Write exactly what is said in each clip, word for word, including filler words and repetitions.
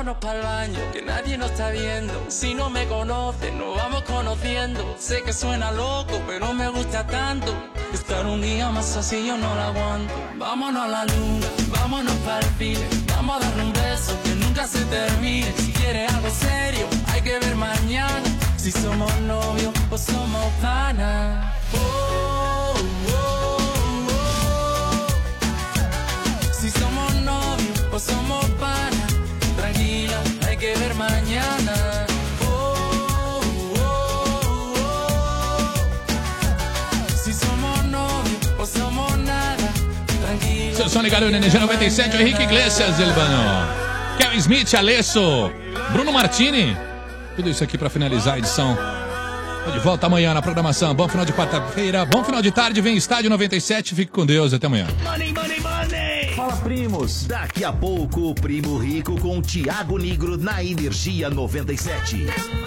vámonos pa'l baño, que nadie nos está viendo. Si no me conoces, nos vamos conociendo. Sé que suena loco, pero me gusta tanto. Estar un día más así yo no lo aguanto. Vámonos a la luna, vámonos pa'l cine. Vamos a darle un beso que nunca se termine. Si quieres algo serio, hay que ver mañana. Si somos novios o somos panas. Oh, oh, oh. Si somos novios o somos panas. Tranquila, hay que ver mañana. Oh, oh, oh. Si somos novios o somos nada. Tranquila. Vocês estão ligados na Energia noventa e sete, o Henrique Iglesias, Elbano, Kevin Smith, Alesso, Bruno Martini. Tudo isso aqui pra finalizar a edição. Tô de volta amanhã na programação. Bom final de quarta-feira, bom final de tarde. Vem Estádio noventa e sete. Fique com Deus. Até amanhã. Money, money, money. Fala, primos. Daqui a pouco, Primo Rico com Thiago Nigro na Energia noventa e sete.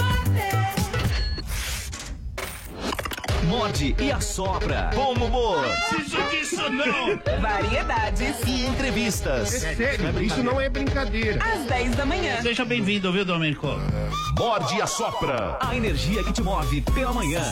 Morde e assopra. Bom humor. Preciso disso não. Variedades E entrevistas. É sério, isso não é brincadeira. às dez da manhã. Seja bem-vindo, viu, Domênico? Morde e assopra. A energia que te move pela manhã.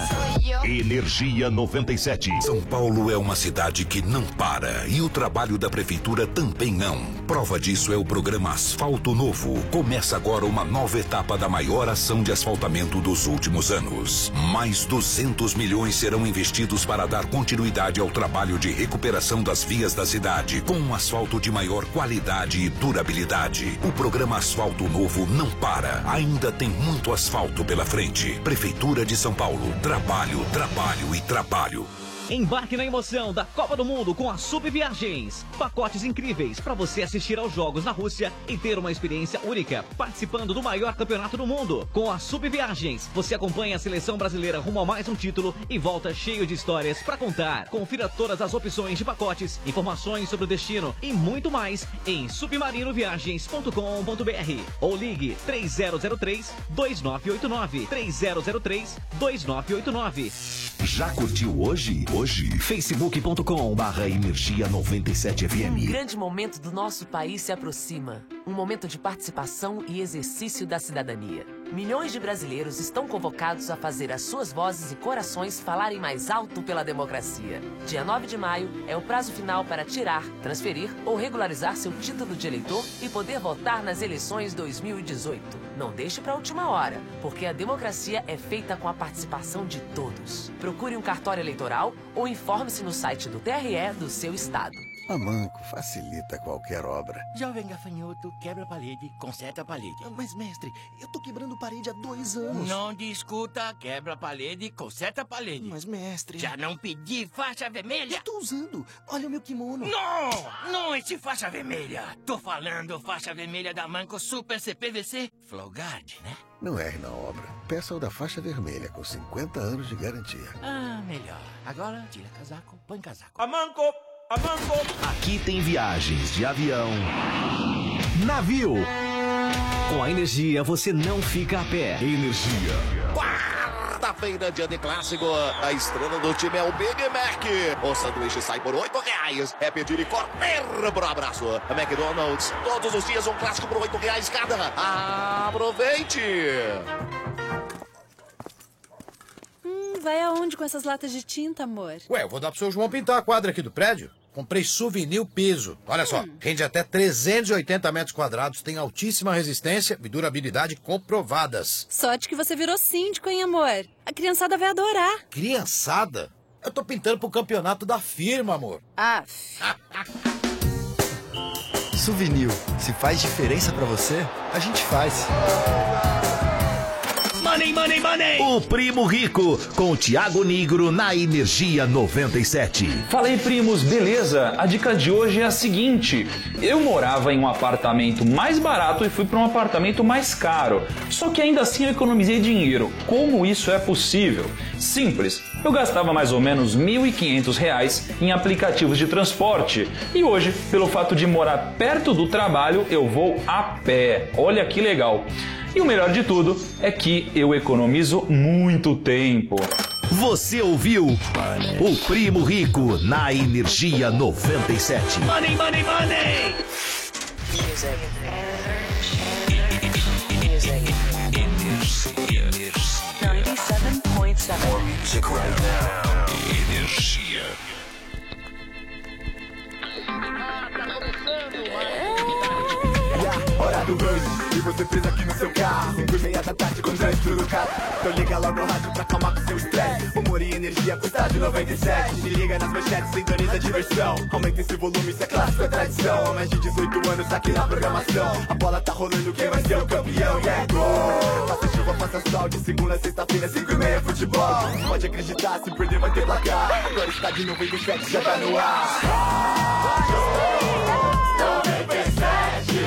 Energia noventa e sete. São Paulo é uma cidade que não para e o trabalho da prefeitura também não. Prova disso é o programa Asfalto Novo. Começa agora uma nova etapa da maior ação de asfaltamento dos últimos anos. Mais duzentos milhões serão investidos para dar continuidade ao trabalho de recuperação das vias da cidade, com um asfalto de maior qualidade e durabilidade. O programa Asfalto Novo não para. Ainda tem muito asfalto pela frente. Prefeitura de São Paulo. Trabalho, trabalho e trabalho. Embarque na emoção da Copa do Mundo com a Sub Viagens. Pacotes incríveis para você assistir aos jogos na Rússia e ter uma experiência única participando do maior campeonato do mundo. Com a Sub Viagens, você acompanha a seleção brasileira rumo a mais um título e volta cheio de histórias para contar. Confira todas as opções de pacotes, informações sobre o destino e muito mais em submarinoviagens ponto com ponto br ou ligue três zero zero três, dois nove oito nove, três zero zero três, dois nove oito nove. Já curtiu hoje? Hoje, facebook ponto com barra energia noventa e sete F M. Um grande momento do nosso país se aproxima. Um momento de participação e exercício da cidadania. Milhões de brasileiros estão convocados a fazer as suas vozes e corações falarem mais alto pela democracia. Dia nove de maio é o prazo final para tirar, transferir ou regularizar seu título de eleitor e poder votar nas eleições dois mil e dezoito. Não deixe para a última hora, porque a democracia é feita com a participação de todos. Procure um cartório eleitoral ou informe-se no site do T R E do seu estado. A Manco facilita qualquer obra. Jovem gafanhoto, quebra a parede, conserta a parede. Mas, mestre, eu tô quebrando parede há dois anos. Não discuta, quebra a parede, conserta a parede. Mas, mestre... Já não pedi faixa vermelha? Eu tô usando. Olha o meu kimono. Não, não esse faixa vermelha. Tô falando faixa vermelha da Manco Super C P V C Flowguard, né? Não erre na obra. Peça o da faixa vermelha, com cinquenta anos de garantia. Ah, melhor. Agora, tira casaco, põe casaco. A Manco! A Manco! Aqui tem viagens de avião, navio. Com a energia você não fica a pé. Energia. Quarta-feira, dia de clássico. A estrela do time é o Big Mac. O sanduíche sai por oito reais. É pedir e correr pro abraço. McDonald's, todos os dias um clássico por oito reais cada. Aproveite! Hum, vai aonde com essas latas de tinta, amor? Ué, eu vou dar pro seu João pintar a quadra aqui do prédio. Comprei Souvenir Piso. Olha só, hum. rende até trezentos e oitenta metros quadrados, tem altíssima resistência e durabilidade comprovadas. Sorte que você virou síndico, hein, amor? A criançada vai adorar. Criançada? Eu tô pintando pro campeonato da firma, amor. Ah. Souvenir, se faz diferença pra você, a gente faz. Money, money, money! O Primo Rico, com o Thiago Nigro na Energia noventa e sete. Fala aí, primos, beleza? A dica de hoje é a seguinte. Eu morava em um apartamento mais barato e fui para um apartamento mais caro. Só que ainda assim eu economizei dinheiro. Como isso é possível? Simples. Eu gastava mais ou menos mil e quinhentos reais em aplicativos de transporte. E hoje, pelo fato de morar perto do trabalho, eu vou a pé. Olha que legal. E o melhor de tudo é que eu economizo muito tempo. Você ouviu o Primo Rico na Energia noventa e sete. Money, money, money! music. ninety-seven point seven. More music right now. Energia. Hora do rush, e você preso aqui no seu carro. Cinco e meia da tarde com trânsito no carro. Então liga logo o rádio pra acalmar com seu estresse. Humor e energia com estádio noventa e sete. Se liga nas manchetes, sintoniza a diversão. Aumenta esse volume, isso é clássico, é tradição. Há mais de dezoito anos aqui na programação. A bola tá rolando, quem vai ser o campeão? Yeah, gol! Faça chuva, faça sol, de segunda a sexta-feira, cinco e meia futebol. Pode acreditar, se perder vai ter placar. Agora estádio noventa e sete já tá no ar. noventa e sete.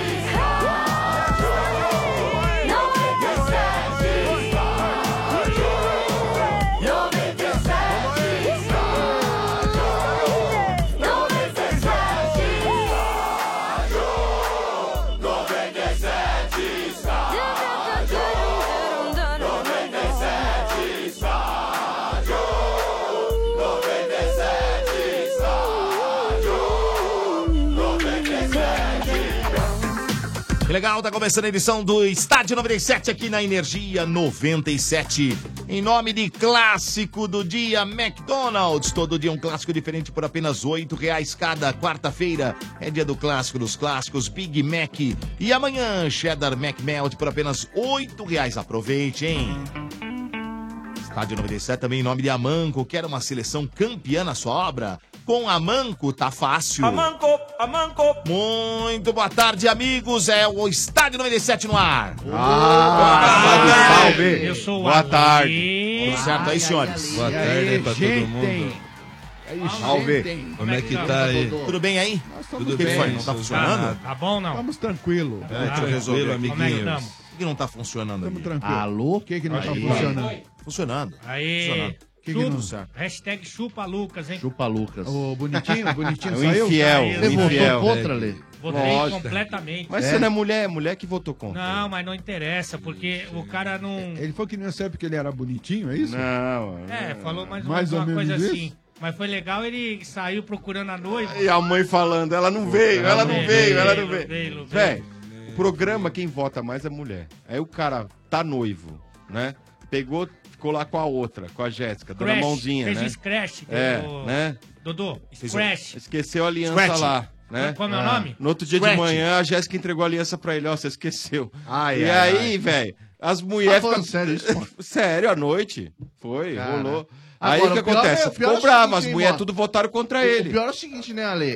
Que legal, tá começando a edição do Estádio noventa e sete aqui na Energia noventa e sete. Em nome de clássico do dia McDonald's. Todo dia um clássico diferente por apenas oito reais cada quarta-feira. É dia do clássico dos clássicos, Big Mac. E amanhã, Cheddar McMelt por apenas oito reais. Aproveite, hein? Estádio noventa e sete também em nome de Amanco. Quer uma seleção campeã na sua obra? Com Amanco tá fácil. Amanco, Amanco. Muito boa tarde, amigos. É o Estádio noventa e sete no ar. Ah, salve. Eu sou o Boa Ale. tarde. Tudo certo aí, senhores? Boa E tarde aí, aí pra gente? todo mundo. Aí, Salve. gente. Como é que tá aí? Tudo bem aí? Tudo O que bem? foi? Não tá funcionando? Tá bom, não? Estamos tranquilos. É, deixa eu Tranquilo, resolver. Como é que amiguinhos. estamos? O que não tá funcionando Estamos ali? tranquilos. Alô? O que que não tá Aí. funcionando? Funcionando. Aí. Funcionando. Que que não- Chupa, certo. hashtag chupa Lucas, hein? Chupa Lucas. O bonitinho, bonitinho É o saiu? infiel. Saiu. Você o votou infiel. contra, Lê? Votei Lógico. completamente. Mas É. você não é mulher, é mulher que votou contra. Não, mas não interessa, porque o cara não... Ele falou que não ia ser porque ele era bonitinho, é isso? Não. É, falou mais, Mais uma, ou uma coisa menos isso? assim. Mas foi legal, ele saiu procurando a noiva. E a mãe falando, ela não veio, ela não Veio, veio, ela veio, não veio. veio, veio. Véi, o programa quem vota mais é mulher. Aí o cara tá noivo, né? Pegou, ficou lá com a outra, com a Jéssica, dando a Crash, mãozinha, fez né? um scratch. que É, o- né? Dodô, Fez scratch. Esqueceu a aliança Scratch. lá, né? Qual é o meu Ah. nome? No outro dia Scratch. de manhã, a Jéssica entregou a aliança pra ele, ó, você esqueceu. Ai, e ai, aí, velho, as mulheres... Tá falando ficam- sério isso, mano? Sério, à noite. Foi, Cara. rolou. Agora, Aí o que o pior acontece? é- o pior é Ficou o bravo, seguinte, as hein, mulheres mano? tudo votaram contra O ele. pior é o seguinte, né, Ale?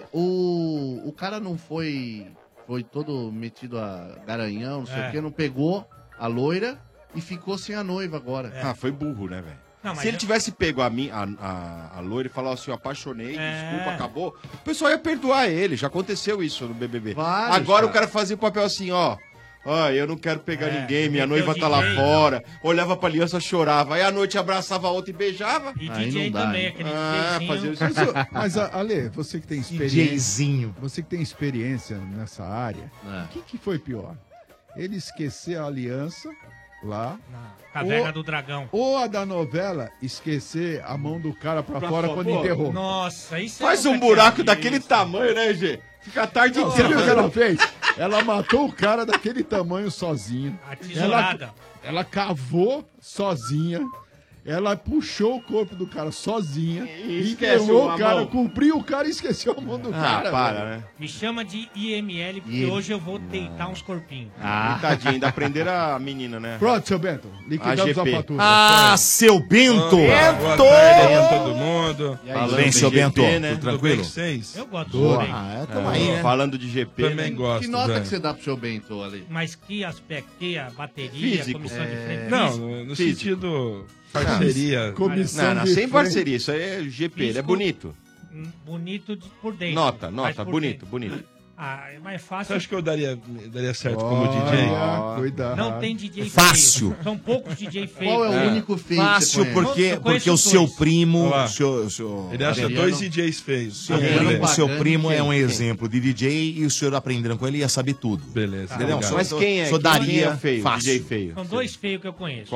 O, o cara não foi, foi todo metido a garanhão, não sei É. o quê, não pegou a loira e ficou sem a noiva agora. Ah, foi burro, né, velho? Não, mas Se ele eu- tivesse pego a, mim, a, a, a loira e falado assim, eu apaixonei, É. desculpa, acabou, o pessoal ia perdoar ele. Já aconteceu isso no B B B. Vários, Agora cara. o cara fazia o papel assim, ó. Ó, eu não quero pegar É, ninguém, minha meteu noiva tá lá D J, fora. Olhava pra aliança, chorava. Aí à noite abraçava a outra e beijava. E Aí D J não dá, também, hein? aquele Ah, DJzinho. fazia isso. Mas, ô, mas a- Ale, você que tem experiência, DJzinho. você que tem experiência nessa área, É. o que, que foi pior? Ele esquecer a aliança lá, Na Caverna Ô. do Dragão. ou a da novela esquecer a mão do cara pra, fora quando favor. enterrou? Nossa, isso Faz eu um nunca buraco tinha daquele visto. tamanho, né, Gê? Fica a tarde Você viu o que inteira. ela fez? Ela matou o cara daquele tamanho sozinha. A Ela, tesourada. ela cavou sozinha. Ela puxou o corpo do cara sozinha e esquece enterrou a o cara, mão. cumpriu o cara e esqueceu a mão do Ah, cara. para, velho. né? Me chama de I M L, porque I M L. hoje eu vou deitar uns corpinhos. Ah. Tadinho, ainda aprenderam a menina, né? Pronto, seu Bento. Liquidamos A a, G P. fatura. Ah, seu Bento! É Boa tarde aí a todo mundo. E aí, Tudo falando bem, de seu G P, Bento? né? Tudo Tudo bem tranquilo? com vocês? Eu gosto do Boa. bem. Ah, é, tamo É, aí, né? Falando de G P, Também né? gosto. Que nota velho. que você dá pro seu Bento, Ale? Mas que aspecto, que a bateria, Físico. comissão de frente. Não, físico. no, no Físico. sentido parceria. Comissão Não, não, de sem frente. parceria, isso aí é G P, ele é Físico. bonito. Hum, Bonito de- por dentro. Nota, mas nota, por bonito, dentro. bonito. Ah, é mais Você fácil. acha que eu daria, daria certo como D J? Olha, cuidado. Não tem D J Fácil. feio. São poucos D J feios. Qual é o É. único feio que você Fácil, conhece? porque, Eu conheço porque o dois. seu primo. Olha lá. o seu, o seu- Ele acha Adriano. dois D Js feios. seu Adriano primo, o seu Pagani, primo é quem? um Quem? exemplo de D J e o senhor aprendendo com ele ia saber tudo. Beleza. Entendeu? obrigado. Só- Mas quem é? só Quem daria é feio? fácil. D J feio. São dois feios que eu conheço. Qual?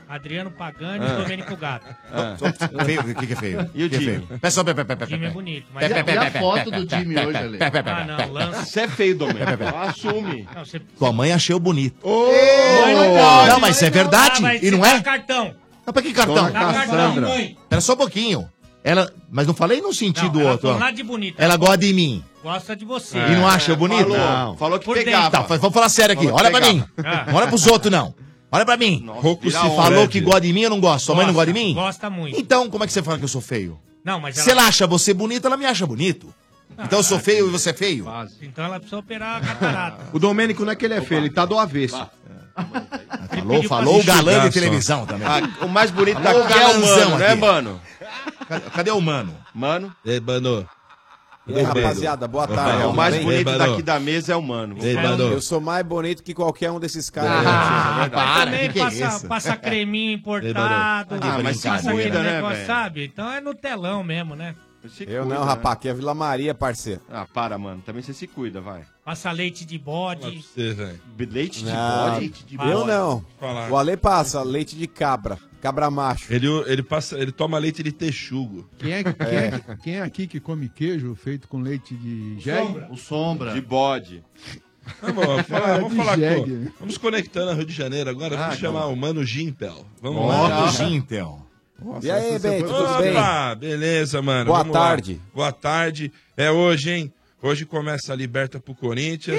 Adriano Pagani Ah. e Domênico Gato. Ah. Feio, o que, que é feio? E o que é Jimmy? feio? Peça só, pé, pé, pé, pé, Jimmy é pé. bonito, Pé, mas- pé, E pé, a pé, foto pé, do pé, Jimmy pé, hoje, pé, Ale? pé, pé, pé, Ah, pé, não, lança. Você é feio, Domênico. Pé, pé, pé. Assume. Não, você... Tua mãe achou bonito. Ô, Não, mas isso é verdade. Ah, mas E não você é? dá cartão. Não, pra que cartão? Dona Dá cartão, Cassandra. mãe. Espera só um pouquinho. Ela, mas não falei no sentido Não, ela outro. ó. falou nada de bonito. Ela gosta de mim. Gosta de você. E não acha eu bonito? Falou, Não. falou que Por pegava. dentro. Tá, vamos falar sério aqui. Falou que Olha pra pegava. mim. Ah. Não olha pros outros, não. Olha pra mim. Rouco vira se onda. Falou fede. que gosta de mim, eu não gosto. Sua mãe não gosta de mim? Gosta muito. Então, como é que você fala que eu sou feio? Não, mas Se ela acha você bonito, ela me acha bonito. Então eu sou feio e você é feio? Então ela precisa operar a catarata. O Domênico não é que ele é feio, ele tá do avesso. Falou, pediu falou o pra galã enxugar de só. televisão também. Ah, o mais bonito Falou daqui é o galanzão mano, né, aqui. mano? Cadê, cadê o mano? Mano. Ei, Bano. E aí, rapaziada, boa tarde. É, o mais bem? bonito Ei, Bano. daqui da mesa é o mano. Ei, Bano. Eu sou mais bonito que qualquer um desses caras. Ah, Mas para, também que que é passa, isso? passa creminho Ei, importado. Ah, mas se passa cuida, aquele né, negócio, velho? sabe? Então é no telão mesmo, né? Se Eu cuida, não, né? rapaz, aqui é Vila Maria, parceiro. Ah, para, mano. Também você se cuida, vai. Passa leite de Fala pra bode. você, velho. Leite de Não, bode? leite de eu não. Falar. O Ale passa leite de cabra, cabra macho. Ele, ele, passa, ele toma leite de texugo. Quem é, quem, é, quem é aqui que come queijo feito com leite de jegue? O Sombra. De bode. Tá bom, vamos falar, Ah, vamos, de falar jegue. com, vamos conectando a Rio de Janeiro agora. Vamos Ah, chamar tá. o Mano Gimpel. Vamos Mano lá. Gintel. Nossa, E aí, essa Bento, semana- tudo bem? Opa, beleza, mano. Boa Vamos lá. tarde. Boa tarde. É hoje, hein? Hoje começa a Liberta pro Corinthians.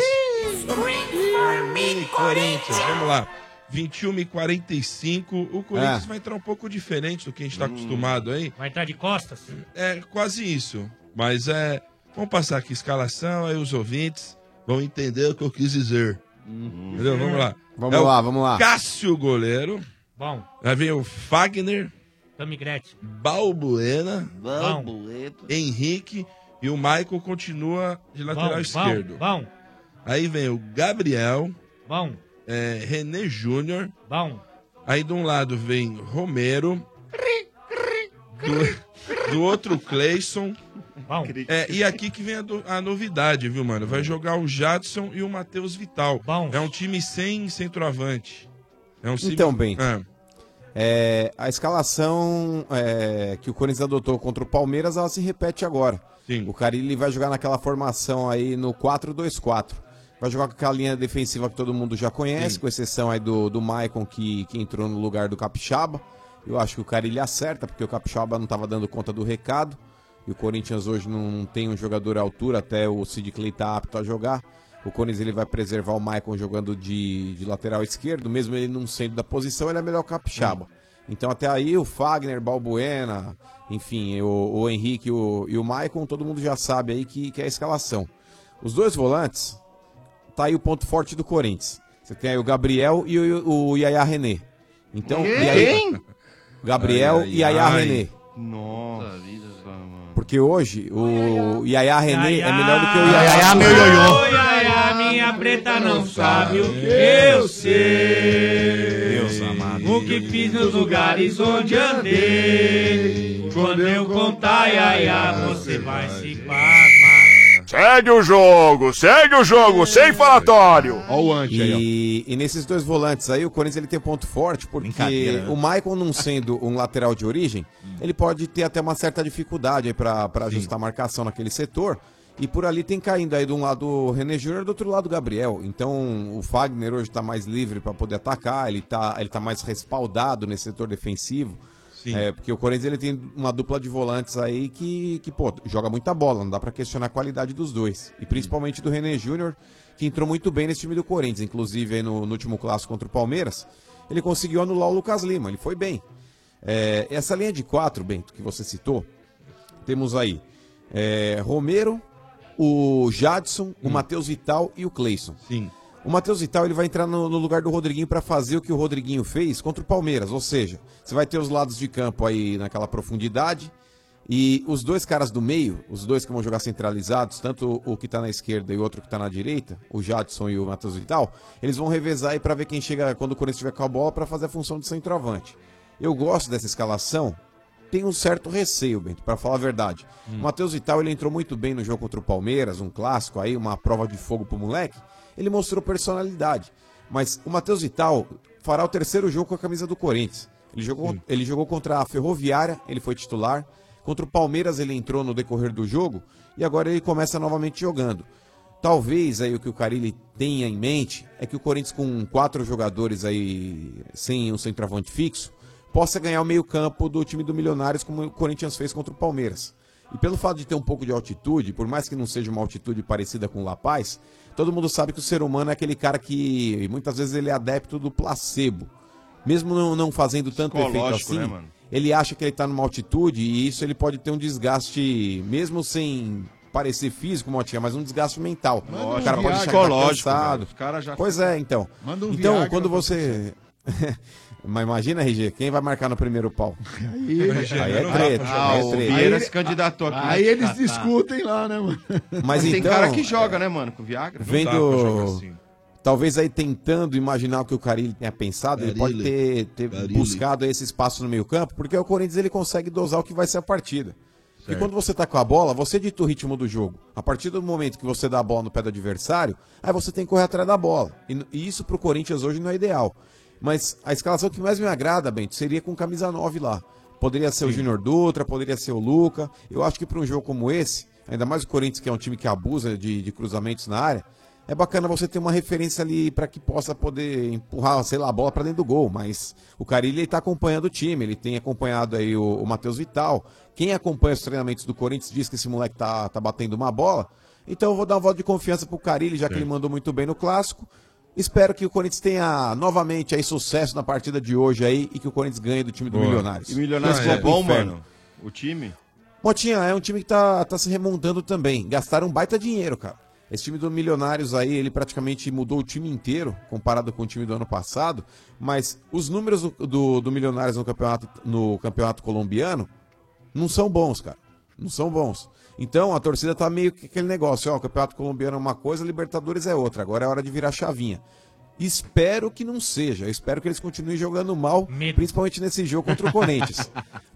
Ih, Corinthians. Vamos lá. vinte e uma e quarenta e cinco. O Corinthians É. vai entrar um pouco diferente do que a gente tá Hum. acostumado aí. Vai entrar de costas? É quase isso. Mas é. Vamos passar aqui a escalação, aí os ouvintes vão entender o que eu quis dizer. Entendeu? Vamos lá. Vamos É o lá, vamos lá. Cássio, goleiro. Bom, Aí vem o Fagner, Tami Gretchen. Balbuena, Bom, Henrique e o Michael continua de lateral bom, esquerdo. bom, bom, Aí vem o Gabriel, bom, é, René Júnior. bom. Aí de um lado vem Romero. Do, do outro, Cleison. Bom. É, e aqui que vem a, do- a novidade, viu, mano? Vai jogar o Jadson e o Matheus Vital. Bom. É um time sem centroavante. É um time... Então, Bento. Ah, É, a escalação é, que o Corinthians adotou contra o Palmeiras, ela se repete agora. sim. O Carille vai jogar naquela formação aí no quatro dois quatro. Vai jogar com aquela linha defensiva que todo mundo já conhece, Sim. com exceção aí do, do Maicon, que, que entrou no lugar do Capixaba. Eu acho que o Carille acerta, porque o Capixaba não estava dando conta do recado. E o Corinthians hoje não tem um jogador à altura, até o Sid Clay tá apto a jogar. O Corinthians ele vai preservar o Maicon jogando de, de lateral esquerdo, mesmo ele não sendo da posição, ele é melhor que o Capixaba. Então até aí o Fagner, Balbuena, enfim, o, o Henrique e o, e o Maicon, todo mundo já sabe aí que, que é a escalação. Os dois volantes, tá aí o ponto forte do Corinthians. Você tem aí o Gabriel e o, o Yaya René. Então, Quem? e aí, Gabriel Ai, e Yaya ai. René. Nossa vida, mano. Porque hoje o Yaya René Yaya. é melhor do que o Yaya. Yaya, meu ioiô. Ô, Yaya, minha preta não sabe o que eu sei. Deus amado. O que fiz nos lugares onde andei. Quando eu contar, Yaya, você vai se pasmar. Segue o jogo, segue o jogo, sem falatório. Olha o antes aí, ó. E, e nesses dois volantes aí, o Corinthians ele tem ponto forte, porque Brincadeira, né? o Maicon não sendo um lateral de origem, ele pode ter até uma certa dificuldade aí pra, pra ajustar a marcação naquele setor. E por ali tem caindo aí de um lado o René Júnior, do outro lado o Gabriel. Então o Fagner hoje tá mais livre pra poder atacar, ele tá, ele tá mais respaldado nesse setor defensivo. Sim. É, porque o Corinthians ele tem uma dupla de volantes aí que, que pô, joga muita bola, não dá pra questionar a qualidade dos dois. E principalmente do René Júnior, que entrou muito bem nesse time do Corinthians. Inclusive aí no, no último clássico contra o Palmeiras, ele conseguiu anular o Lucas Lima, ele foi bem. É, essa linha de quatro, Bento, que você citou, temos aí é, Romero, o Jadson, o Matheus Vital e o Cleison. Sim. O Matheus Vital ele vai entrar no, no lugar do Rodriguinho para fazer o que o Rodriguinho fez contra o Palmeiras, ou seja, você vai ter os lados de campo aí naquela profundidade e os dois caras do meio, os dois que vão jogar centralizados, tanto o que tá na esquerda e o outro que tá na direita, o Jadson e o Matheus Vital, eles vão revezar aí para ver quem chega quando o Corinthians estiver com a bola para fazer a função de centroavante. Eu gosto dessa escalação, tem um certo receio, Bento, para falar a verdade. Hum. O Matheus Vital ele entrou muito bem no jogo contra o Palmeiras, um clássico aí, uma prova de fogo pro moleque. Ele mostrou personalidade. Mas o Matheus Vital fará o terceiro jogo com a camisa do Corinthians. Ele jogou, ele jogou contra a Ferroviária, ele foi titular. Contra o Palmeiras ele entrou no decorrer do jogo e agora ele começa novamente jogando. Talvez aí o que o Carille tenha em mente é que o Corinthians com quatro jogadores aí sem um centroavante fixo possa ganhar o meio campo do time do Milionários como o Corinthians fez contra o Palmeiras. E pelo fato de ter um pouco de altitude, por mais que não seja uma altitude parecida com o La Paz, todo mundo sabe que o ser humano é aquele cara que muitas vezes ele é adepto do placebo. Mesmo não, não fazendo tanto efeito assim, né, mano? ele acha que ele está numa altitude e isso ele pode ter um desgaste, mesmo sem parecer físico, Motinha, mas um desgaste mental. Lógico, o cara pode Viagra. chegar Psicológico, cansado. velho. Os cara já- Pois é, então. Manda um então, Viagra quando pra você... Mas imagina, R G, quem vai marcar no primeiro pau? Aí, aí é treta, Ah, aí é o treta. Vieira se candidatou aqui. Aí eles discutem lá, né, mano? Mas tem então, cara que joga, né, mano, com Viagra. Vendo, talvez aí tentando imaginar o que o Carille tenha pensado, ele pode ter, ter Carille. buscado esse espaço no meio campo, porque o Corinthians ele consegue dosar o que vai ser a partida. E Certo. quando você tá com a bola, você dita o ritmo do jogo. A partir do momento que você dá a bola no pé do adversário, aí você tem que correr atrás da bola. E, e isso pro Corinthians hoje não é ideal. Mas a escalação que mais me agrada, Bento, seria com camisa nove lá. Poderia ser o Júnior Dutra, poderia ser o Luca. Eu acho que para um jogo como esse, ainda mais o Corinthians, que é um time que abusa de, de cruzamentos na área, é bacana você ter uma referência ali para que possa poder empurrar, sei lá, a bola para dentro do gol. Mas o Carille está acompanhando o time, ele tem acompanhado aí o, o Matheus Vital. Quem acompanha os treinamentos do Corinthians diz que esse moleque tá, tá batendo uma bola. Então eu vou dar um voto de confiança pro Carille, já que ele mandou muito bem no Clássico. Espero que o Corinthians tenha novamente aí sucesso na partida de hoje aí e que o Corinthians ganhe do time do Boa. Milionários. E Milionários Mas é vão pro bom, inferno. mano. O time. Motinha, é um time que tá, tá se remontando também. Gastaram um baita dinheiro, cara. Esse time do Milionários aí, ele praticamente mudou o time inteiro, comparado com o time do ano passado. Mas os números do, do, do Milionários no campeonato, no campeonato colombiano não são bons, cara. Não são bons. Então a torcida tá meio que aquele negócio, ó, o campeonato colombiano é uma coisa, Libertadores é outra. Agora é hora de virar chavinha. Espero que não seja. Eu espero que eles continuem jogando mal, principalmente nesse jogo contra o Corinthians.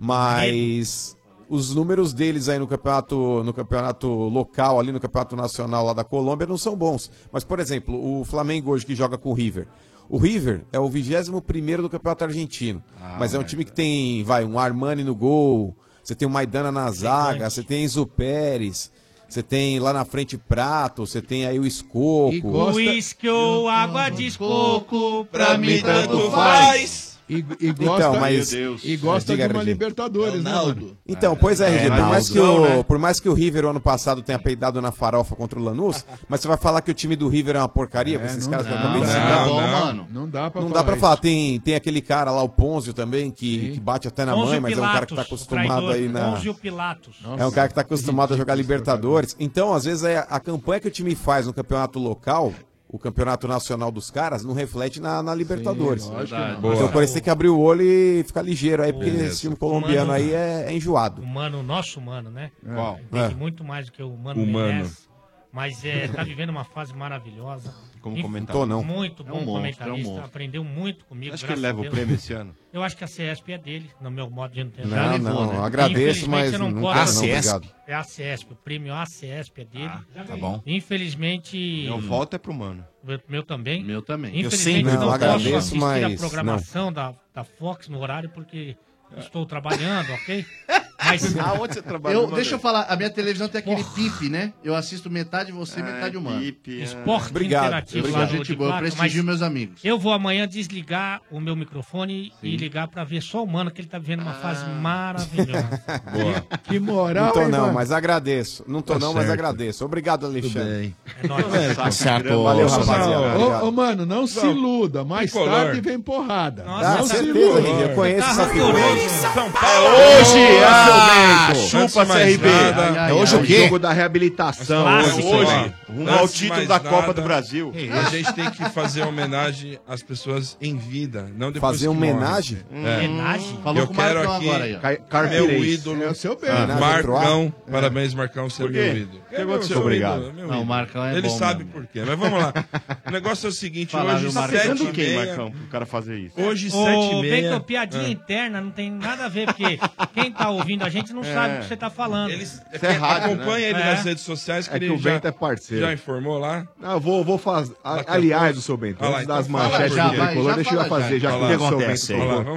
Mas os números deles aí no campeonato, no campeonato local, ali no campeonato nacional lá da Colômbia, não são bons. Mas, por exemplo, o Flamengo hoje que joga com o River. O River é o vigésimo primeiro do campeonato argentino. Ah, mas é um time que tem, vai, um Armani no gol, você tem o Maidana na zaga, você tem Enzo Pérez, você tem lá na frente Prato, você tem aí o Escoco. Uísque ou água de coco, pra mim tanto faz. E, e gosta, Então, mas- e gosta Diga, de uma R G. Libertadores, né, mano? Então, pois é, R G, por, mais que Ronaldo, o, né? por mais que o River o ano passado tenha peidado na farofa contra o Lanús, mas você vai falar que o time do River é uma porcaria com esses não caras que eu dá, acabei de não, citar? não, mano. Não dá pra Não falar dá pra isso. falar. Tem, tem aquele cara lá, o Ponzio também, que, que bate até na Ponzio mãe, mas é um cara que tá Pilatos, o acostumado traidor, aí na... Ponzio Pilatos. É um cara que tá acostumado a jogar Libertadores. Então, às vezes, a, a campanha que o time faz no campeonato local, o campeonato nacional dos caras, não reflete na, na Libertadores. Sim, lógico que não. Então, Boa. o Corinthians tem que abrir o olho e ficar ligeiro aí, porque Beleza. esse time colombiano Mano- aí é, é enjoado. O mano, o nosso mano, né? Qual? Entende É. muito mais do que o mano O Mano. merece. Mas é, tá vivendo uma fase maravilhosa. Como Inf- comentarista. Tô, não. Muito É um bom monstro, comentarista. é um monstro. Aprendeu muito comigo. Acho que ele graças leva a o Deus. prêmio esse ano. Eu acho que a C E S P é dele, no meu modo de entender. Não, Já levou, não, né? agradeço, Infelizmente, mas eu não não posso- quero não, obrigado. É a C E S P, o prêmio A C E S P é dele. tá bom. Infelizmente. Meu voto é pro mano. Meu, meu também. Meu também. Eu Infelizmente sempre não, não, posso agradeço, assistir mas a programação da, da Fox no horário porque estou trabalhando, ok? Mas Aonde você trabalha? Eu, mano? deixa eu falar, a minha televisão tem aquele pip, né? Eu assisto metade você, metade humano. Pip, Esporte Obrigado. interativo. Obrigado, lá no gente de boa. Eu Quatro, prestigio mas meus amigos. Eu vou amanhã desligar o meu microfone e Sim. ligar pra ver só o mano, que ele tá vivendo uma fase maravilhosa. Boa. Que moral, Não tô hein, não, mano? mas agradeço. Não tô Tá não, mas certo. agradeço. Obrigado, Alexandre. É nóis. Tá certo. Valeu, rapaziada. Ô, Obrigado. ô, mano, não se iluda. Mais Tricolor. tarde vem porrada. Nossa, não se certeza, iluda. Henrique, eu conheço essa figura. São Paulo! Hoje, ah, chupa mais C R B. nada. Ai, ai, É hoje ai. o quê? jogo da reabilitação. Clássico, Hoje, hoje. ó. Rumo Antes ao de título mais da Copa nada, do Brasil. A gente tem que fazer homenagem às pessoas em vida, não depois Fazer que homenagem? morrem. É. Homenagem? Falou Eu com o quero Marcão aqui agora aí, ó. Car- Car- meu Pires. ídolo, É o seu bem. ah, Homenagem Marcão. pro Parabéns, Marcão, você é Por quê? meu ídolo. O que aconteceu? meu Obrigado. ídolo, é meu Não, o ídolo. Marcão é Ele bom sabe mesmo. por quê, mas vamos lá. O negócio é o seguinte, Fala, hoje viu, Tá Marcão? sete pegando e quem, meia... Marcão, pro cara fazer isso? Hoje, Ô, sete e meia... Bacon, piadinha Ah. interna, não tem nada a ver, porque quem tá ouvindo a gente não É. sabe o que você tá falando. Eles, Isso é rádio, acompanha né? ele É. nas redes sociais, que É ele que o já, Bento é parceiro. já informou lá. Não, eu vou, vou fazer. Daqui a Aliás, pouco- o seu Bento, Vai lá, antes então das fala, manchetes já do vai, tricolor, já deixa eu fala, fazer, já. já Vai que lá, o seu acontece Bento aí. Vamos lá, tocou. vamos lá.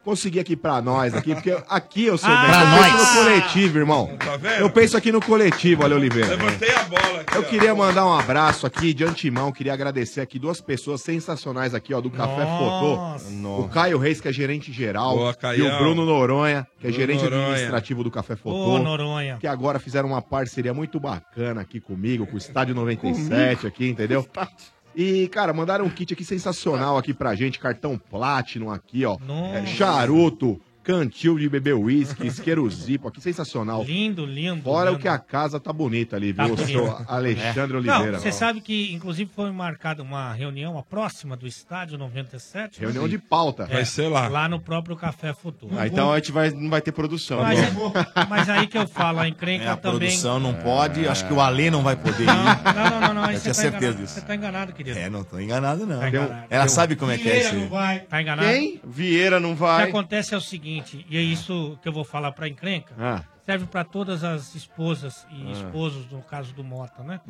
conseguir aqui pra nós, aqui, porque aqui eu sou Ah, bem. pra Eu nós. penso no coletivo, irmão. Tá vendo? Eu penso aqui no coletivo, olha, Oliveira. Levantei a bola aqui, Eu ó. queria mandar um abraço aqui de antemão, queria agradecer aqui duas pessoas sensacionais aqui, ó, do Café Nossa. Fotô. O Caio Reis, que é gerente geral, Boa, e Caião. o Bruno Noronha, que é Bruno gerente Noronha. administrativo do Café Fotô. Ô, Noronha. Que agora fizeram uma parceria muito bacana aqui comigo, com o Estádio noventa e sete aqui, entendeu? E, cara, mandaram um kit aqui sensacional aqui pra gente, cartão Platinum aqui, ó. É, charuto, cantil de beber uísque, isqueiro zipo aqui, sensacional. Lindo, lindo. Fora lindo. o que a casa tá bonita ali, Tá viu, bonito. seu Alexandre É. Oliveira. Não, você sabe que, inclusive, foi marcada uma reunião, a próxima do Estádio noventa e sete. né? Reunião de pauta. É, Vai ser lá. Lá no próprio Café Futuro. Ah, então a gente vai, não vai ter produção. Mas, é- mas aí que eu falo, a encrenca É, a também... produção não pode, acho que o Alê não vai poder ir. Não, não, não, não, aí Eu você tinha tá certeza enganado, disso. Você tá enganado, querido. É, não tô enganado, não. Tá enganado. Ela Tem um- sabe como é que é Vieira isso aí. não vai. Tá enganado? Quem? Vieira não vai. O que acontece é o seguinte, e é isso que eu vou falar pra encrenca, Ah. serve pra todas as esposas e Ah. esposos, no caso do Mota, né?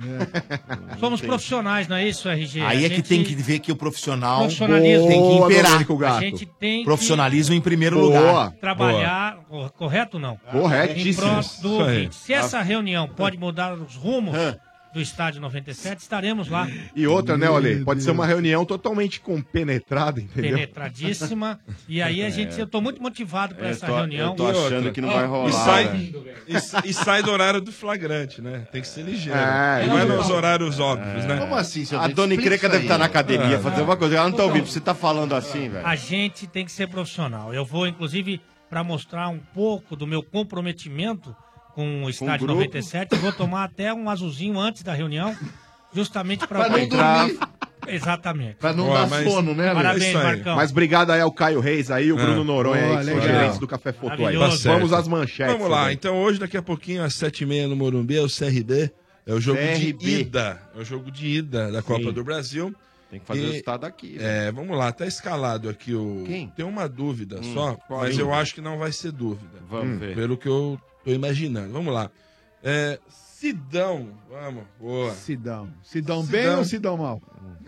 É. Somos Entendi. profissionais, não é isso, R G? Aí A é que gente- tem que ver que o profissional Profissionalismo. tem que Boa, imperar. Domênico Gato. A gente tem que- Profissionalismo em primeiro Boa. lugar. Trabalhar, cor- correto ou não? Corretíssimo. Em prol Isso do aí. ouvinte. Se essa reunião pode mudar os rumos do Estádio noventa e sete, estaremos lá. E outra, né, Olê? Pode ser uma reunião totalmente compenetrada, entendeu? Penetradíssima. E aí a gente, eu tô muito motivado para Eu essa tô- reunião. eu tô achando que não vai rolar, E sai, velho. e, sa- e sai do horário do flagrante, né? Tem que ser ligeiro. É, não é ligeiro. nos horários óbvios, né? Como assim, seu A Dente? dona Explica Encrenca isso deve aí. estar na academia É. fazendo uma coisa. Ela não tá ouvindo. Você tá falando assim, velho. A gente tem que ser profissional. Eu vou, inclusive, para mostrar um pouco do meu comprometimento com o Estádio grupo. noventa e sete, vou tomar até um azulzinho antes da reunião, justamente para Pra não dormir. Exatamente. Pra não dar sono, né, Lê? Parabéns, É isso aí. Marcão. Mas obrigado aí ao Caio Reis aí, o É. Bruno Noronha Boa, aí, que são legal. gerentes do Café Fotô aí. Tá certo. Vamos às manchetes. Vamos lá, né? então hoje, daqui a pouquinho, às sete e meia no Morumbi, é o C R B. É o jogo C R B. de ida. É o jogo de ida da Copa Sim. do Brasil. Tem que fazer E- o resultado aqui. né? É, vamos lá, tá escalado aqui o. Quem? Tem uma dúvida Hum, só, qual mas dúvida? eu acho que não vai ser dúvida. Vamos ver. Pelo que eu tô imaginando. Vamos lá. É, Sidão, vamos, boa. Sidão. Sidão bem Sidão. ou Sidão mal?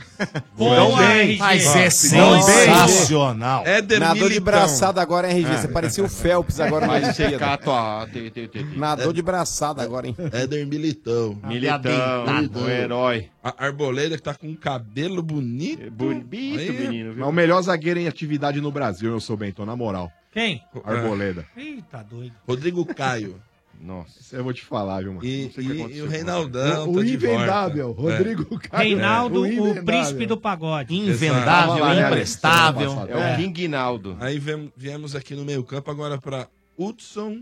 Boa, bem. R G. Mas é Sidão sensacional. Éder Nadou de Militão. braçada agora, hein, R G? É. Você parecia o Phelps agora na Vai Olimpíada. secar a tua... te- te- te- te. Nadou de braçada agora, hein? Éder Militão. Militão, o herói. A Arboleda que tá com um cabelo bonito. Bonito, Aí, menino, Mas o melhor zagueiro em atividade no Brasil, eu sou Bento, na moral. Quem? Arboleda. Eita, doido. Rodrigo Caio. Nossa. Isso eu vou te falar, viu, mano? E, Não sei o que e- aconteceu e o com Reinaldão. O tá de volta. invendável, Rodrigo Caio. Reinaldo, O o invendável. príncipe do pagode. Invendável, Tava lá, né, imprestável. semana É o passada. King Guinaldo. Aí vem- viemos aqui no meio campo agora pra Hudson.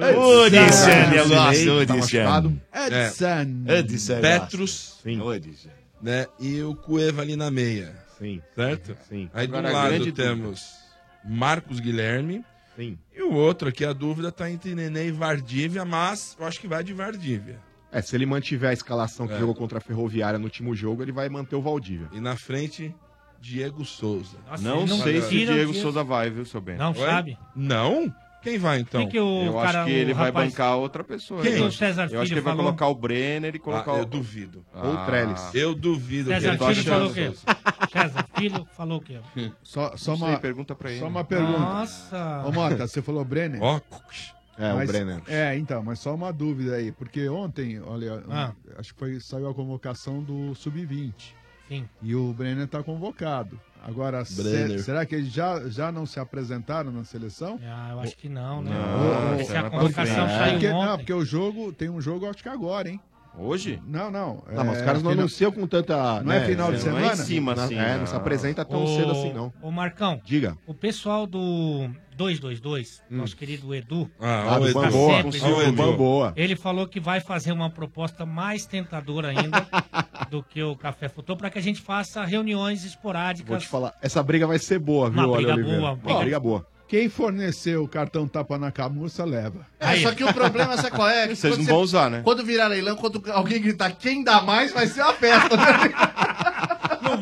Odissane, eu gosto, Direito, tá Odissane. machucado. Edson. Odissane. Petrus, Sim. Odissane. né? E o Cueva ali na meia. Sim. Certo? Sim. Aí do Agora, a lado grande temos Marcos Guilherme. Sim. E o outro aqui, a dúvida tá entre Nenê e Vardívia, mas eu acho que vai de Vardívia. É, se ele mantiver a escalação que É. jogou contra a Ferroviária no último jogo, ele vai manter o Valdívia. E na frente, Diego Souza. Nossa, Não ele sei se tira o Diego Diego- Souza vai, viu, seu Bento? Não Oi? sabe? Não? Quem vai então? Quem que o Eu cara, acho que ele o vai rapaz- bancar outra pessoa. Quem eu que o acho. César Eu acho que Filho ele vai falou? colocar o Brenner e colocar Ah, o... eu duvido. Ou o Trellis. Eu duvido. César que tô Filho achando, falou o quê? Souza. César Filho falou o quê? Só, só Não sei, uma, pergunta pra ele. só uma pergunta. Nossa. Ô, Mota, você falou Brenner? Ó, É, Mas- o Brenner. É, então, mas só uma dúvida aí, porque ontem, olha, Ah. acho que foi, saiu a convocação do sub vinte. Sim. E o Brenner tá convocado. Agora, se- Brenner. será que eles já, já não se apresentaram na seleção? Ah, eu acho que não, né? Não, Se é a mais pra convocação frente. saiu Porque, não, ontem. porque o jogo, tem um jogo acho que agora, hein? Hoje? Não, não. Não, mas os caras não final- anunciam com tanta. Não é né, final de não é semana? em cima, na- assim. É, não se apresenta tão Ô, cedo assim, não. Ô, Marcão, Diga. o pessoal do dois dois dois, nosso querido Edu, Ah, Ah, ó, o do Edu. Bamboa. sempre, Ó, o O Edu. Bamboa. ele falou que vai fazer uma proposta mais tentadora ainda do que o Café Futuro para que a gente faça reuniões esporádicas. Vou te falar, essa briga vai ser boa, viu, Uma olha, briga Oliveira? boa, Uma briga- briga boa. Quem forneceu o cartão tapa na camurça, leva. É, só que o problema, sabe qual é? Vocês Quando não você- vão usar, né? Quando virar leilão, quando alguém gritar quem dá mais, vai ser uma festa, né? Não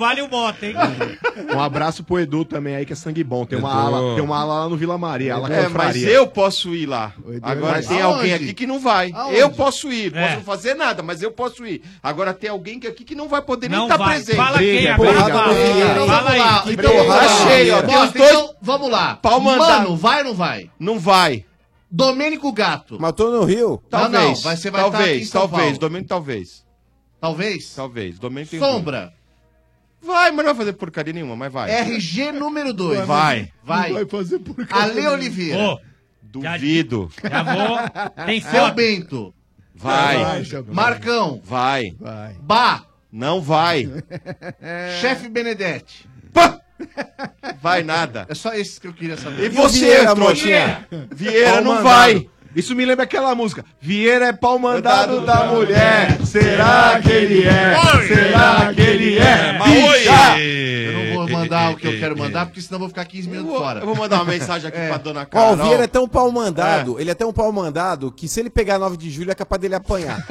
vale o moto, hein? Um abraço pro Edu também aí, que é sangue bom. Tem uma Edu. ala, tem uma ala lá no Vila Maria. Ala É, mas confraria. eu posso ir lá. Agora Mas tem aonde? alguém aqui que não vai. Aonde? Eu posso ir, É. posso não fazer nada, mas eu posso ir. Agora tem alguém que aqui que não vai poder nem Não estar vai. presente. Fala quem Briga, agora, briga. fala. Então Fala vamos aí. lá. Que Então briga. vamos lá. Tá cheio, ó. Tem Mostra, uns dois- então, vamos lá. Pau mandado. Mano, vai ou não vai? Não vai. Domênico Gato. Mas tô no Rio. Talvez. Não, não, vai- você vai estar talvez, aqui em São talvez. Paulo. Domingo talvez. Talvez? Talvez. Domingo tem Sombra. Vai, mas não vai fazer porcaria nenhuma, mas vai. R G número dois. Vai. Vai. Não vai fazer porcaria. Ale Oliveira. Ô, Duvido. já vou. Tem Seu foto. Bento. Vai. Vai, seu- Marcão. Vai. Vai. Bá. Não vai. Chefe Benedetti. Vai nada. É só esse que eu queria saber. E você, Vieira, trouxa? Vieira Pau não mandado. vai. Isso me lembra aquela música. Vieira é pau mandado Mandado da da mulher. Será que ele é? Oi. Será que ele é? Mas oi! Bicha! Eu não vou mandar o que eu quero mandar, porque senão eu vou ficar quinze Eu minutos vou, fora. eu vou mandar uma mensagem aqui pra dona Ó, Carol. o Vieira é tão pau mandado, ele é tão pau mandado, que se ele pegar nove de julho é capaz dele apanhar.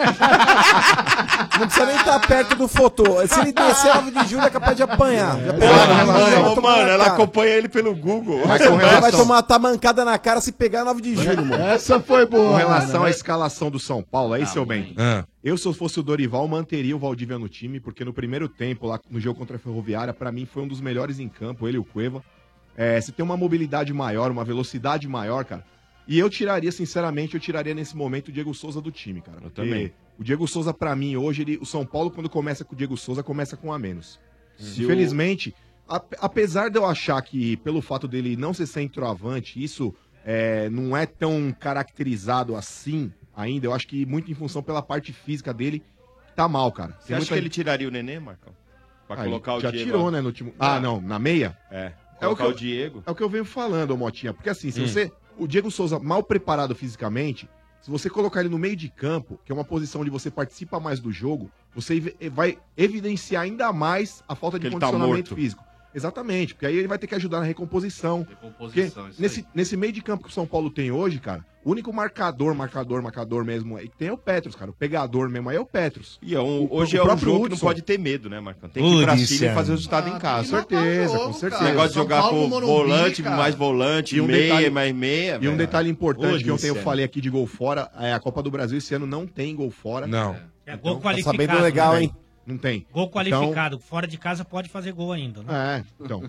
Não precisa nem estar perto do fotô. Se ele descer nove de julho é capaz de apanhar. Já pegou Mano, na mão, vai tomar mano, na ela cara. acompanha ele pelo Google. Mas com Vai relação, tomar tá mancada na cara se pegar nove de julho, mano. Essa foi boa. com relação mano. à escalação do São Paulo, aí, seu Bento. Ah, Eu, se eu fosse o Dorival, manteria o Valdívia no time, porque no primeiro tempo, lá no jogo contra a Ferroviária, pra mim foi um dos melhores em campo, ele e o Cueva. É, você tem uma mobilidade maior, uma velocidade maior, cara. E eu tiraria, sinceramente, eu tiraria nesse momento o Diego Souza do time, cara. Eu porque também. O Diego Souza, pra mim, hoje, ele, o São Paulo, quando começa com o Diego Souza, começa com um a menos. Se Infelizmente, a- apesar de eu achar que, pelo fato dele não ser centroavante, isso é, não é tão caracterizado assim ainda, eu acho que muito em função pela parte física dele, tá mal, cara. Você acha que ele tiraria o Nenê, Marcão? Pra Ah, colocar o já Diego? tirou, né, no último... Ah, não, na meia? É. É o, que Colocar o, eu, Diego. é o que eu venho falando, ô Motinha, porque assim, se Hum. você... O Diego Souza, mal preparado fisicamente, se você colocar ele no meio de campo, que é uma posição onde você participa mais do jogo, você ev- vai evidenciar ainda mais a falta de Que ele tá condicionamento morto. físico. Exatamente, porque aí ele vai ter que ajudar na recomposição. Porque Recomposição, isso nesse, nesse meio de campo que o São Paulo tem hoje, cara, o único marcador, marcador, marcador mesmo aí que tem é o Petros, cara. O pegador mesmo aí é o Petros. E é um- O- hoje o é um próprio jogo que não Hudson. pode ter medo, né, Marcão? Tem que ir pra Putz, cima e é. fazer o resultado em Com casa. certeza, com Esse certeza. negócio de São jogar Paulo com no Morumbi, volante, cara. mais volante, E um meia, detalhe- mais meia. E um velho. detalhe importante que ontem eu Odisseia. falei aqui de gol fora, é a Copa do Brasil esse ano não tem gol fora. não. É gol Tá qualificado. sabendo legal, né? hein? Não tem. Gol qualificado. Fora de casa pode fazer gol ainda, né? É, então.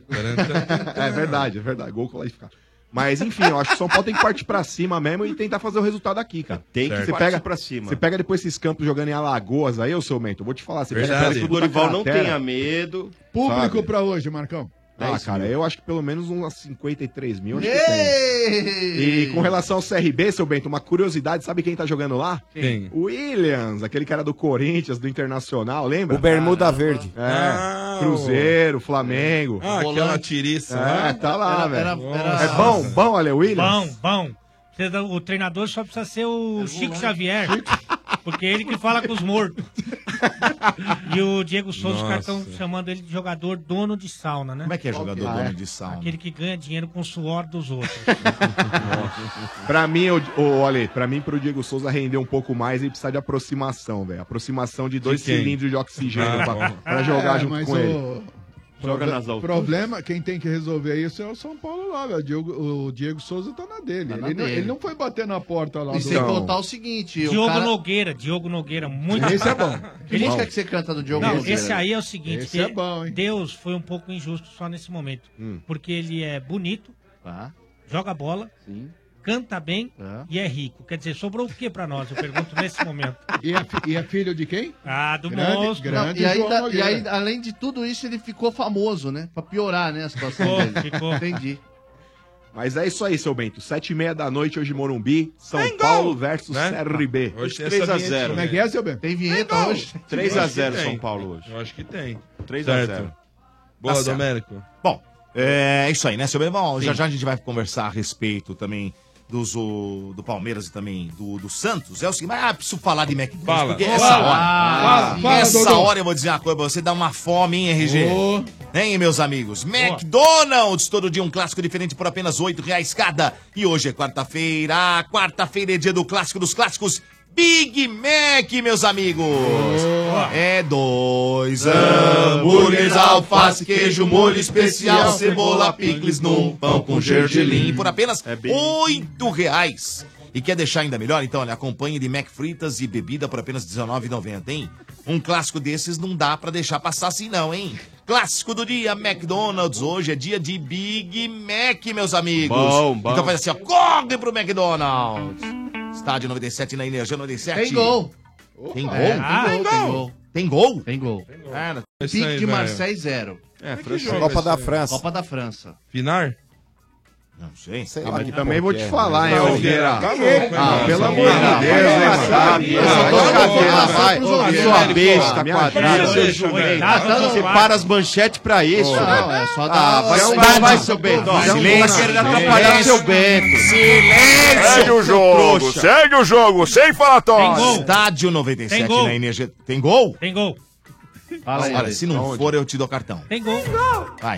É verdade, é verdade. Gol qualificado. Mas enfim, eu acho que o São Paulo tem que partir pra cima mesmo e tentar fazer o resultado aqui, cara. Tem que Você partir pega, pra cima. Você pega depois esses campos jogando em Alagoas aí, ô seu Mento, eu vou te falar. Você Verdade. pega Mas que o tudo da Dorival não cratera. tenha medo. Público sabe? pra hoje, Marcão. Ah, dez cara, mil. eu acho que pelo menos umas cinquenta e três mil. Acho que tem. Ei! E com relação ao C R B, seu Bento, uma curiosidade, sabe quem tá jogando lá? Quem? O Williams, aquele cara do Corinthians, do Internacional, lembra? O Bermuda Verde. É, Ah, Cruzeiro, Flamengo. Ah, aquela tiriça. É, lá. tá lá, Era- velho. era- era- É bom, bom, olha, o Williams. Bom, bom. Precisa- O treinador só precisa ser o Chico Xavier. Porque é ele que fala com os mortos. E o Diego Souza, os caras estão Nossa. chamando ele de jogador dono de sauna, né? Como é que é jogador Ah, dono é? de sauna? Aquele que ganha dinheiro com o suor dos outros. Pra mim, o, o, olha, pra mim, pro Diego Souza render um pouco mais, ele precisa de aproximação, velho. Aproximação de dois quem? cilindros de oxigênio Ah, pra, bom. pra jogar É, junto mas com o ele. Joga proble- nas alturas. problema, quem tem que resolver isso é o São Paulo lá, velho. O Diego, o Diego Souza tá na dele. Tá na ele, Não, dele. ele não foi bater na porta lá E do... sem Não. contar o seguinte, o Diogo cara... Nogueira, Diogo Nogueira, muito Esse é bom. Que música que você canta do Diogo Não, Nogueira? esse aí é o seguinte, Esse é bom, hein? Deus foi um pouco injusto só nesse momento. Hum. Porque ele é bonito, Tá, joga bola, sim. canta bem Tá. e é rico. Quer dizer, sobrou o que pra nós? Eu pergunto nesse momento. E é, fi- e é filho de quem? Ah, do Grande- monstro. grande- E, João ainda, e Nogueira. aí, além de tudo isso, ele ficou famoso, né? Pra piorar, né, a situação Ficou, dele. ficou. Entendi. Mas é isso aí, seu Bento. Sete e meia da noite hoje em Morumbi, São Tem gol! Paulo versus Né? C R B. Hoje tem três essa a zero. vinheta, Como é né? que é, seu bem? Tem vinheta hoje? três Eu a acho que zero tem. São Paulo hoje. Eu acho que tem. três a Certo. zero. Boa, Tá certo. Domênico. Bom, é isso aí, né, seu bem? Bom, já já a gente vai conversar a respeito também dos, o- do Palmeiras e também do, do Santos. É o seguinte, mas ah, preciso falar de McDonald's, Fala. porque Fala. essa hora, Fala, fala, essa Dodô. hora eu vou dizer uma coisa pra você, dá uma fome, hein, R G? Ô. Hein, meus amigos? McDonald's, todo dia um clássico diferente por apenas oito reais cada. E hoje é quarta-feira, quarta-feira é dia do clássico dos clássicos. Big Mac, meus amigos. É dois hambúrgueres, alface, queijo, molho especial, cebola, picles num pão com gergelim por apenas oito reais. E quer deixar ainda melhor? Então, olha, acompanhe de Mac fritas e bebida por apenas dezenove reais e noventa centavos, hein? Um clássico desses não dá pra deixar passar assim não, hein? Clássico do dia, McDonald's. Hoje é dia de Big Mac, meus amigos. Bom, bom. Então faz assim, ó, corre pro McDonald's. Estádio noventa e sete na Energia noventa e sete. Tem gol. Tem gol? É, Ah, tem, gol, tem gol. Tem gol? Tem gol. É, não- Pique de Marseille, zero. É, França. Copa da França. Copa da França. Pinar? Não sei. Sei Ah, lá mas que também porra vou que te é. falar, hein, Não, Olgueira. Tá louco, Ah, hein, pelo mano? amor de Deus, hein, mano. Sabe, Essa essa brincadeira, vai. vai. Sua besta, minha quadrada, filha, seu deixa eu jumento. ver. Você para as manchetes pra isso. Não, é só Ah, dar... vai, só vai, dar- vai, seu Bento. Silêncio. Tá querendo atrapalhar seu Bento. Segue o jogo, segue o jogo, sem falatório. Estádio noventa e sete Tem gol. na Energia. Tem gol? Tem gol. Fala aí, Olha, Ale. se não Aonde? for, eu te dou cartão. Tem gol. Vai.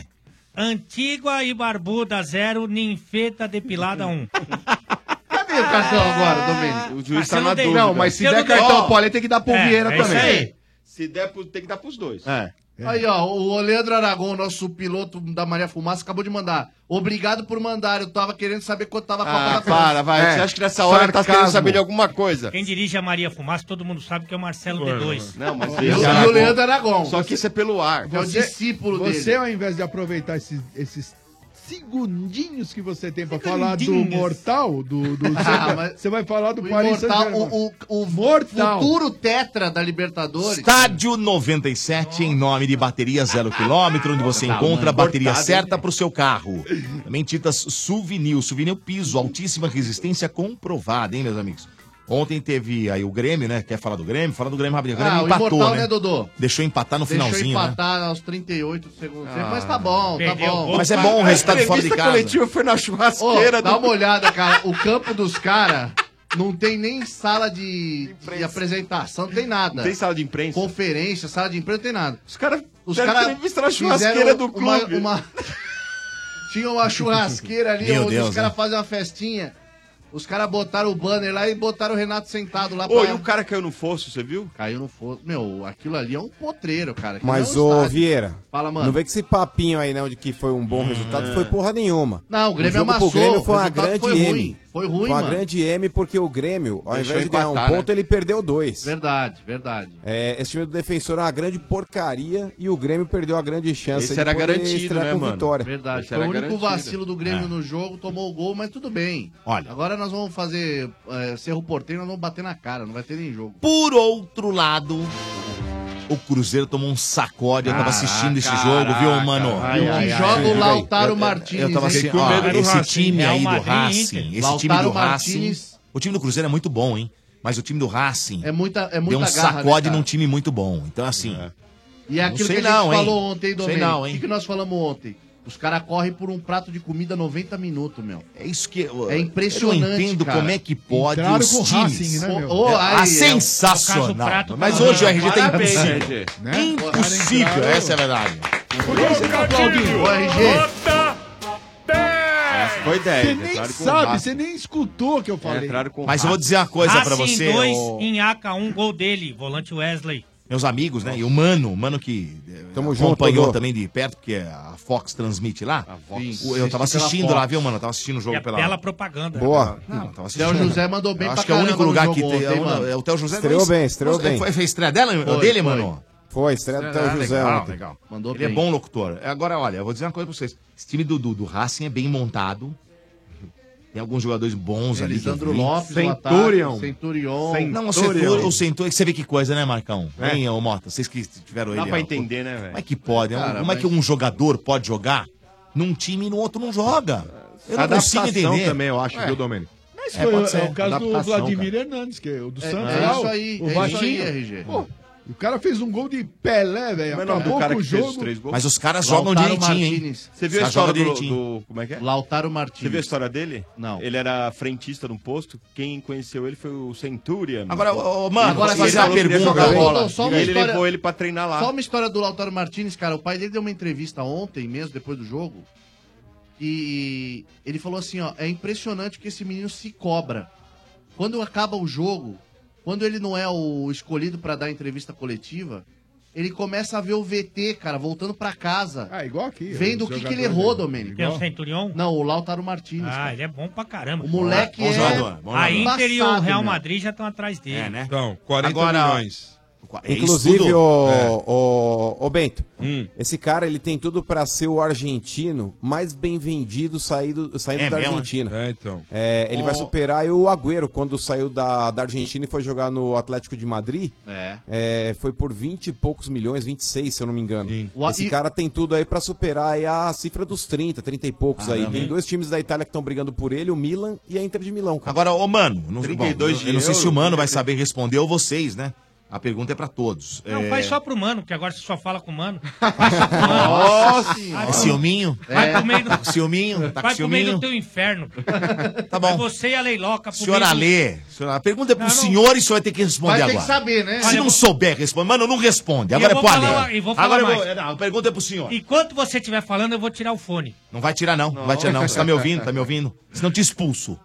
Antigua e Barbuda zero, Ninfeta depilada um. Cadê o cartão agora, Domênico? O Ah, juiz você tá não na tem- dúvida. Não, mas se Eu der não dou. cartão Ó. pro Ale, tem que dar pro É, Vieira é isso também. aí. Se der, pro- tem que dar pros dois. É. Aí, ó, o Leandro Aragão, nosso piloto da Maria Fumaça, acabou de mandar. Obrigado por mandar, eu tava querendo saber quanto tava a Copa Ah, da França. para, vai. É. Você acha que nessa hora ele tá querendo Sarcasmo. saber de alguma coisa? Quem dirige a Maria Fumaça, todo mundo sabe que é o Marcelo D dois. Não, mas E o- e o Leandro Aragão. Só que isso é pelo ar. É o discípulo Você, dele. ao invés de aproveitar esses, esses segundinhos que você tem pra falar do Segundinhos. mortal, do, do Ah, você, mas- você vai falar do O Paris imortal, Saint-Germain. o, o, o Mortal. futuro tetra da Libertadores. Estádio noventa e sete, em nome de Bateria Zero Quilômetro, onde você encontra a bateria certa para o seu carro. Também Titas Souvenir, Souvenir piso, altíssima resistência comprovada, hein, meus amigos? Ontem teve aí o Grêmio, né? Quer falar do Grêmio? Fala do Grêmio rapidinho. O Grêmio Ah, o empatou, imortal, né? né, Dodô? Deixou empatar no Deixou finalzinho, né? empatar aos trinta e oito do segundo tempo, mas tá bom, tá Perdeu o bom. gol. Mas é bom o resultado fora de A casa. coletiva foi na Ô, churrasqueira dá do... uma olhada, cara. O campo dos caras não tem nem sala de, de apresentação, não tem nada. Não tem sala de imprensa. Conferência, sala de imprensa, não tem nada. Os caras Os deram caras entrevista na churrasqueira do uma, clube. uma... Tinha uma churrasqueira ali, Meu onde Deus, os caras né? fazem uma festinha. Os caras botaram o banner lá e botaram o Renato sentado lá Ô, pra... e o cara caiu no fosso, você viu? Caiu no fosso. Meu, aquilo ali é um potreiro, cara. Aquilo Mas, é um ô estádio. Vieira, Fala, mano. não vem com esse papinho aí, não, de que foi um bom resultado, foi porra nenhuma. Não, o Grêmio jogo amassou, pro Grêmio foi o uma resultado grande foi M. ruim. Foi ruim, Foi uma mano. grande M porque o Grêmio, ao Deixou invés de ganhar empatar, um ponto, né? ele perdeu dois. Verdade, verdade. É, esse time do Defensor é uma grande porcaria e o Grêmio perdeu a grande chance Esse de era poder garantido, estrear né, com mano? vitória. Verdade. Esse Foi era o único garantido. vacilo do Grêmio É. no jogo, tomou o gol, mas tudo bem. Olha. Agora nós vamos fazer é, Cerro Porteiro, nós vamos bater na cara, não vai ter nem jogo. Por outro lado, o Cruzeiro tomou um sacode. Eu tava assistindo esse jogo, viu, mano? e o que joga o Lautaro Martins, Eu tava hein? assistindo. com Ó, medo do esse Racing. time Real aí do Madrid, Racing, Inter. esse time Lautaro do Racing. Martins. O time do Cruzeiro é muito bom, hein? Mas o time do Racing É muita, é deu muita um garra, sacode né, cara? num time muito bom. Então, assim, E é Não aquilo sei que a gente não, hein? falou ontem, Sei Domênico. não, O hein? que, que nós falamos ontem? Os caras correm por um prato de comida noventa minutos, meu. é isso que. eu- É impressionante, Eu não entendo cara. como é que pode Entraram os com o times. Racing, né, meu? Ô, ô, É, aí, ah, é, no sensacional. caso, o prato Mas tá hoje o lá. R G tá Parabéns, impossível. R G. Né? Impossível, Entraram- essa é a verdade. Por que você tá aplaudindo? Ô, R G, Essa foi ideia. Você nem entraram com sabe, raça. você nem escutou o que eu É, falei. entraram com Mas eu vou raça. dizer uma coisa pra Racing você, dois, ô, Inhaca um, gol dele, volante Wesley. meus amigos, né? E o Mano, o Mano que eh, Tamo junto, acompanhou Dodô. também de perto, porque a Fox transmite lá. Sim, O- Eu tava assiste pela assistindo Fox. lá, viu, mano? Eu tava assistindo o E jogo a pela. bela propaganda. Boa. Não, tava Theo assistindo. José mandou bem Eu pra acho que é o único caramba no lugar jogo que tem. ontem, é, o- mano. é o Theo José. Estreou mas- bem, estreou foi, bem. Foi, foi a estreia dela, Foi, dele, foi. mano? Foi, estreia do Ah, Theo José legal, ontem. legal. Mandou Ele é bem. bom locutor. Agora, olha, eu vou dizer uma coisa pra vocês. Esse time do, do, do Racing é bem montado. Tem alguns jogadores bons ali. que eu Elisandro vi. Lopes, no Centurion. ataque, Centurion. Não, o Centurion. Centurion, o Centurion, você vê que coisa, né, Marcão? É. Hein, ô Mota? Vocês que tiveram Dá ele. pra ó, entender, né, Como é velho? que pode? Cara, Como é que mas- um jogador pode jogar num time e no outro não joga? Eu não consigo Adaptação entender. também, eu acho, É. viu, Domênico? Mas É, foi pode o- ser. é o caso do Adaptação, Vladimir Hernandes, que é o do É, Santos. é lá, isso o- aí, o é Vasco. isso aí, R G. Pô, o cara fez um gol de Pelé, velho. Como é o nome do Acabou cara com o que fez os jogo. três gols? Mas os caras jogam Lautaro direitinho, hein? Martins. Você viu a Os caras história jogam do, direitinho. do- Como é que é? Lautaro Você viu a Martins. história dele? Não. Ele era frentista num posto. Quem conheceu ele foi o Centurion. Agora, ô, ô, mano, Agora, vou fazer sim, uma ele pergunta. jogar velho. bola. Só uma E ele história- levou ele pra treinar lá. Só uma história do Lautaro Martins, cara. O pai dele deu uma entrevista ontem mesmo, depois do jogo. E ele falou assim, ó, é impressionante que esse menino se cobra. Quando acaba o jogo, quando ele não é o escolhido pra dar entrevista coletiva, ele começa a ver o V T, cara, voltando pra casa. Ah, igual aqui. Vendo o que, que ele errou, Domênico. Quem é o Centurion? Não, o Lautaro Martins. Ah, cara. ele é bom pra caramba. O moleque Bom é... jogador, bom A jogador. Inter e o Embaçado, Real meu. Madrid já estão atrás dele. É, né? Então, quarenta Agora- milhões. É isso Inclusive, tudo? o, É. o, o Bento, Hum. esse cara ele tem tudo pra ser o argentino mais bem vendido saído, saindo É da mesmo, Argentina. É, então. É, ele Ó. vai superar o Agüero quando saiu da, da Argentina e foi jogar no Atlético de Madrid. É. É, foi por vinte e poucos milhões, vinte e seis, se eu não me engano. O- Esse e- cara tem tudo aí pra superar aí a cifra dos trinta, trinta e poucos aí. Caramba. Tem dois times da Itália que estão brigando por ele, o Milan e a Inter de Milão. Cara. Agora, ô Mano, não, trinta e bom, dois eu de não sei se o euro, Mano vai saber responder ou vocês, né? A pergunta é pra todos. Não, é... faz só pro Mano, porque agora você só fala com o Mano. Nossa, Vai é ciúminho? Vai pro meio do... Tá com ciúminho? Tá com Vai pro meio ciúminho? do teu inferno. Tá bom. É você e a Leiloca pro Senhor meio do- Alê, senhor- a pergunta é pro Não, não. senhor e o senhor vai ter que responder Vai ter que agora. saber, né? Se Olha, eu não vou- souber responder, mano, não responde. E Agora eu é vou pro falar- Alê. e vou falar Agora eu vou. mais. Não, a pergunta é pro senhor. Enquanto você estiver falando, eu vou tirar o fone. Não vai tirar, não. Não vai tirar, não. Você tá me ouvindo? Tá me ouvindo? Senão eu te expulso.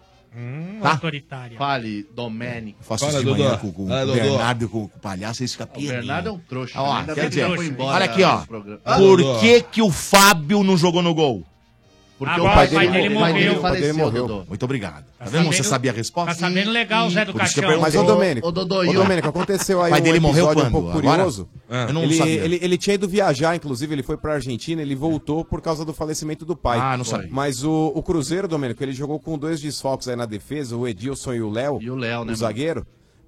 Hum, Tá? autoritária. Fale, Domênico. Eu faço Fala, isso de manhã Dodô. com, com, Fala, com o Dodô. Bernardo e com, com o palhaço, eles ficam O pianinho. Bernardo é um trouxa. Ó, né? Ainda quer bem que dizer, já foi embora olha aqui, ó. desse programa. Ah, Por Dodô. que que o Fábio não jogou no gol? Porque Ah, o o pai, pai dele, dele o pai dele morreu. faleceu, morreu. Dodô. Muito obrigado. Tá Tá vendo? Você sabendo- sabia a resposta? Tá sabendo legal, Zé do Por isso que eu Caixão. Mas, ô Domênico, Ô, Dodô, ô, e o- Domênico, aconteceu aí O pai um dele morreu episódio quando? um pouco Agora? curioso. Ah. Eu não Ele, sabia. ele, ele tinha ido viajar, inclusive, ele foi pra Argentina, ele voltou por causa do falecimento do pai. Ah, não sabia. Mas o, o Cruzeiro, Domênico, ele jogou com dois desfalques aí na defesa, o Edilson e o Léo. E o Léo, né, O mano? zagueiro.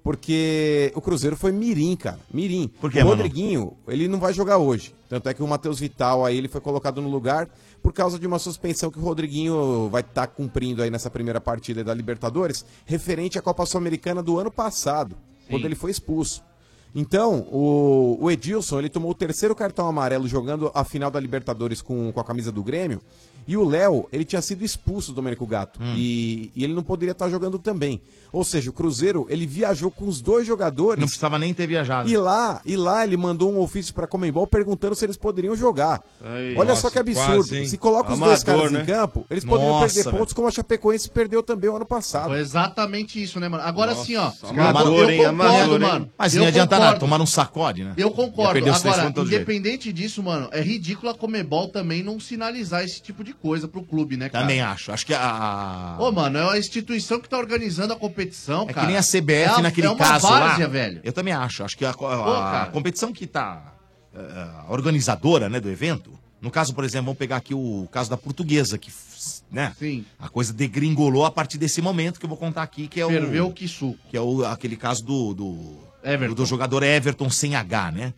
Porque o Cruzeiro foi mirim, cara. Mirim. Por quê, o mano? Rodriguinho, ele não vai jogar hoje. Tanto é que o Matheus Vital aí, ele foi colocado no lugar por causa de uma suspensão que o Rodriguinho vai estar cumprindo aí nessa primeira partida da Libertadores, referente à Copa Sul-Americana do ano passado, quando ele foi expulso. Então, o, o Edilson, ele tomou o terceiro cartão amarelo jogando a final da Libertadores com, com a camisa do Grêmio. E o Léo, ele tinha sido expulso do Domênico Gato. Hum. E, e ele não poderia estar jogando também. Ou seja, o Cruzeiro, ele viajou com os dois jogadores. Não precisava nem ter viajado. E lá, e lá ele mandou um ofício pra Comembol perguntando se eles poderiam jogar. Ai, Olha nossa, só que absurdo. quase, hein? Se coloca os Amador, dois caras né? em campo, eles poderiam Nossa, perder velho. pontos como a Chapecoense perdeu também o ano passado. Foi exatamente isso, né, mano? Agora sim, ó. amador, eu hein? concordo, Amador, hein? mano. Mas eu não ia adiantar concordo. nada, tomaram um sacode, né? Eu Ia concordo. perder os três Agora, pontos de todo independente disso, mano, é ridículo a Comebol também não sinalizar esse tipo de coisa pro clube, né, cara? Também acho. Acho que a. Ô, mano, é a instituição que tá organizando a competição, É cara. que nem a C B F É a- naquele é uma caso várzea, lá. velho. Eu também acho. Acho que a, a- Pô, a cara. competição que tá eh, a organizadora, né, do evento. No caso, por exemplo, vamos pegar aqui o caso da Portuguesa, que, né? Sim. A coisa degringolou a partir desse momento que eu vou contar aqui, que é Ferveu o que suco. que é o, aquele caso do do, Everton. do jogador Everton sem H, né?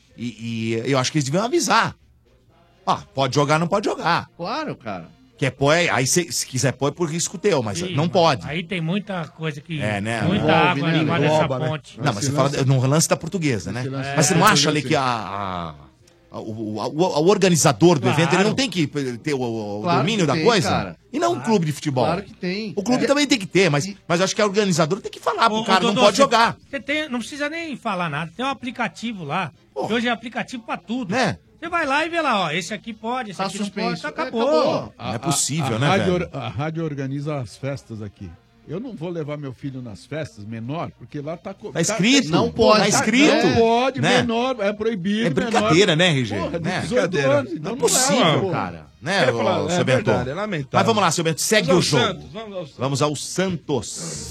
E, e eu acho que eles deviam avisar. Ah, pode jogar, não pode jogar. Claro, cara. Quer pôr, é- aí se, se quiser pôr é por risco teu, mas Ih, não mano, pode. Aí tem muita coisa que. É, né? Muita Envolve, água né? embaixo dessa Engloba, né? ponte. Não, mas Esse você fala lance- no lance da portuguesa, né? Esse lance Mas você da não acha portuguesa, ali sim. que a, a- o, o- o organizador do Claro. evento ele não tem que ter o, o Claro domínio que da tem, coisa? cara. E não um clube de futebol. Claro que tem. O clube É. também tem que ter, mas, mas eu acho que a organizadora tem que falar pro Ô, cara, ô, não Dodô, pode você- jogar. Você tem, não precisa nem falar nada. Tem um aplicativo lá. Pô. Que hoje é aplicativo pra tudo. Né? Você vai lá e vê lá, ó. Esse aqui pode, esse Tá aqui não suspenso. pode. Tá, É, acabou. acabou. Não é possível, a, né, rádio, velho? or- A rádio organiza as festas aqui. Eu não vou levar meu filho nas festas menor, porque lá tá... co- Tá escrito. Não pode. Tá escrito. Não pode, né? menor, é proibido. É brincadeira, menor. né, R G? Porra, Né? dezoito Brincadeira. anos, então Não é não possível, leva, pô. cara. Né, Queria ô, falar, seu é Bento? verdade, é lamentável. Mas vamos lá, seu Bento, segue Vamos o ao jogo. Santos, vamos ao Santos. Vamos ao Santos.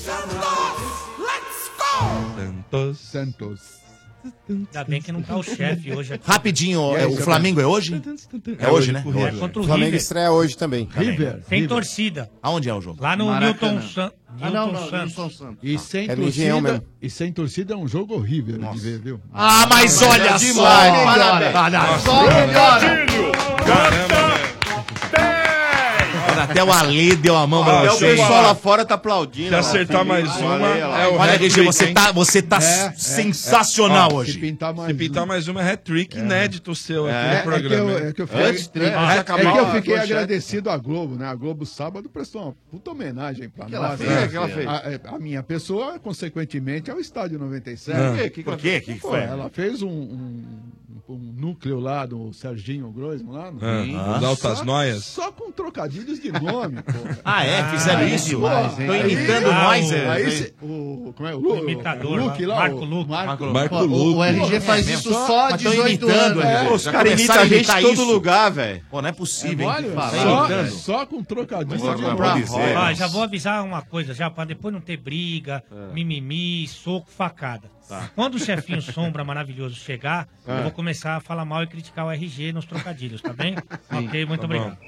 Santos. Santos. Ainda bem que não tá o chefe hoje aqui. Rapidinho, E aí, é, o seu Flamengo é hoje? É hoje, né? É contra O o Flamengo River. estreia hoje também. River. Sem River. torcida. Aonde é o jogo? Lá no Maracanã. Newton, San... Ah, não, Newton não, Santos. Nilson Santos. E sem, É do Engenhão torcida, mesmo. e sem torcida é um jogo horrível de ver, viu? Ah, mas olha só! demais, Parabéns. melhora. Ah, não. Só melhora. Caramba, velho. Até o Ale deu a mão Ah, pra Até o você. deixa eu pessoal falar. lá fora tá aplaudindo. Se lá, acertar feliz. mais uma, Olha lá. é o Olha, R G, hat-trick, você hein? tá, você tá É, é, sensacional Se hoje. pintar mais Se pintar um- mais uma, é hat-trick inédito seu aqui É, no É que eu, programa. é que eu fiquei, Antes, é, antes de é acabar que eu a fiquei manchete. agradecido à Globo, né? A Globo sábado prestou uma puta homenagem pra que ela nós. fez? né? O que ela fez? A, é, a minha pessoa, consequentemente, é o Estádio noventa e sete. Ah. Por quê? Que que Por ela quê? fez? Que que Pô, foi? ela fez um, um- um núcleo lá do Serginho Groisman lá. Ah, os Altas Noias. Só com trocadilhos de nome, pô. Ah, é? Fizeram Aí, isso? pô, Tô aí- imitando Ah, nós, o- é. Aí, é. cê- o, como é? O, Lu- imitador o Luke lá, lá. Marco o- Luque. Marco, Marco Pô, Luque. O R G faz É, isso mesmo? só há Mas tão dezoito imitando, anos. é. Pô, os Já caras começaram imitam a gente imitar em todo isso? lugar, velho. Pô, não é possível, Olha, hein? só, Tá imitando. só com trocadilhos Mas de não nome. pode dizer. Ó, já vou avisar uma coisa já, pra depois não ter briga, mimimi, soco, facada. Quando o chefinho Sombra maravilhoso chegar, Ah. eu vou começar a falar mal e criticar o R G nos trocadilhos, tá bem? Ok, muito Tá bom. obrigado.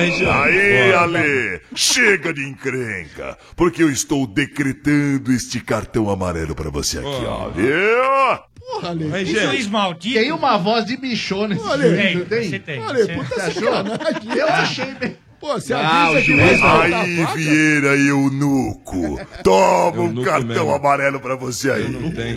Aí, Boa. Ale, chega de encrenca, porque eu estou decretando este cartão amarelo pra você aqui, ó, viu? Porra, Ale. Aí, Isso, gente, Luiz Maldito. Tem uma voz de bichona nesse Olha, jogo, tem, não tem? você tem. Ale, Você- puta Você achou? sacanagem. Eu achei bem. Pô, você Ah, avisa o que juiz vai soltar Aí, a faca? Vieira Eunuco, toma um Eunuco cartão mesmo. amarelo pra você aí. Eu não tenho.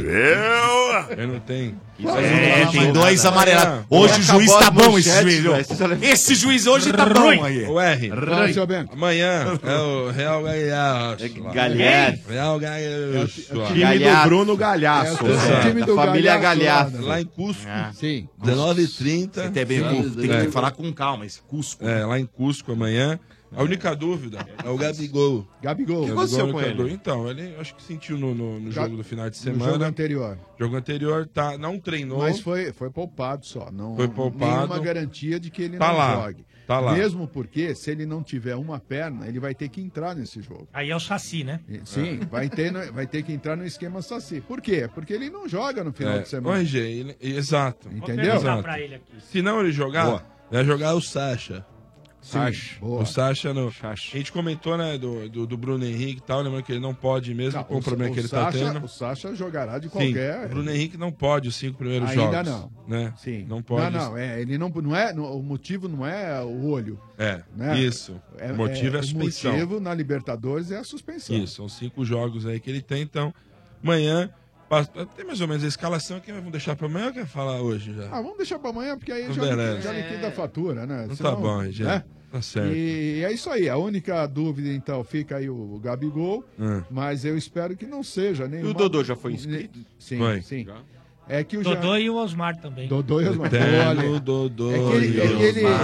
Eu? eu não tenho. É, tem dois nada. amarelados. É. Hoje o juiz Acabou tá as bom, esse manchetes, juiz. velho. Vocês olham- Esse juiz hoje tá bom aí. O R. Fala, seu Bento. Amanhã é o Real Galhaço. lá. Galhaço. Real Galhaço. Time Galhaço. do Bruno Galhaço. É o Exato. time do Da família Galhaço. Galhaço. Lá em Cusco, Sim. dezenove e trinta. Você tem, bem, tem É. que falar com calma, esse Cusco. É, lá em Cusco amanhã. A única dúvida é o Gabigol. Gabigol. O que Gabigol aconteceu é o com único ele? jogador. Então, ele acho que sentiu no, no, no Ga- jogo do final de No jogo semana. anterior. Jogo anterior, tá, não treinou. Mas foi, foi poupado só. Não, Foi poupado. Nenhuma garantia de que ele Tá não lá, jogue. tá lá. Mesmo porque, se ele não tiver uma perna, ele vai ter que entrar nesse jogo. Aí é o Saci, né? E- Sim, vai, ter, no- vai ter que entrar no esquema Saci. Por quê? Porque ele não joga no final É, de o semana. R G, ele- exato. Vou Entendeu? perguntar Exato. pra ele aqui. Se não ele jogar, Boa. vai jogar o Sacha. Sim, boa. O Sacha no. A gente comentou, né, do, do, do Bruno Henrique e tal, lembrando que ele não pode mesmo Não, com o problema o que ele Sacha, tá tendo. O Sacha jogará de Sim, qualquer... o Bruno Henrique não pode os cinco primeiros Ainda jogos. não. Né? Sim. Não pode. Não, não, é, ele não, não é, não- o motivo não é o olho. É, Né? isso. o motivo é, a suspensão. O motivo na Libertadores é a suspensão. Isso, são cinco jogos aí que ele tem, então amanhã. passa- Tem mais ou menos a escalação aqui, mas vamos deixar pra amanhã ou quer falar hoje já? Ah, vamos deixar pra amanhã, porque aí Não já, beleza. já liquida a fatura, né? Então Senão, tá bom, gente. né? Tá certo. E é isso aí. A única dúvida, então, fica aí o Gabigol, Hum. mas eu espero que não seja nenhuma... E o Dodô já foi inscrito? Sim, Foi. sim. É que o Dodô Jean- e o Osmar também. Dodô e Osmar. Eterno Olha, Dodô é que ele- é que ele- e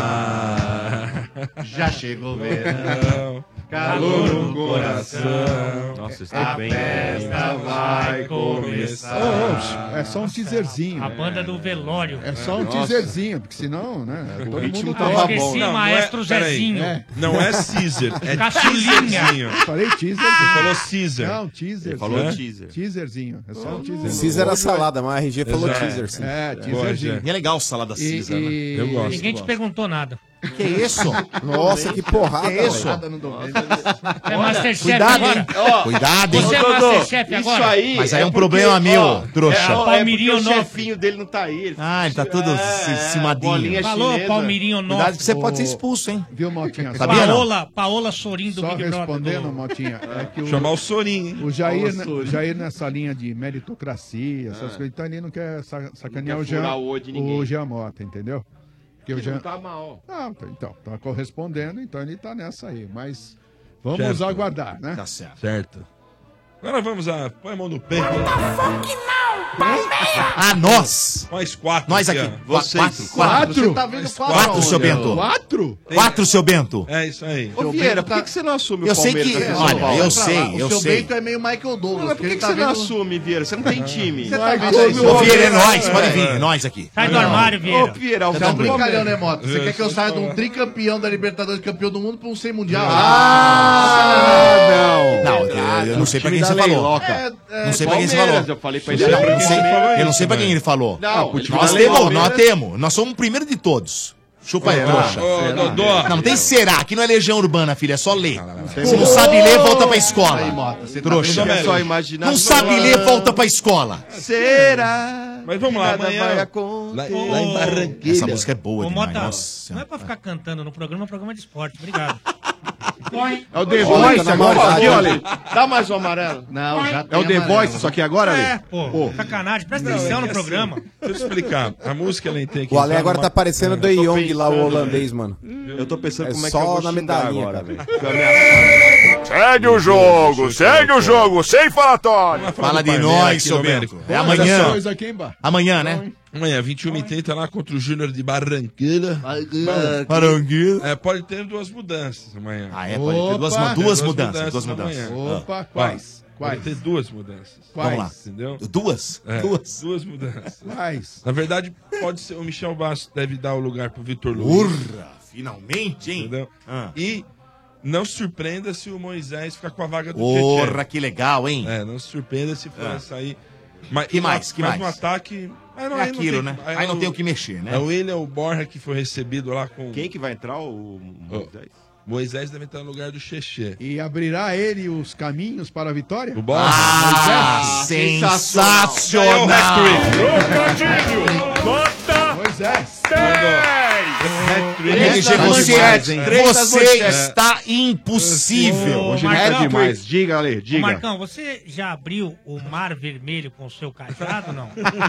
Osmar. Já chegou o verão, Calor no coração. Nossa, isso a tá bem. né? festa vai começar. Ô, ô, é só um teaserzinho. A banda do velório. É só um Nossa. teaserzinho, porque senão, né? Todo ritmo mundo tava Eu toca. bom. esqueci, Não, não Maestro é- peraí. Zezinho. É. Não é Caesar, é Caçulinha. teaserzinho. Falei teaser. Você falou Caesar. Não, teaser. Ele falou Né? teaser. Teaserzinho. É só um teaser. Caesar era salada, mas a R G falou Exato. teaser, sim. É, Boa, teaserzinho. gente. E é legal salada E- Caesar, né? e- Eu gosto. Ninguém te perguntou nada. Que isso? Nossa, que porrada, Que isso? velho. É Masterchef Cuidado, agora? hein? Cuidado, hein? Você é Ô, Dodô, Masterchef isso agora? aí Mas aí é um porque, problema meu, ó, trouxa. É, ó, é Palmirinho porque o Onofre. chefinho dele não tá aí. Ele Ah, ele tá todo É, ci- cimadinho. bolinha Falou, chinesa. Palmirinho Cuidado Novo. que você pode ser Ô, expulso, hein? Viu, Motinha? Sabia, não? Paola, Paola Sorim do Só Big Brother. respondendo, do- Motinha, é que o, Chamar o Sorin, hein? o Jair, Paola Sorin. o Jair nessa linha de meritocracia, essas coisas, então ele não quer sa- sacanear Não o quer furar Jean, o olho de ninguém. o Jean Mota, entendeu? Porque o Ele Jean... não tá mal. Ah, tá- então, tá correspondendo, então ele tá nessa aí, mas vamos Certo. aguardar, né? Tá certo. Certo. Agora vamos a. Põe a mão no peito. Ah, nós! Mais quatro. Nós aqui. ó. Vocês. Quatro. Quatro? Você tá vendo quatro, Quatro, seu aonde? Bento. Quatro? Quatro, seu Bento. É isso aí. Ô, Vieira, por que, que você não assume Eu o sei Palmeiras? que- aqui em São olha, Paulo? eu Pra sei, lá, eu o seu sei. Bento é meio Michael Douglas. Não, mas por que, ele que tá você não vendo- assume, Vieira? Você não tem time. Você tá Vai, vendo come esse o Ô, homem? Vieira, é nós, É. pode vir, é nós aqui. Sai do armário, Ô, Vieira. Vieira, Você é um alguém- brincalhão, né, Mota? Você É, quer que eu só- saia de um tricampeão da Libertadores, campeão do mundo, pra um sem mundial? Ah, não. Não, eu, eu não sei pra quem você falou. É, é, Não sei pra quem você Palmeiras, falou. eu falei pra ele. Eu não quem sei, ele falou eu não isso, sei pra quem velho. ele falou. Não, Nós falei temos, Palmeiras. nós temos. Nós somos o primeiro de todos. Chupa aí, trouxa. Ô, Dodô. Não, não tem será. Aqui não é legião urbana, filha. É só ler. Se não sabe ler, volta pra escola. Aí, Mota, você tá Trouxa. vendo? É só imaginar. Não sabe ler, volta pra escola. Será? Mas vamos lá, Nada amanhã. vai Lá, acontecer. lá em Barranquilha. Essa música é boa Ô, demais. Mota, Nossa. não é pra ficar cantando no programa, é um programa de esporte. Obrigado. É o The Olha, Voice tá na agora, maldade, aqui, olha. Dá mais um amarelo. Não, já É tem o The amarelo. Voice, só que agora, É, Ale? pô, sacanagem. Presta Não, atenção é no que programa. assim, deixa eu te explicar. A música ela tem que. O Ale entrar agora numa- tá parecendo o De Jong lá, o holandês, mano. Eu tô pensando É como é que só eu vou na xingar medalhinha, agora, cara. velho. Porque eu ameaço- Segue o jogo, segue o jogo, sem falatório. Fala de nós, seu Bento. É amanhã. Amanhã, né? Amanhã, vinte e uma e trinta, lá contra o Júnior de Barranquilla. Barranquilla. É, pode ter duas mudanças amanhã. Ah, é? Pode ter duas, Opa. duas Tem mudanças. Duas mudanças. amanhã. Opa, Ah. quais? Pode Quais? ter duas mudanças. Vamos lá. Entendeu? Duas? É, Duas. Duas mudanças. Quais? Na verdade, pode ser o Michel Bastos deve dar o lugar pro Vitor Luiz. Urra, finalmente, hein? Entendeu? Ah. E não se surpreenda se o Moisés ficar com a vaga do Porra, Tietchan. que legal, hein? É, não se surpreenda se for Ah. essa aí. Mas, Que mais? Que mas mais? no ataque... Mas É aí aquilo, tem- né? Aí não o- tem o que mexer, né? É o William, o Borja que foi recebido lá com... Quem que vai entrar? O Moisés? Moisés deve entrar no lugar do Chechê. E abrirá ele os caminhos para a vitória? O Borja? Ah, sensacional! Moisés. M G, você, você está impossível. Hoje não é demais. Diga, Ale, Ô, diga. Marcão, você já abriu o Mar Vermelho com o seu cajado ou não?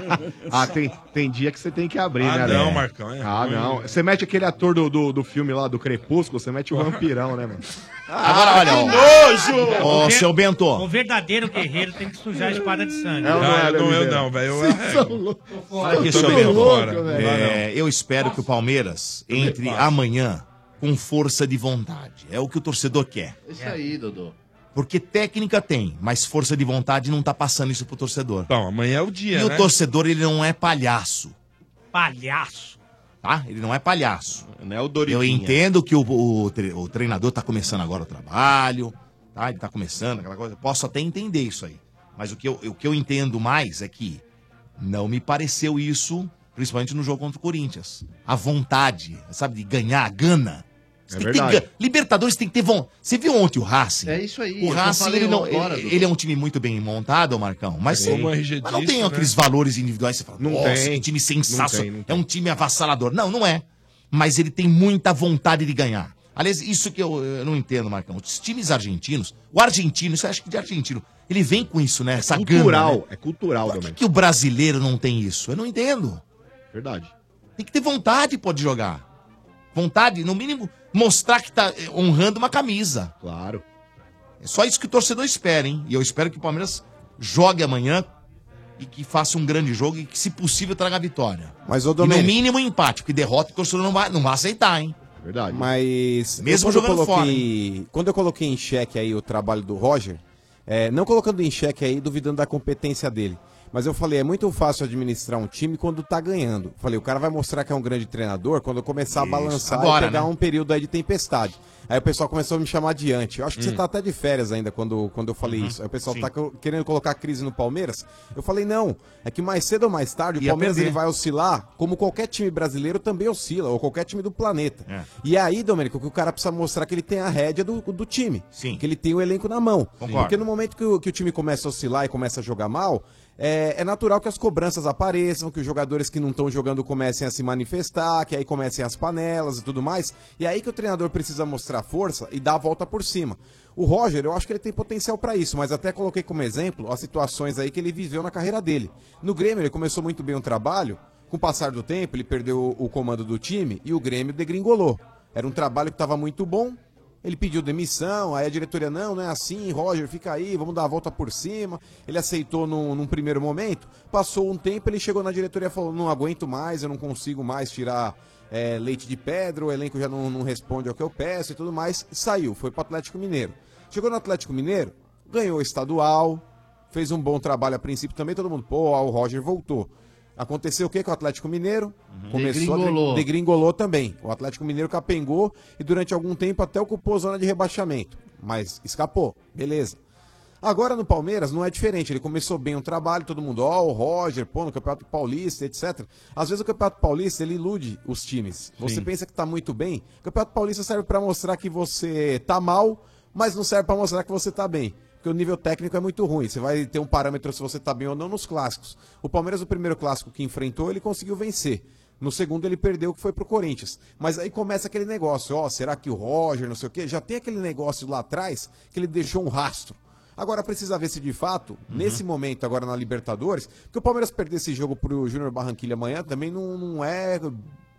Ah, tem, tem dia que você tem que abrir, Ah, né, não, Ale? Marcão, é Ah, ruim. não. Você mete aquele ator do, do, do filme lá, do Crepúsculo, você mete o vampirão, né, mano? Agora, olha, ó. nojo! Ô, O ver- seu Bento. O verdadeiro guerreiro tem que sujar a espada de sangue. Não, não, é, não eu não, velho. Eu arrego. Olha aqui, Eu tô seu meio Bento. fora. É, eu espero que o Palmeiras entre amanhã com força de vontade. É o que o torcedor quer. Isso aí, Dodô. Porque técnica tem, mas força de vontade não tá passando isso pro torcedor. Então, amanhã é o dia, E né? o torcedor, ele não é palhaço, Palhaço. tá? Ele não é palhaço. Não é o Eu Dorivinha. entendo que o, o, tre- o treinador tá começando agora o trabalho, tá? Ele tá começando aquela coisa. Posso até entender isso aí. Mas o que eu, o que eu entendo mais é que não me pareceu isso, principalmente no jogo contra o Corinthians. A vontade, sabe, de ganhar, a gana. Você É tem que ter verdade. ga- Libertadores tem que ter vontade. Você viu ontem o Racing? É isso aí, O eu só Racing, falei ele, não, agora, ele, Dudu. ele é um time muito bem montado, Marcão, mas, É como o R G mas não disse, tem né? aqueles valores individuais. Você fala, Não nossa, tem. que time Não sensacional. tem, não É um time avassalador. Não, não é. Mas ele tem muita vontade de ganhar. Aliás, isso que eu, eu não entendo, Marcão. Os times argentinos, o argentino, isso eu acho que de argentino, ele vem com isso, né? Essa Cultural, gana, né? é cultural Por que, também. que o brasileiro não tem isso? Eu não entendo. Verdade. Tem que ter vontade, pode jogar. Vontade, no mínimo, mostrar que tá eh, honrando uma camisa. Claro. É só isso que o torcedor espera, hein? E eu espero que o Palmeiras jogue amanhã e que faça um grande jogo e que, se possível, traga a vitória. Mas, ô E no Domênico, mínimo, empate, porque derrota o torcedor não vai, não vai aceitar, hein? Verdade. mas Mesmo eu, quando eu jogando coloquei, quando eu coloquei em xeque aí o trabalho do Roger, é, não colocando em xeque aí, duvidando da competência dele, mas eu falei, é muito fácil administrar um time quando tá ganhando. Falei, o cara vai mostrar que é um grande treinador quando começar a Isso, balançar agora, e pegar né? um período aí de tempestade. Aí o pessoal começou a me chamar de anti. Eu acho que você Hum. tá até de férias ainda quando, quando eu falei Uhum, isso. Aí o pessoal sim. tá co- querendo colocar crise no Palmeiras. Eu falei, não, é que mais cedo ou mais tarde o Ia Palmeiras perder. ele vai oscilar, como qualquer time brasileiro também oscila, ou qualquer time do planeta. É. E aí, Domênico, que o cara precisa mostrar que ele tem a rédea do, do time. Sim. Que ele tem o elenco na mão. Concordo. Porque no momento que o, que o time começa a oscilar e começa a jogar mal, é, é natural que as cobranças apareçam, que os jogadores que não estão jogando comecem a se manifestar, que aí comecem as panelas e tudo mais. E aí que o treinador precisa mostrar força e dar a volta por cima. O Roger, eu acho que ele tem potencial pra isso, mas até coloquei como exemplo as situações aí que ele viveu na carreira dele. No Grêmio, ele começou muito bem o trabalho, com o passar do tempo, ele perdeu o comando do time e o Grêmio degringolou. Era um trabalho que estava muito bom, ele pediu demissão, aí a diretoria, não, não é assim, Roger, fica aí, vamos dar a volta por cima. Ele aceitou num, num primeiro momento, passou um tempo, ele chegou na diretoria e falou, não aguento mais, eu não consigo mais tirar é, leite de pedra, o elenco já não, não responde ao que eu peço e tudo mais, saiu, foi pro Atlético Mineiro. Chegou no Atlético Mineiro, ganhou o estadual, fez um bom trabalho a princípio também, todo mundo, pô, ó, o Roger voltou. Aconteceu o que com o Atlético Mineiro? Começou Degringolou. a degringolou também. O Atlético Mineiro capengou e durante algum tempo até ocupou a zona de rebaixamento. Mas escapou, beleza. Agora no Palmeiras não é diferente. Ele começou bem o trabalho, todo mundo, ó, o Roger, pô, no Campeonato Paulista, etcétera. Às vezes o Campeonato Paulista ele ilude os times. Você Sim. pensa que tá muito bem. O Campeonato Paulista serve pra mostrar que você tá mal, mas não serve pra mostrar que você tá bem. Porque o nível técnico é muito ruim. Você vai ter um parâmetro se você tá bem ou não nos clássicos. O Palmeiras, o primeiro clássico que enfrentou, ele conseguiu vencer. No segundo ele perdeu, que foi pro Corinthians. Mas aí começa aquele negócio, ó, será que o Roger, não sei o quê, já tem aquele negócio lá atrás que ele deixou um rastro. Agora precisa ver se de fato, nesse momento agora na Libertadores, porque o Palmeiras perder esse jogo pro Júnior Barranquilla amanhã também não, não é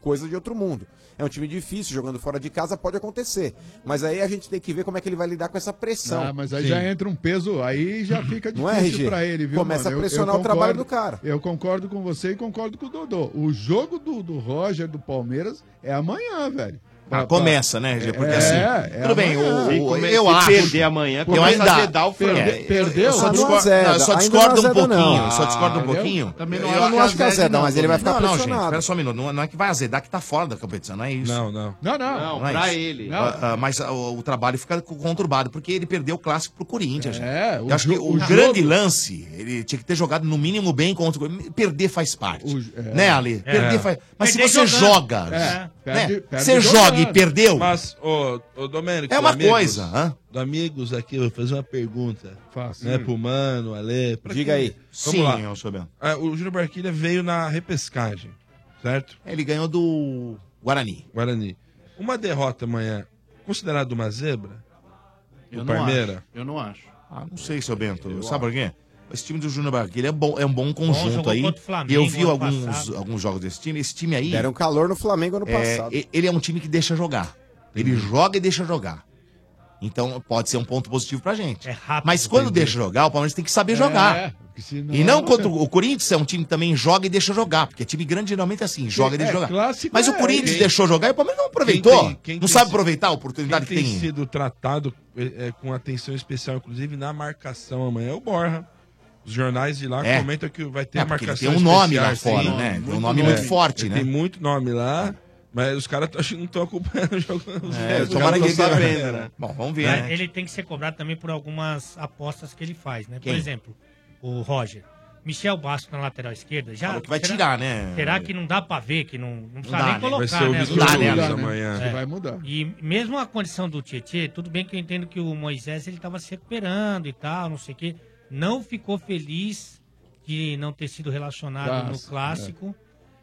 coisa de outro mundo. É um time difícil, jogando fora de casa pode acontecer. Mas aí a gente tem que ver como é que ele vai lidar com essa pressão. Ah, mas aí Sim. já entra um peso, aí já fica Não é, difícil R G? pra ele, viu, Começa mano? a pressionar eu, eu o trabalho concordo- do cara. Eu concordo com você e concordo com o Dodô. O jogo do, do Roger, do Palmeiras, é amanhã, velho. Ah, começa, né, G? Porque É, assim, é tudo bem, amanhã. o, Se o- come- eu se acho. perder amanhã, eu começa ainda a azedar o frango. É, Perdeu? Eu só Ah, não discordo, azeda, não, eu só ainda discordo não um azeda, pouquinho. não. Eu só discordo um Ah, pouquinho. entendeu? Também não- eu não acho que azeda, mas ele vai ficar não, não, pressionado. gente, espera só um minuto. Não, não é que vai azedar que tá fora da competição, não é isso. Não, não. Não, não. Não é pra isso. ele. Ah, ah, mas ah, o, o trabalho fica conturbado, porque ele perdeu o clássico pro Corinthians. É, gente. o Eu acho que jo- o, o grande jogo- lance, ele tinha que ter jogado no mínimo bem contra o Corinthians. Perder faz parte. é. Né, Ale? É. Perder faz. Mas Perder se você jogando. joga, É. né? Perde- perde você jogando. joga e perdeu. Mas, ô, ô Domênico, É uma amigos, coisa, hã? Do amigos aqui, eu vou fazer uma pergunta. Faça. Né, pro Mano, Ale. pra Diga quem- aí. Vamos Sim, lá. eu sou bem. Ah, o Júnior Barquilha veio na repescagem, certo? Ele ganhou do Guarani. Guarani. Uma derrota amanhã, considerada uma zebra? Eu O não Parmeira? acho. Eu não acho. Ah, não sei, seu Bento. Sabe por quê? Esse time do Júnior Barquilha é, bom, é um bom conjunto jogou aí. contra o Flamengo Eu vi ano alguns, passado. alguns jogos desse time. Esse time aí. Deram calor no Flamengo ano é, passado. e- Ele é um time que deixa jogar. Ele joga e deixa jogar. Então pode ser um ponto positivo pra gente. É rápido. Mas quando Entendi. deixa jogar, o Palmeiras tem que saber É, jogar. porque senão- E não contra o o Corinthians, é um time que também joga e deixa jogar. Porque time grande geralmente é assim, joga e deixa é, jogar. clássico Mas o é, Corinthians quem- deixou jogar e o Palmeiras não aproveitou. Quem tem- quem não tem sabe sido- aproveitar a oportunidade Quem que tem tem. sido tratado é, é, com atenção especial, inclusive na marcação amanhã, é o Borja. Os jornais de lá É. comentam que vai ter É, porque marcação ele tem um nome especial, lá fora, sim. né? Tem um Muito nome muito forte, Ele né? Tem muito nome lá, mas os caras tão- acho que não estão acompanhando o jogo. Os É, os tomara caras que tão ele- sabendo, né? Bom, vamos ver, É, né? Ele tem que ser cobrado também por algumas apostas que ele faz, né? Quem? Por exemplo, o Roger. Michel Bastos na lateral esquerda. Já, Falou que vai será- tirar, né? Será que não dá pra ver, que não, não precisa dá, nem né? colocar, Vai ser o né? Vitor Não dá, Luiz né? amanhã. É. Vai mudar. E mesmo a condição do Tietê, tudo bem que eu entendo que o Moisés ele tava se recuperando e tal, não sei o quê. Não ficou feliz de não ter sido relacionado no Nossa, clássico.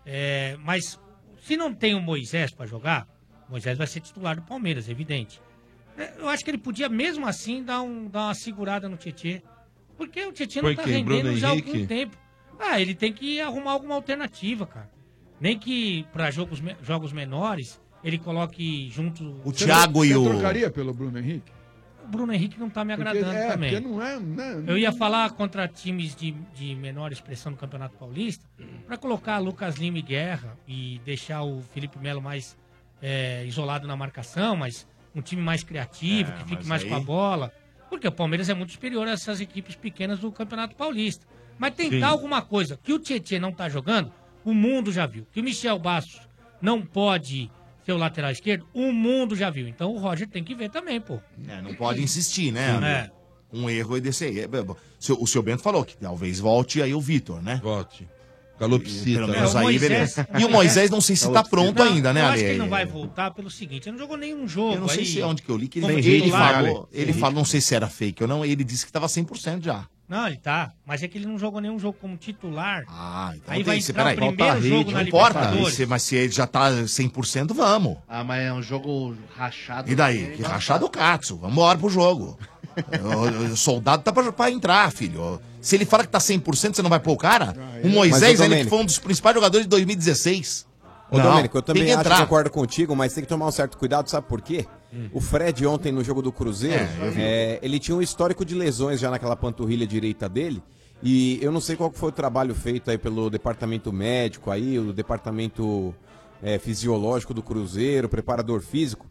É, mas se não tem o Moisés pra jogar, o Moisés vai ser titular do Palmeiras, evidente. É, Eu acho que ele podia mesmo assim dar, um, dar uma segurada no Tietê. Porque o Tietê não Põe tá quem? rendendo Bruno já há Henrique? algum tempo. Ah, ele tem que arrumar alguma alternativa, cara. Nem que pra jogos, me- jogos menores ele coloque junto O Thiago e Você o. trocaria pelo Bruno Henrique? O Bruno Henrique não tá me Porque- agradando é, também. porque não é, né, Eu ia falar contra times de, de menor expressão no Campeonato Paulista pra colocar Lucas Lima e Guerra e deixar o Felipe Melo mais é, isolado na marcação, mas um time mais criativo, É, que fique mas mais aí- com a bola. Porque o Palmeiras é muito superior a essas equipes pequenas do Campeonato Paulista. Mas tentar Sim. alguma coisa que o Tietê não tá jogando, o mundo já viu. Que o Michel Bastos não pode ser o lateral esquerdo, o mundo já viu. Então o Roger tem que ver também, pô. É, não pode insistir, né? Sim. Ale? Um erro aí desse aí. É, bom, seu- O seu Bento falou que talvez volte aí o Vitor, né? Volte. Calopsita. Pelo né? menos É, o aí, Moisés- beleza. E o Moisés não sei se tá pronto Não, ainda, né, eu Ale? acho que ele não vai voltar pelo seguinte, ele não jogou nenhum jogo. Eu não sei aí. se é onde que eu li que ele, Como ele titular. falou. Ele falou, não sei se era fake ou não, ele disse que tava cem por cento já. Não, ele tá. Mas é que ele não jogou nenhum jogo como titular. Ah, então Aí vai tem- entrar o peraí. primeiro jogo Não na importa, Libertadores. se- mas se ele já tá cem por cento, vamos. Ah, mas é um jogo rachado. E daí? Que rachado o Katsu. Vamos embora pro jogo. O, o soldado tá pra, pra entrar, filho. Se ele fala que tá cem por cento, você não vai pôr o cara? O Moisés, Mas, ô, ele que Domênico. foi um dos principais jogadores de dois mil e dezesseis. Ô, Não, Domênico, eu tem também que acho que entrar. concordo contigo, mas tem que tomar um certo cuidado, sabe por quê? O Fred ontem no jogo do Cruzeiro, É, eu vi. é, ele tinha um histórico de lesões já naquela panturrilha direita dele, e eu não sei qual que foi o trabalho feito aí pelo departamento médico aí, o departamento é, fisiológico do Cruzeiro, preparador físico,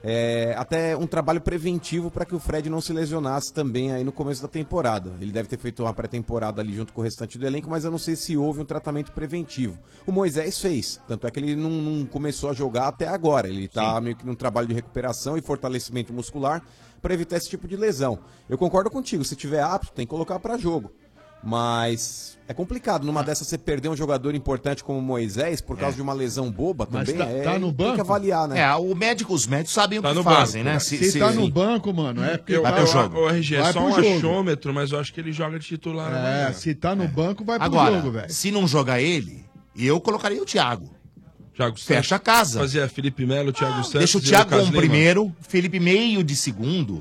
é, até um trabalho preventivo para que o Fred não se lesionasse também aí no começo da temporada. Ele deve ter feito uma pré-temporada ali junto com o restante do elenco, mas eu não sei se houve um tratamento preventivo. O Moisés fez, tanto é que ele não, não começou a jogar até agora. Ele tá meio que num trabalho de recuperação e fortalecimento muscular para evitar esse tipo de lesão. Eu concordo contigo, se tiver apto, tem que colocar para jogo. Mas é complicado, numa dessas você perder um jogador importante como o Moisés por causa de uma lesão boba Mas também. tá- é, tá no Tem banco? que avaliar, né? É, o médico, os médicos sabem Tá o que no fazem, banco. né? Se, tá no banco, mano, é porque Vai tá- pro jogo. O R G é Vai só pro um jogo. achômetro, mas eu acho que ele joga de titular É, amanhã. se tá no banco, vai pro Agora, jogo, velho. se não jogar ele, eu colocaria o Thiago. Thiago Fecha Santos. a casa. Fazia Felipe Melo, Thiago Santos. Deixa o e Thiago Lucas como Lima. primeiro, Felipe meio de segundo,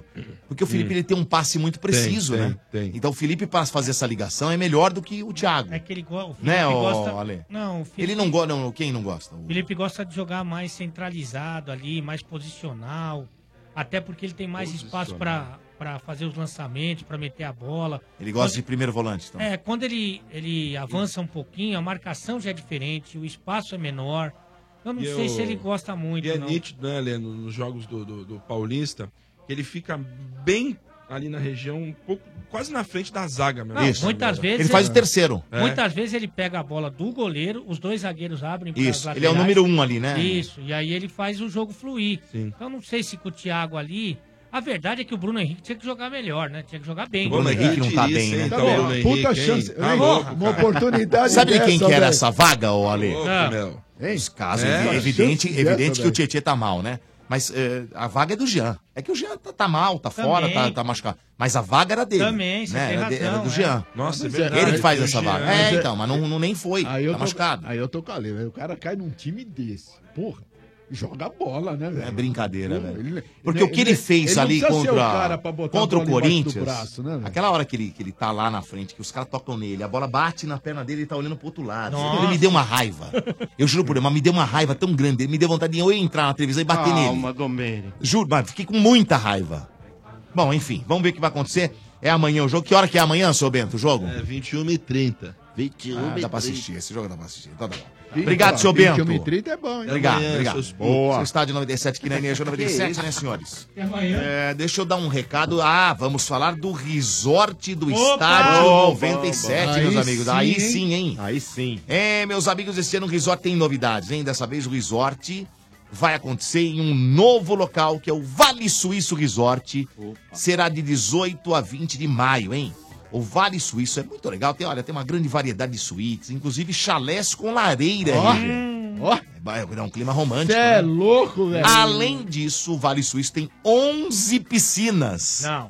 Porque o Felipe Hum. ele tem um passe muito preciso, Tem, né? tem, tem. Então o Felipe, para fazer essa ligação, é melhor do que o Thiago. É que ele go- o Felipe Né, ô, gosta... Ale? Não, o Felipe... Ele não gosta, não, quem não gosta? O Felipe gosta de jogar mais centralizado ali, mais posicional. Até porque ele tem mais espaço pra para fazer os lançamentos, pra meter a bola. Ele gosta Quando- de primeiro volante, então. É, quando ele, ele avança um pouquinho, a marcação já é diferente, o espaço é menor. Eu não E sei eu- se ele gosta muito, E é não. nítido, né, Lê, no- nos jogos do, do, do Paulista, que ele fica bem ali na região, um pouco, quase na frente da zaga mesmo. Não, muitas vezes Ele faz o terceiro. É. Muitas vezes ele pega a bola do goleiro, os dois zagueiros abrem pras Isso, ele é o laterais. número um ali, né? Isso, e aí ele faz o jogo fluir. Sim. Então não sei se com o Thiago ali... A verdade é que o Bruno Henrique tinha que jogar melhor, né? Tinha que jogar bem. O Bruno Henrique não tá bem, né? Tá bom, puta chance. Tá hein? louco, Uma cara. oportunidade Sabe de quem dessa, que era velho. essa vaga, ô Ale? Louco, Ah. meu. Os casos, É, evi- evidente, chance evidente dessa, que o Tietchan tá mal, né? Mas eh, a vaga é do Jean. É que o Jean tá, tá mal, tá Também. fora, tá, tá machucado. Mas a vaga era dele. Também, você né? tem era, de- era razão, do é. Jean. Nossa, é Ele verdade, que faz tem o essa Jean. vaga. Mas É, é- então, mas não, não nem foi. Aí eu tá tô, machucado. Aí eu tô com a Lê, velho. O cara cai num time desse. Porra, joga bola, né, velho? É brincadeira, Porra, velho. ele- Porque ele- o que ele fez ele não ali precisa ser contra, o cara pra botar contra a o bola embaixo do Corinthians, braço, né, velho? aquela hora que ele, que ele tá lá na frente, que os caras tocam nele, a bola bate na perna dele e ele tá olhando pro outro lado. Nossa. Ele me deu uma raiva. Eu juro por ele, mas me deu uma raiva tão grande. Ele me deu vontade de eu entrar na televisão e bater nele. Calma, Domênico. Juro, mas fiquei com muita raiva. Bom, enfim, vamos ver o que vai acontecer. É amanhã o jogo. Que hora que é amanhã, seu Bento, o jogo? É vinte e uma e trinta. vinte e um Ah, e dá pra trinta. assistir. Esse jogo dá pra assistir. Então tá bom. Vinte, Obrigado, ó, seu vinte e Bento. um e trinta é bom, hein? Obrigado, Amanhã, obrigado. seus Boa. Seu estádio noventa e sete aqui na Energia noventa e sete, né, senhores? É, deixa eu dar um recado. Ah, vamos falar do resort do Opa! estádio Opa, noventa e sete, opa. meus Aí amigos. sim, Aí hein? sim, hein? Aí sim. É, meus amigos, esse ano o resort tem novidades, hein? Dessa vez o resort vai acontecer em um novo local, que é o Vale Suíço Resort. Será de dezoito a vinte de maio, hein? O Vale Suíço é muito legal. Tem, olha, tem uma grande variedade de suítes, inclusive chalés com lareira. Ó, hein, gente? ó. Vai dar um clima romântico. Cê é né? louco, velho. Além disso, o Vale Suíço tem onze piscinas. Não.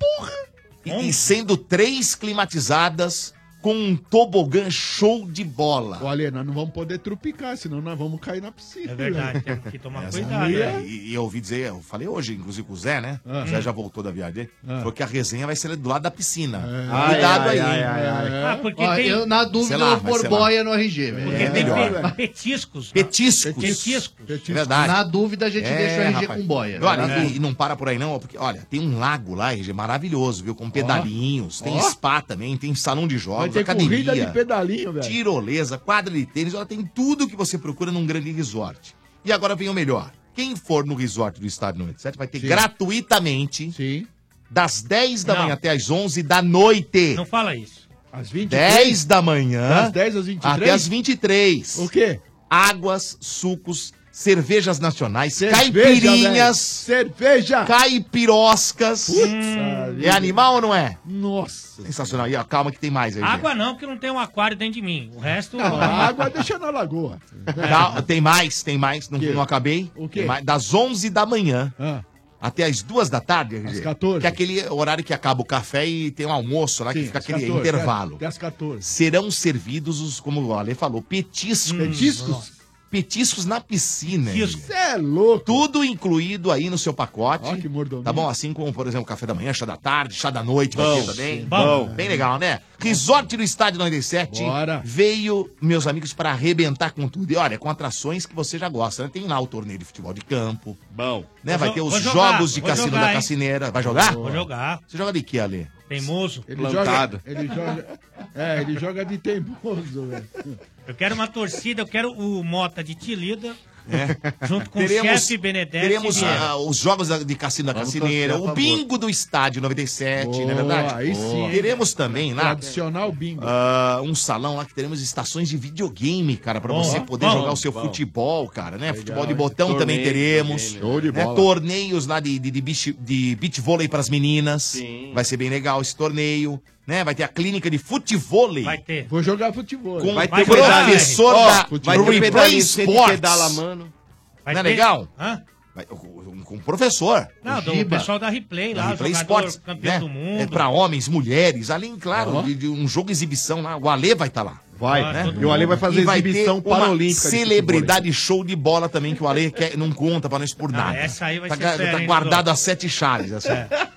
E, e sendo três climatizadas com um tobogã show de bola. Olha, nós não vamos poder trupicar, senão nós vamos cair na piscina. É verdade, velho. tem que tomar Essa cuidado. mulher- né? é E, e eu ouvi dizer, eu falei hoje, inclusive com o Zé, né? Ah. O Zé já voltou da viagem dele. Ah. Porque a resenha vai ser do lado da piscina. Ai, Cuidado ai, aí, ai, hein? ai, ai. Ah, porque Ó, tem, eu, na dúvida, Sei lá, eu vou vai pôr ser lá. boia no R G, velho. porque É tem melhor. pe- petiscos. Petiscos. Petiscos. É verdade. Na dúvida, a gente É, deixa o R G rapaz. com boia. E Olha, né? e, e não para por aí não, porque, olha, tem um lago lá, R G, maravilhoso, viu? Com pedalinhos, tem Ó. spa também, tem salão de Vai jogos, ter corrida academia, de pedalinho, velho. tirolesa, quadra de tênis, olha, tem tudo que você procura num grande resort. E agora vem o melhor. Quem for no resort do Estádio noventa e sete vai ter Sim. gratuitamente, Sim. das dez da Não. manhã até as onze da noite. Não fala isso. Às vinte e dez da manhã Das dez às vinte e três? até as vinte e três. O quê? Águas, sucos, cervejas nacionais, Cerveja, caipirinhas, Cerveja! caipiroscas. Puta vida. É animal ou não é? Nossa. Sensacional. E ó, calma que tem mais aí. gente. Água não, porque não tem um aquário dentro de mim. O resto... Não, a água deixa na lagoa. Cal- Tem mais, tem mais. Não, quê? não acabei. O quê? Tem mais. Das onze da manhã Ah, até as duas da tarde, R G, Às quatorze. que é aquele horário que acaba o café e tem um almoço lá, que sim, fica às aquele quatorze, intervalo. Até às quatorze. Serão servidos os, como o Ale falou, petiscos. Petiscos? Petiscos na piscina. Petiscos. R G. Você é louco. Tudo incluído aí no seu pacote. Ó, que mordomia. Tá bom? Assim como, por exemplo, café da manhã, chá da tarde, chá da noite, vai ter também. Bom. Bem legal, né? Resort do Estádio noventa e sete Bora. veio, meus amigos, para arrebentar com tudo. E olha, com atrações que você já gosta, né? Tem lá o torneio de futebol de campo. Bom. Né? Vou Vai jo- ter os vou jogar, jogos de vou cassino jogar, da hein? Cassineira. Vai jogar? Vou jogar. Você joga de que, Ale? Teimoso. Ele Plantado. joga, ele joga. É, ele joga de teimoso, velho. Eu quero uma torcida, eu quero o Mota de Tilida, É. junto com o Teremos, chefe Benedetti. teremos e Vieira. ah, os jogos da- de cassino da Vamos Cassineira, torcer a o favor. bingo do Estádio noventa e sete, não é Boa, verdade? aí sim, hein? Teremos também lá Tradicional bingo. ah, um salão lá que teremos estações de videogame, cara, pra Bom, você poder bom, jogar o seu bom. futebol, cara, né? Futebol de hein? botão também Torneio, teremos. torneio. Show de Né? bola. Torneios lá de, de, de, beach, de beach vôlei pras meninas. Sim. Vai ser bem legal esse torneio. Né? Vai ter a clínica de futevôlei. Vai ter. Vou jogar futebol. Com Vai o ter professor Ó, da vai ter Replay pedalinho, você de Sports. pedala, mano. Vai Não é ter- legal? Hã? Vai- Com com o professor. Não, do Giba. pessoal da Replay Da lá, Replay jogador Sports, campeão né? do mundo. É pra homens, mulheres, além, claro, Ó. de, de um jogo exibição lá. O Ale vai estar lá. Vai, Vai, né? todo E o Ale vai fazer E vai exibição ter uma paralímpica. de celebridade show de bola também, que o Ale quer, não conta pra nós por Ah, nada. essa aí vai tá, ser ga- fera, tá hein, guardado Dudu? a sete chaves. Essa. É. Então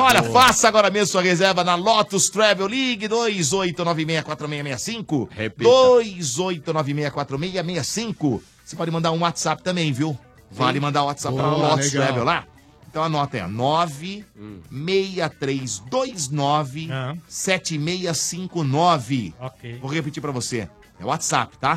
Então, olha, faça agora mesmo sua reserva na Lotus Travel League dois oito nove seis quatro seis seis cinco. dois oito nove seis quatro seis seis cinco. Você pode mandar um WhatsApp também, viu? Vale mandar o WhatsApp para a Boa, Lotus legal. Travel lá. Então anota aí, nove seis três dois nove sete seis cinco nove. Ok. Vou repetir pra você. É o WhatsApp, tá?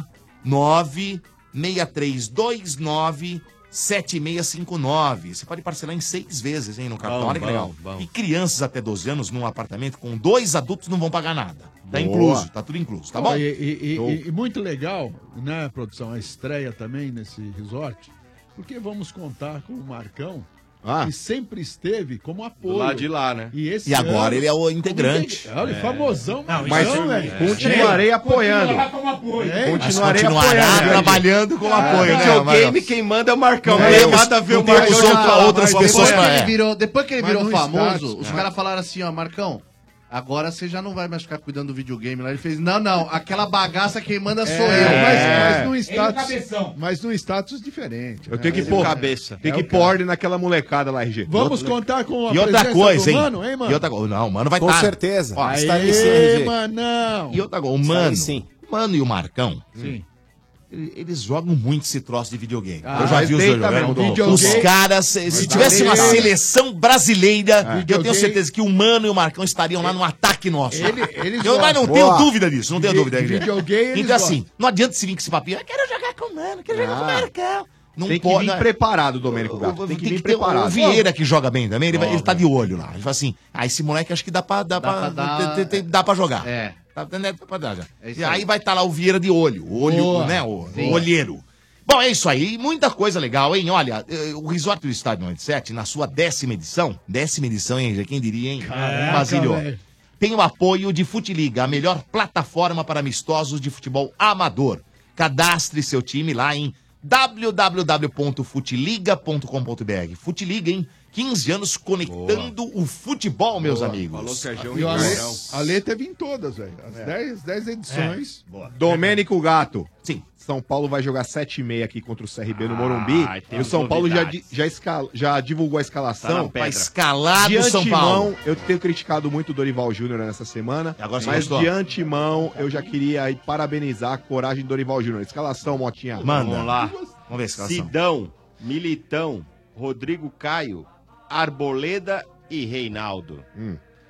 nove seis três dois nove sete seis cinco nove. Você pode parcelar em seis vezes, hein, no cartão. Bom, Olha que bom, legal. bom. E crianças até doze anos num apartamento com dois adultos não vão pagar nada. Tá Boa. incluso, tá tudo incluso, tá Ó, bom? E, e- e- Show. e- e muito legal, né, produção, a estreia também nesse resort, porque vamos contar com o Marcão, que sempre esteve como apoio. Do lado de lá, né? E, esse E agora ano, ele é o como integrante. integ- Olha, É. famosão, Não, Marcão, isso- velho. é. Continuarei apoiando. Continuará como apoio. É, Continuarei apoiando, trabalhando com apoio, né? Videogame, Marcos? quem manda é o Marcão. Não Não temos- nada a ver não o Marcão temos de outra- falar, outras mas pessoas depois pra- que é. ele virou, depois que ele Mas virou no famoso, status, os né? caras falaram assim, ó, Marcão, agora você já não vai mais ficar cuidando do videogame lá. Ele fez, não, não, aquela bagaça quem manda sou É, eu. mas, mas num Ele status, cabeção. mas num status diferente. Eu né? tenho que Ele- pôr cabeça. Tem É que o pôr cara. ordem naquela molecada lá, R G. Vamos contar com a E outra presença coisa, do hein? Mano, hein, mano? E outra coisa, não, o Mano vai Com estar. certeza. Ó, Estarei sim, R G. Manão. E outra coisa, o Estarei Mano, sim. o Mano e o Marcão, Sim. ele- eles jogam muito esse troço de videogame. Ah, eu já mas vi os dois deita jogando. mesmo, videogame- Os caras, se, se Mas tivesse uma videogame- seleção brasileira, eu tenho Videogame- certeza que o Mano e o Marcão estariam lá no ataque nosso. Ele- eles eu mas não gostam. tenho Boa. dúvida disso, não tenho Vi- dúvida. R G. videogame eles Então assim, gostam. não adianta se vir com esse papinho, eu quero jogar com o Mano, quero jogar com o Ah. Marcão. Não Tem que pode, vir né? preparado, Domênico Gato. Tem que vir ter o- preparado. O Vieira que joga bem também, ele, vai- Ó, ele tá de olho lá. Ele fala assim, ah, esse moleque acho que dá pra, dá pra, pra dar- tem- tem- dá pra jogar. É. Tá, né, dá pra dar já. É isso E aí aí. vai estar lá o Vieira de olho, o olho, Boa. né, o, Sim. o olheiro. Bom, é isso aí, muita coisa legal, hein? Olha, eh, o Resort do Estádio noventa e sete, na sua décima edição, décima edição, hein, quem diria, hein? Caraca, Basílio, velho. tem o apoio de Futiliga, a melhor plataforma para amistosos de futebol amador. Cadastre seu time lá em w w w ponto futiliga ponto com ponto b r. Futiliga, hein? quinze anos conectando o futebol, meus Boa. amigos. Falou Sérgio E o Ale, Carlão. Ale teve em todas, velho. As É. dez dez edições. Domênico Gato. Sim. São Paulo vai jogar sete e meia aqui contra o C R B no Morumbi. Ai, E o temos São Paulo já, novidades. di- já, escala- já divulgou a escalação. Tá na pedra. Escalado De São antemão, Paulo. eu tenho criticado muito o Dorival Júnior nessa semana. E agora você mas gostou? de antemão, eu já queria aí parabenizar a coragem do Dorival Júnior. Escalação, Motinha. Manda. Vamos lá. Vamos ver a escalação. Sidão, Militão, Rodrigo Caio, Arboleda e Reinaldo. Hum.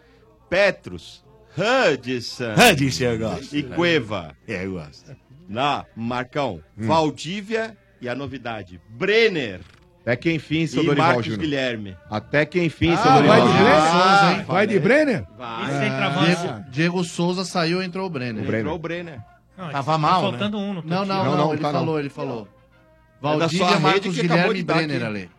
Petros, Hudson. Hudson, eu gosto. E Cueva. É, eu gosto. Lá, Marcão, Hum. Valdívia e a novidade, Brenner Até que enfim, seu e Dorival Marcos Júnior. Guilherme. Até que enfim, seu Ah, vai Dorival de Júnior. Brenner? Souza, hein? Vai de Brenner? Vai. Esse centroavante. Diego, Diego Souza saiu, entrou o Brenner. O Brenner. Entrou o Brenner. Não, Tava tá mal, faltando um no teu Não, time. não, não, Não, não, ele tá falou, não. ele falou. É da Valdívia, sua rede Marcos que acabou Guilherme de e dar Brenner, aqui. Ale.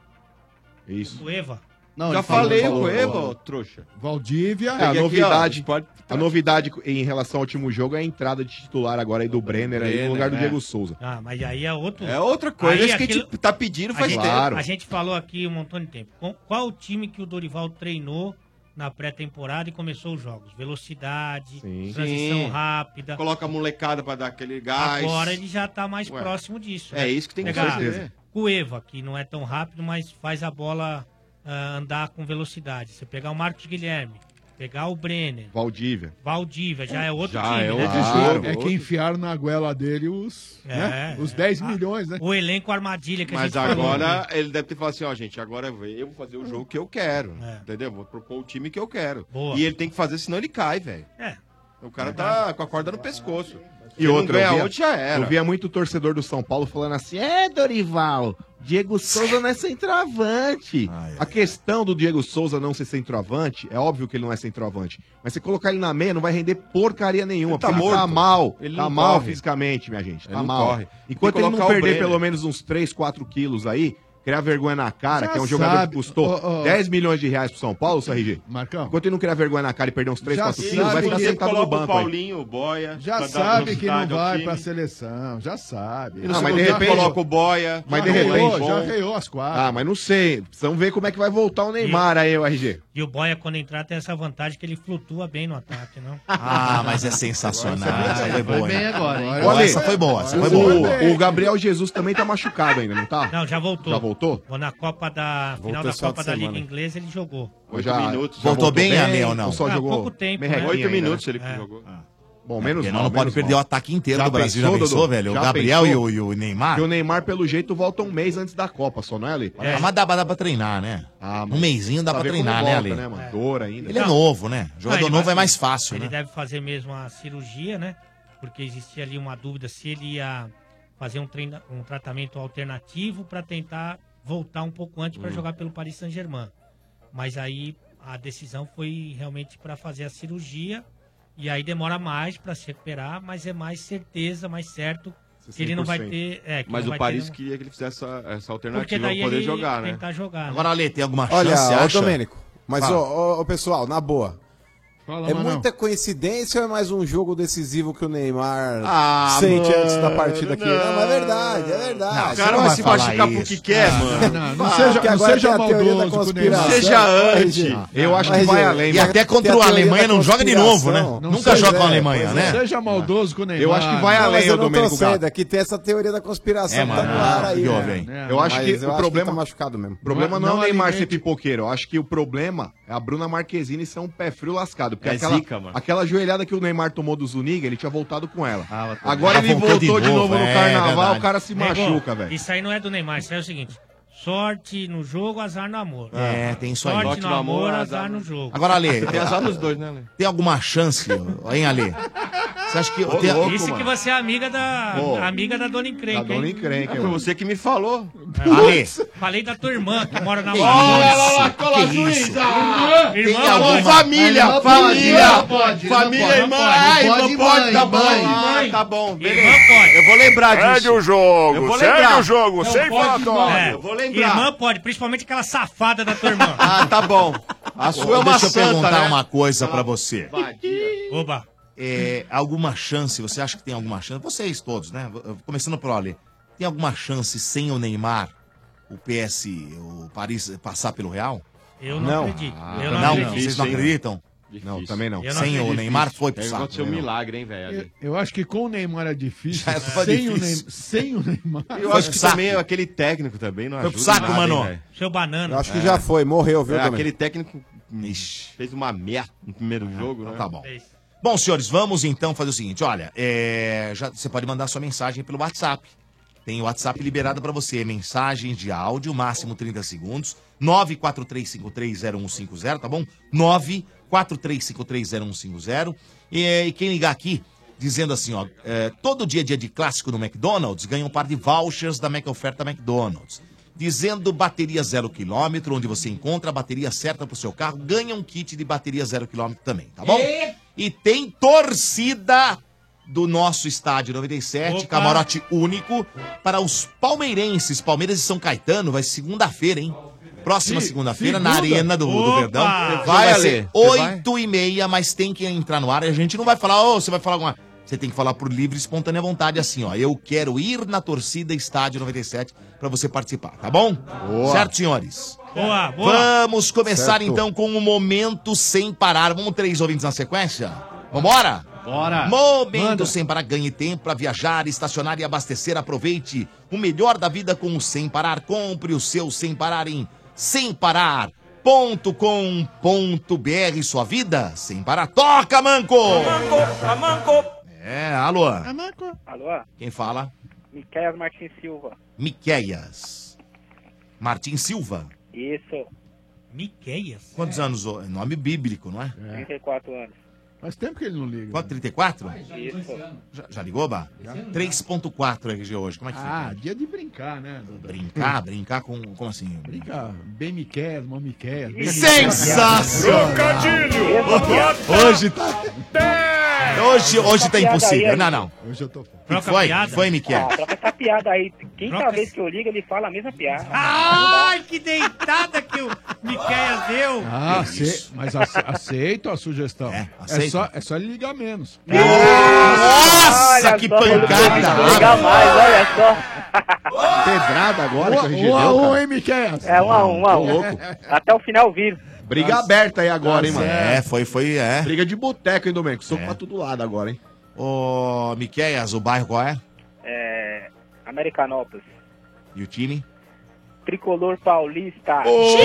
Isso. O Eva. Não, Já ele falou, falei ele o falou, Eva, falou. ô trouxa. Valdívia. É, a Peguei aqui, novidade, ó, pode- a novidade em relação ao último jogo é a entrada de titular agora aí do Brenner, aí no Brenner, lugar do é. Diego Souza. Ah, mas aí é outro. É outra coisa, Aí isso que a aquilo- gente tá pedindo A faz gente, tempo. Claro. a gente falou aqui um montão de tempo. Com- Qual o time que o Dorival treinou na pré-temporada e começou os jogos? Velocidade, Sim. transição Sim. rápida. Coloca a molecada pra dar aquele gás. Agora ele já tá mais Ué, próximo disso. é né? isso que tem que Pegar fazer. Cueva, que não é tão rápido, mas faz a bola ah, andar com velocidade. Você pegar o Marcos Guilherme, pegar o Brenner, Valdívia. Valdívia, já é outro Já time, é né? outro É, jogo. é que enfiaram na goela dele os, É, né? é. os dez Ah, milhões, né? O elenco armadilha que a Mas gente falou. agora ele deve ter falado assim, ó, gente, agora eu vou fazer o jogo que eu quero, É. entendeu? Vou propor o time que eu quero. Boa. E ele tem que fazer, senão ele cai, velho. É. O cara tá com a corda no pescoço. E Se não outra, ganha eu via, onde já era. eu via muito torcedor do São Paulo falando assim, é, Dorival, Diego Souza não é centroavante. Ai, ai, a questão do Diego Souza não ser centroavante, é óbvio que ele não é centroavante, mas você colocar ele na meia não vai render porcaria nenhuma, Ele tá porque ele tá morto. mal, Ele tá não mal corre. fisicamente, minha gente, Ele tá não mal. corre. Enquanto Tem que ele não colocar o perder Brenner. pelo menos uns três, quatro quilos aí, criar vergonha na cara, Já que é um jogador sabe. que custou Ô, ô. dez milhões de reais pro São Paulo, seu R G. Marcão, Enquanto ele não criar vergonha na cara e perder uns três, Já quatro sabe quilos, vai ficar que- sentado no coloca o banco aí. Paulinho, o Boia. já pra dar sabe que não velocidade ao vai time. pra seleção, já sabe. E no Ah, mas segundo de tempo repente- coloca o Boia. Mas já de repente- reou, já bom. reou as quatro. Ah, mas não sei. Precisamos ver como é que vai voltar o Neymar aí, o R G. E o Boia, quando entrar, tem essa vantagem que ele flutua bem no ataque, não? Ah, mas é sensacional. Essa foi Foi boa, bem hein? agora, hein? Agora- Olha, Essa foi boa, essa foi boa. O, o Gabriel Jesus também tá machucado ainda, não tá? Não, já voltou. Já voltou? voltou? Vou na Copa da Voltou final da esse final Copa de da semana. Liga Inglesa, ele jogou. Ou já- minutos. já Voltou bem, Ale, ou ou não? só Ah, jogou pouco tempo, meio né? reguinho Oito ainda, minutos né? ele É. jogou. Bom, menos Porque mal, não pode menos perder mal. o ataque inteiro Já do Brasil. Já pensou, pensou, Dodô? velho? O Já Gabriel e pensou? o, e o Neymar? Porque o Neymar, pelo jeito, volta um mês antes da Copa, só, não é, Ale? É. Mas dá, dá pra treinar, né? Ah, Um mêsinho dá pra pra ver como treinar, né, volta, Ale? né, mano? Dor ainda. Ele é Não. novo, né? Jogador Não, ele novo vai- é mais fácil, Ele né? deve fazer mesmo a cirurgia, né? Porque existia ali uma dúvida se ele ia fazer um, treina, um tratamento alternativo para tentar voltar um pouco antes para Hum. jogar pelo Paris Saint-Germain. Mas aí a decisão foi realmente para fazer a cirurgia e aí demora mais para se recuperar, mas é mais certeza, mais certo que ele não vai ter... É, que Mas não o vai Paris ter... queria que ele fizesse essa, essa Porque alternativa daí pra poder ele jogar, né? tentar jogar, né? Agora, Ale, tem alguma Olha, chance, ô, acha? Domênico, mas, Fala. ô, ô, ô, pessoal, na boa. Fala, É Manão. muita coincidência ou é mais um jogo decisivo que o Neymar Ah, sente mano, antes da partida aqui? Não, não. mas é verdade, é verdade. Não, o Você cara não vai vai se falar machucar isso. porque quer, Ah, mano. Não, não Ah, seja, porque não agora seja tem a teoria da maldoso com o conspiração. Neymar. Seja Mas, anti. gente, Eu acho que mas, vai gente, além. E até tem contra a a teoria Alemanha da não joga de novo, né? conspiração. Não Nunca seja- joga com a é, Alemanha, pois né? Não seja maldoso com o Neymar. Eu acho que vai Não, mas além, eu ô não tô Domênico saindo Gato. daqui, tem essa teoria da conspiração É, que tá mano, no ar aí, que né? jovem. É, Eu acho Mas que eu o acho problema... que tá machucado mesmo. O problema não, Não é o Neymar alimente. ser pipoqueiro. Eu acho que o problema é a Bruna Marquezine ser um pé frio lascado. Porque É aquela, zica, mano. aquela joelhada que o Neymar tomou do Zuniga, ele tinha voltado com ela. Ah, mas tá Agora bem. ele Ah, voltou voltou de de novo, novo, no é carnaval, verdade. o cara se Nego, machuca, velho. Isso aí não é do Neymar, isso aí é o seguinte: sorte no jogo, azar no amor. É, tem isso aí. Sorte, Sorte no no amor, amor, azar azar no no- jogo. Agora, Ale, Tem azar nos dois, né, Ale? tem alguma chance, hein, Ale? Você acha que... Ô, tem- louco, Isso que mano. você é amiga da, Pô. amiga da Dona Encrenca, Tá dando hein? encrenca, Foi mano. você que me falou. Ale, Falei da tua irmã, que mora na Que Amazônia. isso? cola Que isso? Irmã, Tem pode. alguma- Família, Não família, pode, não pode, família, não irmã, pode, ah, não irmã pode, pode, tá mãe, bom, mãe. ah, tá bom, Irmã beleza. pode. Eu vou lembrar disso. Segue o Eu jogo, vou segue lembrar. o jogo, Não sem pode, falatório. É, Eu vou lembrar. Irmã pode, principalmente aquela safada da tua irmã. Ah, tá bom. A sua é uma Deixa eu santa, perguntar né? uma coisa pra você. Oba. É, alguma chance, você acha que tem alguma chance? Vocês todos, né? Começando por Ale. Tem alguma chance sem o Neymar, o P S, o Paris passar pelo Real? Eu não, Não. acredito. Ah, eu não, não, acredito. vocês não hein? acreditam? Não, também não. Eu não Sem o acredito. Neymar foi pro Deve saco. acontecer um também não. milagre, hein, velho? Eu, eu acho que com o Neymar é difícil. Já é só sem, o difícil. Neymar, sem o Neymar. Eu Foi acho pro que saco. também aquele técnico também não Foi ajuda pro saco, nada, hein, mano. velho? Seu banana. Eu acho que já foi, morreu, viu, É, Domênico? aquele técnico Ixi. fez uma merda no primeiro jogo, Então né? tá bom. É isso. Bom, senhores, vamos então fazer o seguinte. Olha, é, já, você pode mandar sua mensagem pelo WhatsApp. Tem o WhatsApp liberado pra você. Mensagens de áudio, máximo trinta segundos. nove quatro três cinco três zero um cinco zero, tá bom? nove quatro três cinco três zero um cinco zero. E, e quem ligar aqui, dizendo assim, ó, é, todo dia é dia de clássico no McDonald's, ganha um par de vouchers da Mac Oferta McDonald's. Dizendo bateria zero quilômetro, onde você encontra a bateria certa pro seu carro, ganha um kit de bateria zero quilômetro também, tá bom? E, e tem torcida do nosso estádio noventa e sete, Opa. camarote único para os palmeirenses. Palmeiras e São Caetano, vai ser segunda-feira, hein? Próxima Sim, segunda-feira, na segunda? Arena do, do Opa. Verdão. Vai, Vai Ale? ser Você vai? oito e meia, mas tem que entrar no ar. E a gente não vai falar, ô, você vai falar alguma... Você tem que falar por livre e espontânea vontade, assim, ó. Eu quero ir na torcida Estádio noventa e sete pra você participar, tá bom? Boa. Certo, senhores? Boa, boa. Vamos começar Certo. então com um momento sem parar. Vamos três ouvintes na sequência? Vambora? Bora. Momento Manda. sem parar. Ganhe tempo para viajar, estacionar e abastecer. Aproveite o melhor da vida com o Sem Parar. Compre o seu Sem Parar em sem parar ponto com ponto b r. Sua vida sem parar. Toca, Manco! É, alô? Alô? Quem fala? Miquel Martins Silva. Miqueias. Martins Silva. Isso, Miqueias? Quantos anos? ô? É nome bíblico, não é? trinta e quatro anos. Faz tempo que ele não liga. Quanto? trinta e quatro? Isso. Já, já ligou, Bá? três ponto quatro R G hoje. Como é que fica? Ah, dia de brincar, né, Duda? Brincar? Brincar com... Como assim? Brincar. Bem Miquel, mal Miquel. bem Sensacional! Hoje tá... Hoje, hoje tá impossível. Não, não. Hoje eu tô O que Troca foi? piada? Foi, Miquel? Ah, troca essa piada aí. Quinta Troca vez esse- que eu ligo, ele fala a mesma piada. Ai, que deitada que o Miqueias deu. Ah, ace... mas ace... aceito a sugestão. É, É, aceito. só, é só ele ligar menos. Nossa, Olha que só, ele pancada! ligar mais, olha só. Pedrada agora que a gente Um a deu, um, cara. hein, Miquel? É um a um, um a um. louco. Até o final vivo. Briga aberta aí agora, hein, mano. É, foi, foi, é. Briga de boteco, hein, Domênico? Soco É. pra todo lado agora, hein? Ô, Miqueias, o bairro qual é? É... Americanópolis. E o time? tricolor paulista. Ô,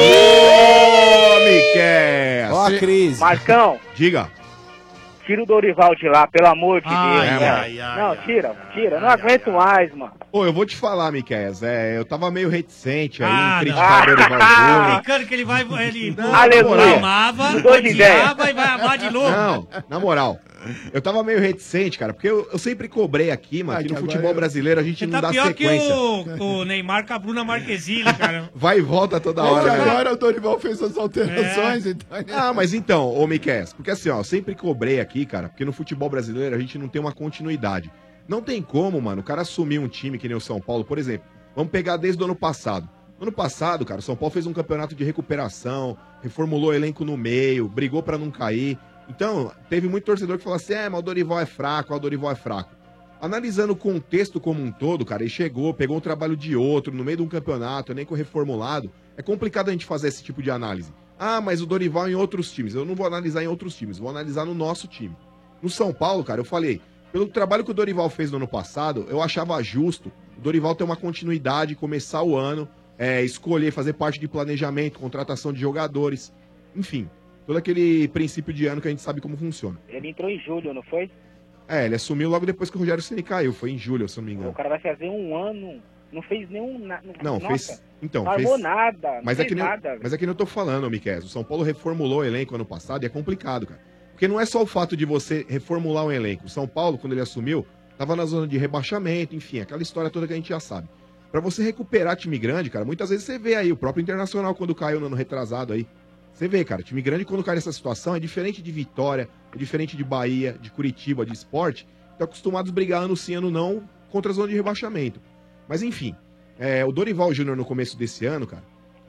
Miquel! Ó a crise. Marcão, Diga. tira o Dorival de lá, pelo amor de Ai, Deus. ai, velho. ai, ai, não, tira, tira. Não aguento mais, mano. Pô, eu vou te falar, Miquel, é, eu tava meio reticente aí Ah, em criticar o não. Dorival Tá Júnior. brincando que ele vai. Ele Aleluia. amava, Mudou de odiava e vai amar de novo. Não, na moral. Eu tava meio reticente, cara, porque eu, eu sempre cobrei aqui, mano, Ah, que que no agora futebol eu- brasileiro a gente Você não tá dá pior sequência. que o, o Neymar com a Bruna Marquezine, cara. Vai e volta toda É que hora. né? agora o Dorival fez as alterações, então... Ah, mas então, ô Miquel, porque assim, ó, eu sempre cobrei aqui, cara, porque no futebol brasileiro a gente não tem uma continuidade. Não tem como, mano, o cara assumir um time que nem o São Paulo, por exemplo. Vamos pegar desde o ano passado. No ano passado, cara, o São Paulo fez um campeonato de recuperação, reformulou o elenco no meio, brigou pra não cair. Então, teve muito torcedor que falou assim, é, mas o Dorival é fraco, o Dorival é fraco. Analisando o contexto como um todo, cara, ele chegou, pegou o trabalho de outro, no meio de um campeonato, elenco reformulado. É complicado a gente fazer esse tipo de análise. Ah, mas o Dorival em outros times. Eu não vou analisar em outros times, vou analisar no nosso time. No São Paulo, cara, eu falei, pelo trabalho que o Dorival fez no ano passado, eu achava justo o Dorival ter uma continuidade, começar o ano, é, escolher, fazer parte de planejamento, contratação de jogadores, enfim, todo aquele princípio de ano que a gente sabe como funciona. Ele entrou em julho, não foi? É, ele assumiu logo depois que o Rogério Ceni caiu, foi em julho, se eu não me O engano. cara vai fazer um ano, não fez nenhum... na- Não, Nossa, fez. Então, não fez. armou nada, não Mas é, fez que nem, nada. velho. mas é que nem eu tô falando, Miquel. O São Paulo reformulou o elenco ano passado e é complicado, cara. Porque não é só o fato de você reformular um elenco. O São Paulo, quando ele assumiu, tava na zona de rebaixamento, enfim, aquela história toda que a gente já sabe. Pra você recuperar time grande, cara, muitas vezes você vê aí, o próprio Internacional quando caiu no ano retrasado aí. Você vê, cara, time grande quando cai nessa situação é diferente de Vitória, é diferente de Bahia, de Curitiba, de Sport. Estão acostumados a brigar ano sim, ano não, contra a zona de rebaixamento. Mas enfim, é, o Dorival Júnior no começo desse ano, cara,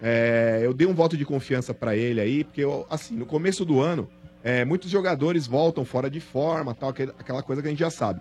é, eu dei um voto de confiança pra ele aí, porque, eu, assim, no começo do ano, é, muitos jogadores voltam fora de forma, tal, aquele- aquela coisa que a gente já sabe.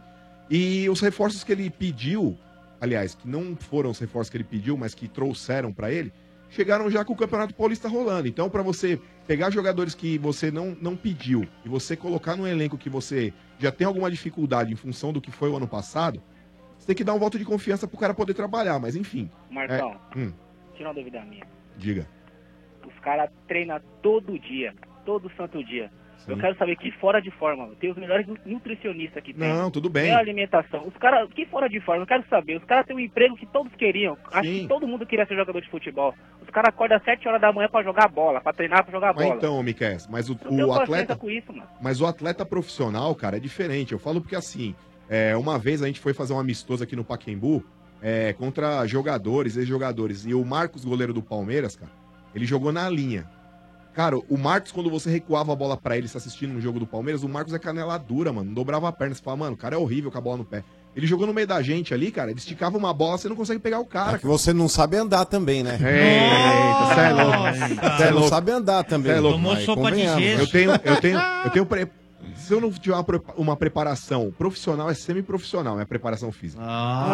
E os reforços que ele pediu, aliás, que não foram os reforços que ele pediu, mas que trouxeram pra ele, chegaram já com o Campeonato Paulista rolando. Então, pra você pegar jogadores que você não, não pediu e você colocar num elenco que você já tem alguma dificuldade em função do que foi o ano passado, você tem que dar um voto de confiança pro cara poder trabalhar, mas enfim. Marcão, É, hum, tira uma dúvida minha. diga. Os caras treinam todo dia, todo santo dia. Eu Sim. quero saber que fora de forma, tem os melhores nu- nutricionistas que tem. Não, tudo bem. Tem a alimentação. Os caras, que fora de forma, eu quero saber. Os caras têm um emprego que todos queriam. Acho que todo mundo queria ser jogador de futebol. Os caras acordam às sete horas da manhã pra jogar bola, pra treinar pra jogar Mas bola. então, Miquel, mas o, Eu tenho o paciência atleta. com isso, mano. Mas o atleta profissional, cara, é diferente. Eu falo porque assim, é, uma vez a gente foi fazer um amistoso aqui no Pacaembu é, contra jogadores, ex-jogadores. E o Marcos, goleiro do Palmeiras, cara, ele jogou na linha. Cara, o Marcos, quando você recuava a bola pra ele, se assistindo no jogo do Palmeiras, o Marcos é canela dura, mano. Não dobrava a perna. Você fala, mano, o cara é horrível com a bola no pé. Ele jogou no meio da gente ali, cara. Ele esticava uma bola, você não consegue pegar o cara. É que você não sabe andar também, né? Eita, você é louco. Você Cê é não louco. sabe andar também. Cê é louco. Tomou Vai, sopa de convenhamos. gesso. Eu tenho, eu tenho, eu tenho pre... Se eu não tiver uma, pre- uma preparação profissional, é semi-profissional, é a preparação física.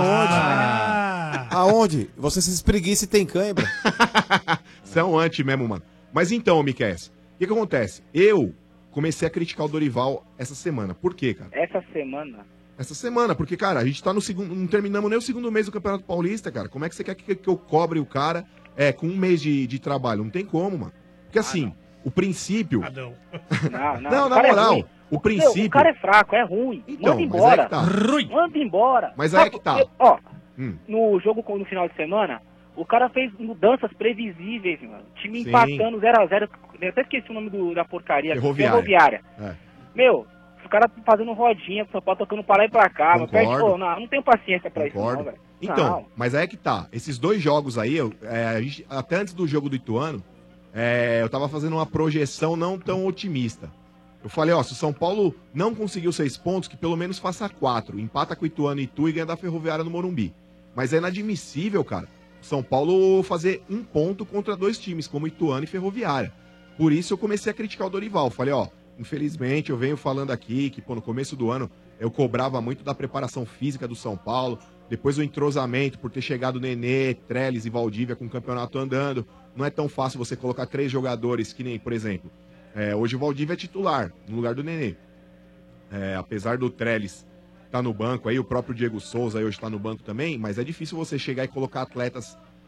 Aonde? Aonde? Você se espreguiça e tem cãibra. Você é um anti mesmo, mano. Mas então, Miquel, o que, que acontece? Eu comecei a criticar o Dorival essa semana. Por quê, cara? Essa semana, Essa semana, porque, cara, a gente tá no segundo. Não terminamos nem o segundo mês do Campeonato Paulista, cara. Como é que você quer que, que eu cobre o cara é, com um mês de, de trabalho? Não tem como, mano. Porque assim, o princípio. não, não. Não, o na cara é moral, ruim. o Meu, princípio. o cara é fraco, é ruim. Então, Manda mas embora. aí que tá. Manda embora. Mas aí é que tá. Eu- ó, Hum. no jogo com- no final de semana, o cara fez mudanças previsíveis, mano. Time Sim. empatando zero a zero. Eu até esqueci o nome do, da porcaria. Ferroviária. Ferroviária. É. Meu, os caras fazendo rodinha, o São Paulo tocando pra lá e pra cá. Mas perde, Concordo. pô, não, não tenho paciência pra isso, Concordo. não, velho. Então, Não. mas aí é que tá. Esses dois jogos aí, eu, é, a gente- até antes do jogo do Ituano, é, eu tava fazendo uma projeção não tão otimista. Eu falei, ó, se o São Paulo não conseguiu seis pontos, que pelo menos faça quatro. Empata com o Ituano e Itu e ganha da Ferroviária no Morumbi. Mas é inadmissível, cara, o São Paulo fazer um ponto contra dois times, como Ituano e Ferroviária. Por isso eu comecei a criticar o Dorival. Falei, ó, infelizmente eu venho falando aqui que, pô, no começo do ano eu cobrava muito da preparação física do São Paulo, depois o entrosamento por ter chegado Nenê, Trellis e Valdívia com o campeonato andando. Não é tão fácil você colocar três jogadores que nem, por exemplo, é, hoje o Valdívia é titular no lugar do Nenê. É, apesar do Trellis tá no banco aí, o próprio Diego Souza aí hoje tá no banco também, mas é difícil você chegar e colocar atletas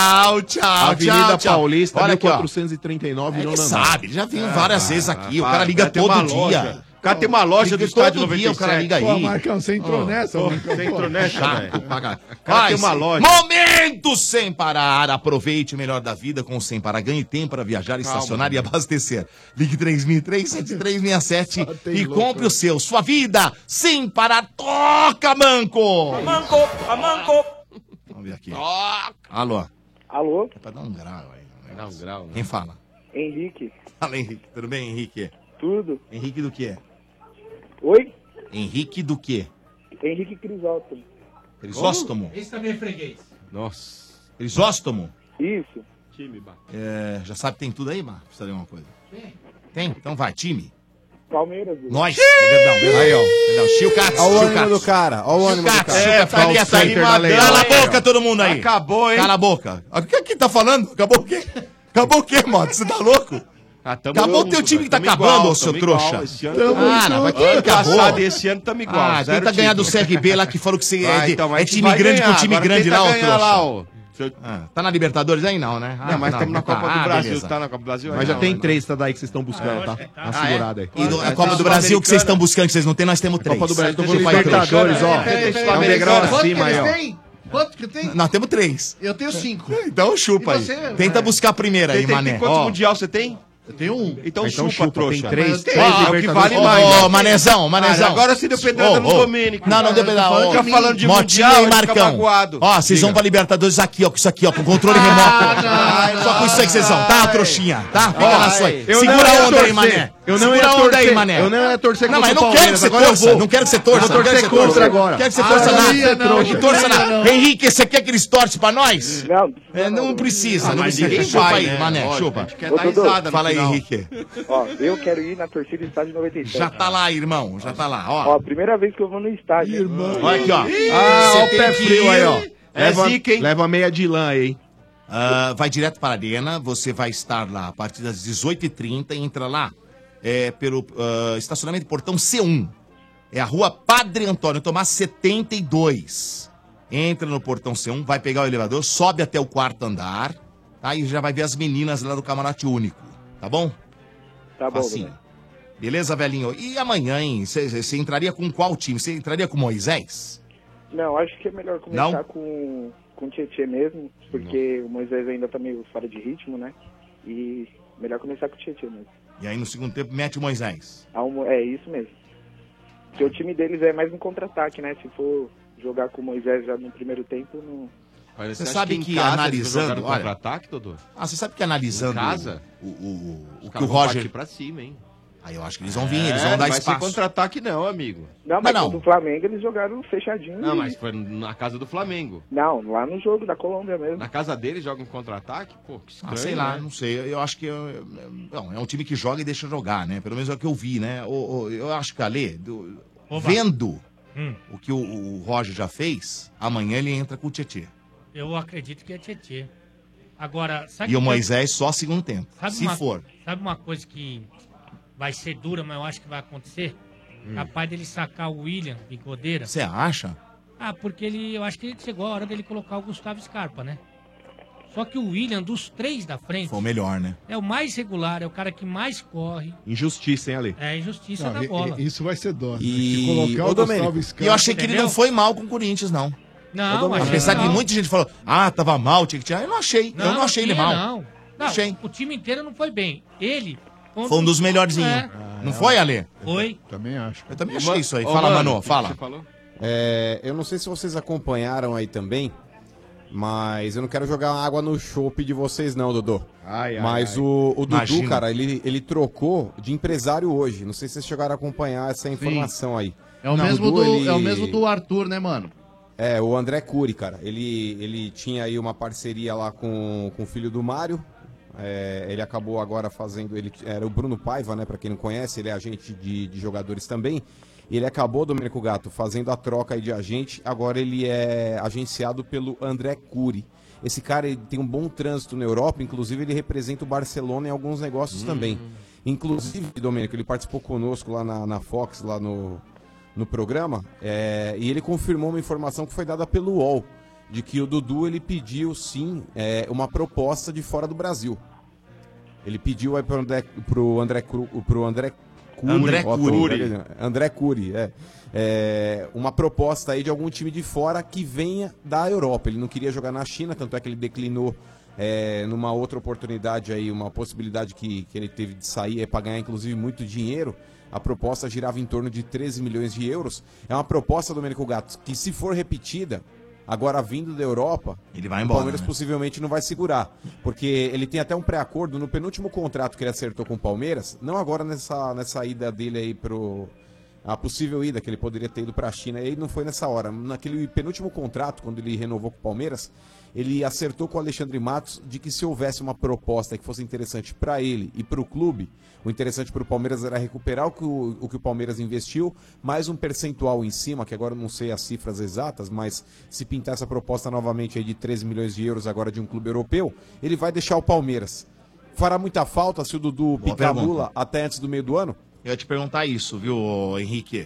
Tchau, tchau, Avenida tchau, tchau. Paulista, Olha aqui, ó. quatrocentos e trinta e nove, Ele nono andar. sabe, ele já viu várias vezes aqui. O para, cara liga vai ter todo uma dia. loja. O cara tem uma loja do Liga estádio todo noventa e dia, sete. o cara liga aí. Pô, Marcão, você entrou Ô, nessa, ô, Marcão. Você pô. entrou nessa, Chato velho. pra caralho. O cara tem Vai, uma sim. loja. Momento sem parar. Aproveite o melhor da vida com o Sem Parar. Ganhe tempo para viajar, estacionar e abastecer. Ligue três mil e três, sete três seis sete e louco, compre o seu. Sua vida sem parar. Toca, Manco! Manco, a manco. Vamos ver aqui. Alô? Alô? É pra dar um grau aí. Dá um grau, né? Quem fala? Henrique. Fala, Henrique. Tudo bem, Henrique? Tudo. Henrique do quê? Oi? Henrique do quê? Henrique Crisóstomo. Crisóstomo? Esse também é freguês. Nossa. Crisóstomo? Isso. Time, É, já sabe que tem tudo aí, Mar? Precisa de alguma coisa? Tem. Tem? Então vai, time. Palmeiras. viu? Nós. Perdão, perdão. Aí, ó. Perdão. Chiu Cats, Olha o Chiu ânimo Cats. do cara, olha o ânimo do cara. É, tá ali, tá ali. Cala a boca, todo mundo aí. Acabou, hein? Cala a boca. O que que tá falando? Acabou o quê? Acabou o quê, moto? Você tá louco? Ah, tamo Acabou o junto, teu time que tá tamo acabando, igual, ô seu tamo igual. trouxa. Esse ano Tamo tamo- Cara, mas quem Ano acabou? passado e esse ano tamo igual, Ah, zero tenta ganhar do título. C R B lá que falou que você é, Ah, de- então, mas é a gente time vai grande ganhar. com time Agora grande tenta lá, ô ganhar trouxa. lá, ó. Ah, tá na Libertadores aí não, né? Ah, Não, mas estamos na Copa do Brasil, beleza. tá na Copa do Brasil? Mas já Não, tem não. três, tá daí que vocês estão buscando, tá? Tá Ah, segurado aí. E do- a Copa do Brasil que vocês estão buscando, que vocês não têm, nós temos três. Copa do Brasil, tô Deixa eu com falar, Libertadores, trouxa. ó. Peraí, peraí, É um peraí, degrau peraí. acima aí, ó. Quanto que tem? Nós temos três. Eu tenho cinco. Então chupa E aí. você? Tenta buscar a primeira aí, Tem- tem- mané. tem quantos Ó. mundial você tem? Eu tenho um. Então, Então chupa, chupa, trouxa. tem três, Mas três é o que Libertadores. vale mais. Ô, Manezão, Manezão. Ah, agora se deu pedrada Ô, no ô. Domênico. Não, não deu pedrada. Fica Ô, falando de Motinha mundial, e ele fica Marcão. magoado. Ó, vocês vão pra Libertadores aqui, ó, com isso aqui, ó, com controle remoto. Só com isso aí que vocês vão, tá, trouxinha? Tá? Fica na sua aí. Eu Segura não ia a onda aí, torcer. mané. Eu não Segura ia a onda aí, torcer. mané. Eu não ia torcer Não, mas contra o não quero que Palmeiras, você agora eu torça. vou. Não quero que você Eu torça. vou não quero torcer que você torça. contra agora. Quero que você Ah, torça não nada. ia, não. Não torça Não ia, nada. não. Henrique, você quer que eles torcem pra nós? Não. É, não precisa, Ah, não mas precisa. ninguém Chupa vai, aí, né? mané, Lógico, chupa. a gente quer dar risada no Fala aí, final. Henrique. Ó, eu quero ir na torcida do estádio noventa e sete. Já tá lá, irmão, já tá lá, ó. Ó, primeira vez que eu vou no estádio. Irmão. Olha aqui, ó. Ah, Você ó o tem pé que frio ir- aí, ó. É Leva, zica, hein? leva meia de lã aí, hein? Ah, vai direto para a arena, você vai estar lá a partir das dezoito e trinta e entra lá é, pelo ah, estacionamento Portão C um. É a rua Padre Antônio Tomás setenta e dois. Entra no Portão C um, vai pegar o elevador, sobe até o quarto andar, tá? E já vai ver as meninas lá do camarote único, tá bom? Tá bom, Facinho. velho. Beleza, velhinho? E amanhã, hein? Você entraria com qual time? Você entraria com Moisés? Não, acho que é melhor começar Não? com, com o Tietê mesmo, porque o Moisés ainda tá meio fora de ritmo, né? E melhor começar com o Tietê mesmo. E aí no segundo tempo mete o Moisés. Ah, o Mo- É isso mesmo. Porque o time deles é mais um contra-ataque, né? Se for jogar com o Moisés já no primeiro tempo, não... Olha, Você acha sabe em que casa eles analisando, jogaram olha- contra-ataque, Dodô? Ah, você sabe que analisando Em casa? o, o, o, o que caras o vão Roger... partir pra cima, hein? Aí eu acho que eles vão vir, eles vão dar não vai espaço. ser contra-ataque não, amigo. Não, mas não. contra o Flamengo eles jogaram fechadinho. Não, e- mas foi na casa do Flamengo. Não, lá no jogo da Colômbia mesmo. Na casa deles jogam contra-ataque? Pô, que estranho, Ah, sei lá, né? não sei. Eu acho que. eu- eu- Não, é um time que joga e deixa jogar, né? Pelo menos é o que eu vi, né? O- o- eu acho que, Ale, do- Oba. vendo Hum. o que o, o Roger já fez, amanhã ele entra com o Tietê. Eu acredito que é Tietê. Agora, sabe E o que- Moisés só segundo tempo. sabe se uma- for. Sabe uma coisa que vai ser dura, mas eu acho que vai acontecer? Capaz dele sacar o William, bigodeira. Você acha? Ah, porque ele, eu acho que chegou a hora dele colocar o Gustavo Scarpa, né? Só que o William, dos três da frente, Foi o melhor, né? é o mais regular, é o cara que mais corre. Injustiça, hein, Ale? É a injustiça Não, da e- bola. e- Isso vai ser dó. né? E- Se colocar Ô, o Domênico, Gustavo Scarpa... E eu achei que ele Entendeu? não foi mal com o Corinthians, não. Não, Ô, Domênico, achei apesar que de não. muita gente falou, ah, tava mal, tinha que tirar. Eu não achei. eu não achei ele tinha, mal. Não. Não, Achei. o time inteiro não foi bem. Ele... contra- Foi um dos melhorzinhos. É. Não foi, Ale? Foi. Também acho. Eu também Ô, achei Ma- isso aí. ô, Fala, mano, Manu, o que fala. você falou? É, eu não sei se vocês acompanharam aí também, mas eu não quero jogar água no chope de vocês não, Dodô. Ai, ai, mas ai. o, o Dudu, Imagina. cara, ele, ele trocou de empresário hoje. Não sei se vocês chegaram a acompanhar essa informação aí. É o, Não, mesmo Dudu, do, ele- é o mesmo do Arthur, né, mano? É, o André Cury, cara. Ele, ele tinha aí uma parceria lá com, com o filho do Mário. É, ele acabou agora fazendo. Ele era o Bruno Paiva, né? Pra quem não conhece, ele é agente de, de jogadores também. E ele acabou, Domênico Gato, fazendo a troca aí de agente. Agora ele é agenciado pelo André Cury. Esse cara ele tem um bom trânsito na Europa, inclusive ele representa o Barcelona em alguns negócios também. Inclusive, Domênico, ele participou conosco lá na, na Fox, lá no, no programa, é, e ele confirmou uma informação que foi dada pelo U O L, de que o Dudu ele pediu sim é, uma proposta de fora do Brasil. Ele pediu aí pro André, pro André, Cru- pro André Cury. André ó, tô- Cury. André Cury, é. É, uma proposta aí de algum time de fora que venha da Europa. Ele não queria jogar na China, tanto é que ele declinou é, numa outra oportunidade aí, uma possibilidade que, que ele teve de sair é para ganhar inclusive muito dinheiro. A proposta girava em torno de treze milhões de euros. É uma proposta, Domênico Gato, que se for repetida, agora vindo da Europa, ele vai o embora, Palmeiras né? possivelmente não vai segurar. Porque ele tem até um pré-acordo no penúltimo contrato que ele acertou com o Palmeiras, não agora nessa, nessa ida dele aí pro... a possível ida que ele poderia ter ido para a China, e aí não foi nessa hora. Naquele penúltimo contrato, quando ele renovou com o Palmeiras, ele acertou com o Alexandre Matos de que se houvesse uma proposta que fosse interessante para ele e para o clube, o interessante para o Palmeiras era recuperar o que o, o que o Palmeiras investiu, mais um percentual em cima, que agora eu não sei as cifras exatas, mas se pintar essa proposta novamente aí de treze milhões de euros agora de um clube europeu, ele vai deixar o Palmeiras. Fará muita falta se o Dudu Boa picar a pergunta. mula até antes do meio do ano? Eu ia te perguntar isso, viu, Henrique?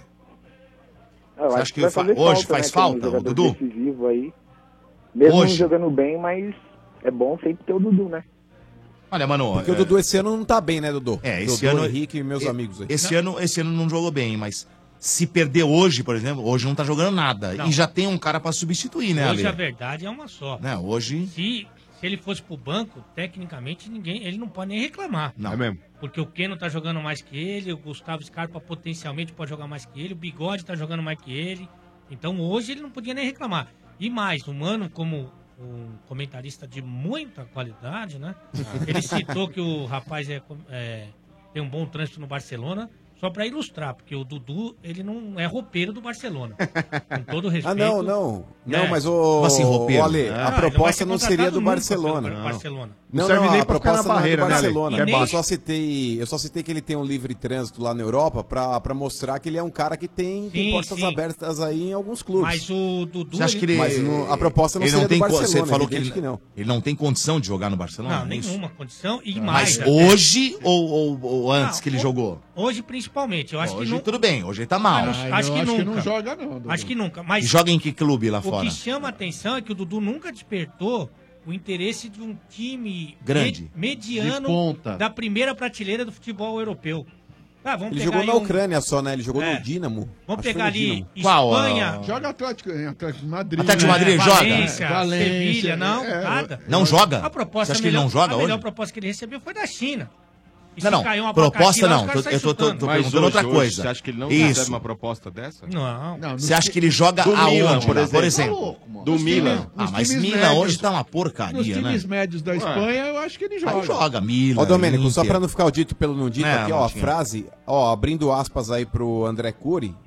Eu Você acho acha que vai fa- fazer hoje falta, faz né, que é um falta, o jogador Dudu? decisivo aí. Mesmo Hoje? não jogando bem, mas é bom sempre ter o Dudu, né? Olha, mano. Porque é- o Dudu esse ano não tá bem, né, Dudu? É, esse Dudu, ano. Henrique e meus e- amigos aí. Esse ano, esse ano não jogou bem, mas se perder hoje, por exemplo, hoje não tá jogando nada. Não. E já tem um cara pra substituir, né, Hoje Ale? a verdade é uma só. Né, hoje. Se, se ele fosse pro banco, tecnicamente ninguém, ele não pode nem reclamar. Não. É mesmo. Porque o Keno tá jogando mais que ele, o Gustavo Scarpa potencialmente pode jogar mais que ele, o Bigode tá jogando mais que ele. Então hoje ele não podia nem reclamar. E mais, o Mano, como um comentarista de muita qualidade, né? Ele citou que o rapaz é, é, tem um bom trânsito no Barcelona. Só pra ilustrar, porque o Dudu, ele não é roupeiro do Barcelona. Com todo respeito. Ah, não, não. Não, É. mas o. Como assim, roupeiro? o Ale, Ah, a ele não vai proposta ser não seria do contratado nunca Barcelona. pelo Barcelona. Não, Não serve não, nem a pra ficar na proposta não é do barreira, né, Ale? Barcelona. Que é eu, baixo. só citei, eu só citei que ele tem um livre trânsito lá na Europa pra, pra mostrar que ele é um cara que tem, tem Sim, portas sim. abertas aí em alguns clubes. Mas o Dudu. Você acha que ele. Mas não- a proposta não ele seria tem do co- Barcelona, Você falou que ele, evidente que não. ele não tem condição de jogar no Barcelona? Não, é isso? nenhuma condição. E Mas mais. até. hoje ou, ou- ou antes Não, que ele ho- jogou? Hoje, principalmente. Eu acho Hoje que não. tudo bem, hoje ele tá mal. Ah, não- Ah, acho eu que acho que nunca. não joga, não, Dudu. Acho que nunca. Mas E joga em que clube lá o fora? que chama a atenção é que o Dudu nunca despertou o interesse de um time Grande. me- mediano De ponta. da primeira prateleira do futebol europeu. Ah, vamos Ele pegar jogou aí na um- Ucrânia só, né? Ele jogou É. no Dínamo. Vamos Acho que pegar foi no ali Dínamo. Espanha. Joga Atlético, em Atlético de Madrid. Atlético de né? Madrid joga? Valência, Valência, Sevilha, não, é, nada. Não joga? A proposta Você acha que ele melhor- não joga A melhor hoje? proposta que ele recebeu foi da China. E Não, se não. cair um abacaxi Proposta lá, os não. caras Tô- saem eu tô, tô, chutando. tô Mas perguntando outra hoje, hoje, coisa. você acha que ele não Isso. recebe uma proposta dessa? Não. Não, Você acha que ele joga Do aonde, Milan, lá, por exemplo. por exemplo? Tá louco, mano. Do Nos Milan. times- Ah, nos mas times Milan médios- hoje tá uma Nos porcaria, né? times médios da Espanha, eu acho que ele joga. Aí joga, Milan. Ó, Domênico, só Inter. pra não ficar o dito pelo não dito É, aqui, ó, a Martinho. frase, ó, abrindo aspas aí pro André Cury,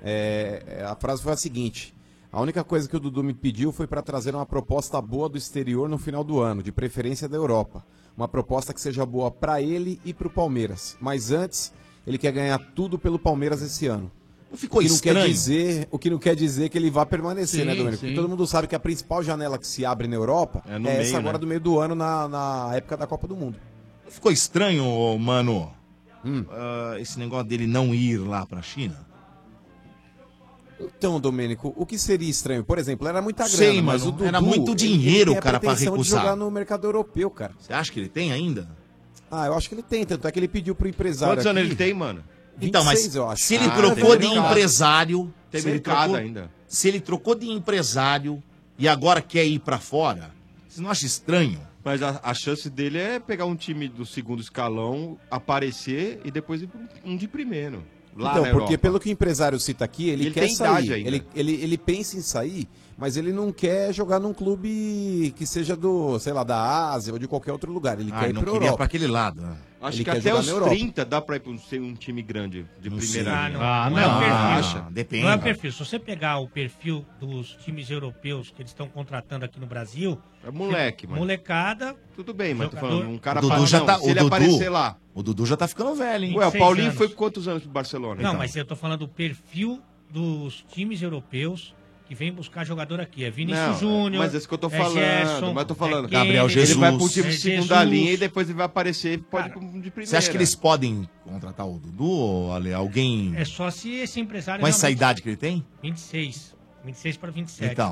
é, a frase foi a seguinte: a única coisa que o Dudu me pediu foi pra trazer uma proposta boa do exterior no final do ano, de preferência da Europa. Uma proposta que seja boa pra ele e pro Palmeiras. Mas antes, ele quer ganhar tudo pelo Palmeiras esse ano. Ficou o que não estranho. quer dizer, o que não quer dizer que ele vá permanecer, Sim, né, Domênico? sim. Porque todo mundo sabe que a principal janela que se abre na Europa É é, no essa meio, agora né? do meio do ano, na, na época da Copa do Mundo. Ficou estranho, ô, mano, Hum. ah, esse negócio dele não ir lá pra China? Então, Domênico, o que seria estranho? Por exemplo, era muita grana, Sei, mas mano, o Dudu, era muito ele- dinheiro, ele tem a cara, pra pretensão de recusar. jogar no mercado europeu, cara. Você acha que ele tem ainda? Ah, eu acho que ele tem, tanto é que ele pediu pro empresário Quantos anos aqui, ele tem, mano? Então, mas vinte e seis, eu acho. se ele Ah, trocou tem de mercado. empresário, Tem se ele mercado trocou, ainda. se ele trocou de empresário e agora quer ir pra fora, você não acha estranho? Mas a, a chance dele é pegar um time do segundo escalão, aparecer e depois ir pra um de primeiro. Lá Então, na porque Europa. pelo que o empresário cita aqui, ele, Ele quer tem idade sair. ainda. Ele, ele, ele pensa em sair, mas ele não quer jogar num clube que seja do, sei lá, da Ásia ou de qualquer outro lugar. Ele Ah, quer ele ir não pra queria Europa. pra aquele lado. né? Acho ele que quer até jogar os na Europa. trinta dá pra ir pra um, ser um time grande, de Não primeira sei. Ah, linha. não, Ah, não, é não, o perfil. acha? Depende. Não é o perfil. Se você pegar o perfil dos times europeus que eles estão contratando aqui no Brasil, É moleque, mano. molecada, Tudo bem, mas tô Jogador- falando, um cara O Dudu para- já não, tá- se o ele Dudu- aparecer lá. O Dudu já tá ficando velho, hein? Ué, o vinte e seis Paulinho anos. foi quantos anos pro Barcelona? Não, então? mas eu tô falando do perfil dos times europeus que vem buscar jogador aqui. É Vinícius Não, Júnior. mas é isso que eu tô é falando, Gerson, mas eu tô falando. é Gabriel Kennedy, Jesus. Ele vai pro time é de segunda Jesus. linha e depois ele vai aparecer, pode Cara, ir pro de primeira. Você acha que eles podem contratar o Dudu, ou Ale, alguém É só se esse empresário. com essa realmente- idade que ele tem? vinte e seis. vinte e seis para vinte e sete. Então.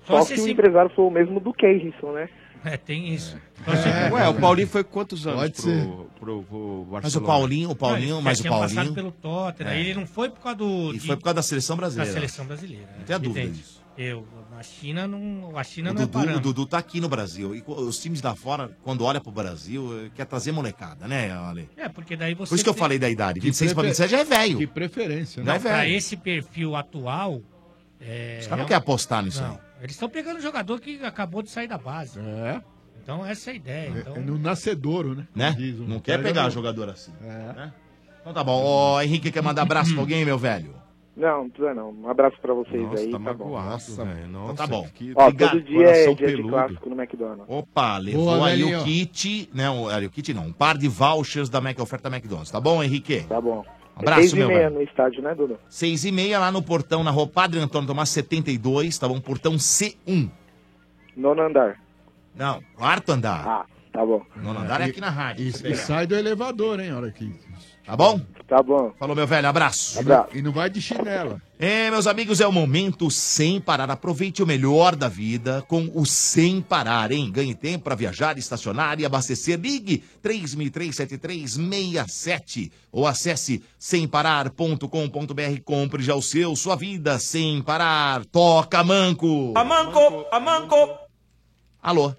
Só se o empresário for o mesmo do Keirson, né? É, tem isso. É. Ué, o Paulinho foi quantos anos Pode pro, ser. pro, pro Barcelona? Mas o Paulinho, o Paulinho, Não, mas o ele tinha passado Paulinho... pelo Tottenham, É. ele não foi por causa do... E de- foi por causa da seleção brasileira. Da seleção brasileira. Não tenha dúvida evidente. disso. Eu, a China não, a China O não é Dudu, o parâmetro. Dudu tá aqui no Brasil. E os times da fora, quando olham pro Brasil, eh, quer trazer molecada, né, Ale? É, porque daí você... Por isso que eu tem- falei da idade. vinte e seis pra prefer- vinte e sete já é velho. De preferência, Já é Não, pra velho. esse perfil atual... É, Os caras não real- querem apostar nisso não. aí. Eles estão pegando um jogador que acabou de sair da base. É. Então essa é a ideia. Então... É no nascedouro, né? Né? Diz um Não quer cara pegar no- jogador assim. É. Né? Então tá bom. Ô, Henrique, quer mandar abraço pra alguém, meu velho? Não, não precisa não. Um abraço pra vocês Nossa, aí, tá tá bom. magoaço, velho. Então Nossa, tá bom. que- Ó, Obrigado, todo dia é coração dia de peludo. clássico no McDonald's. Opa, levou Boa, aí velhinho. o kit, né? O, ali, o kit não, um par de vouchers da Mac, oferta McDonald's. Tá bom, Henrique? Tá bom. Um abraço, é seis e meu meia velho. no estádio, né, Dudu? Seis e meia lá no portão, na rua Padre Antônio Tomás setenta e dois, tá bom? Portão C um. Nono andar. Não, quarto andar. Ah, tá bom. Nono andar é aqui na rádio. E, e sai do elevador, hein, a hora que... Tá bom? Tá bom. Falou, meu velho, abraço. Abraço. E não vai de chinela. É, meus amigos, é o momento sem parar. Aproveite o melhor da vida com o Sem Parar, hein? Ganhe tempo para viajar, estacionar e abastecer. Ligue três mil trezentos e setenta e três sessenta e sete ou acesse sem parar ponto com ponto b r. Compre já o seu, sua vida sem parar. Toca, Manco. A manco, a manco, Alô?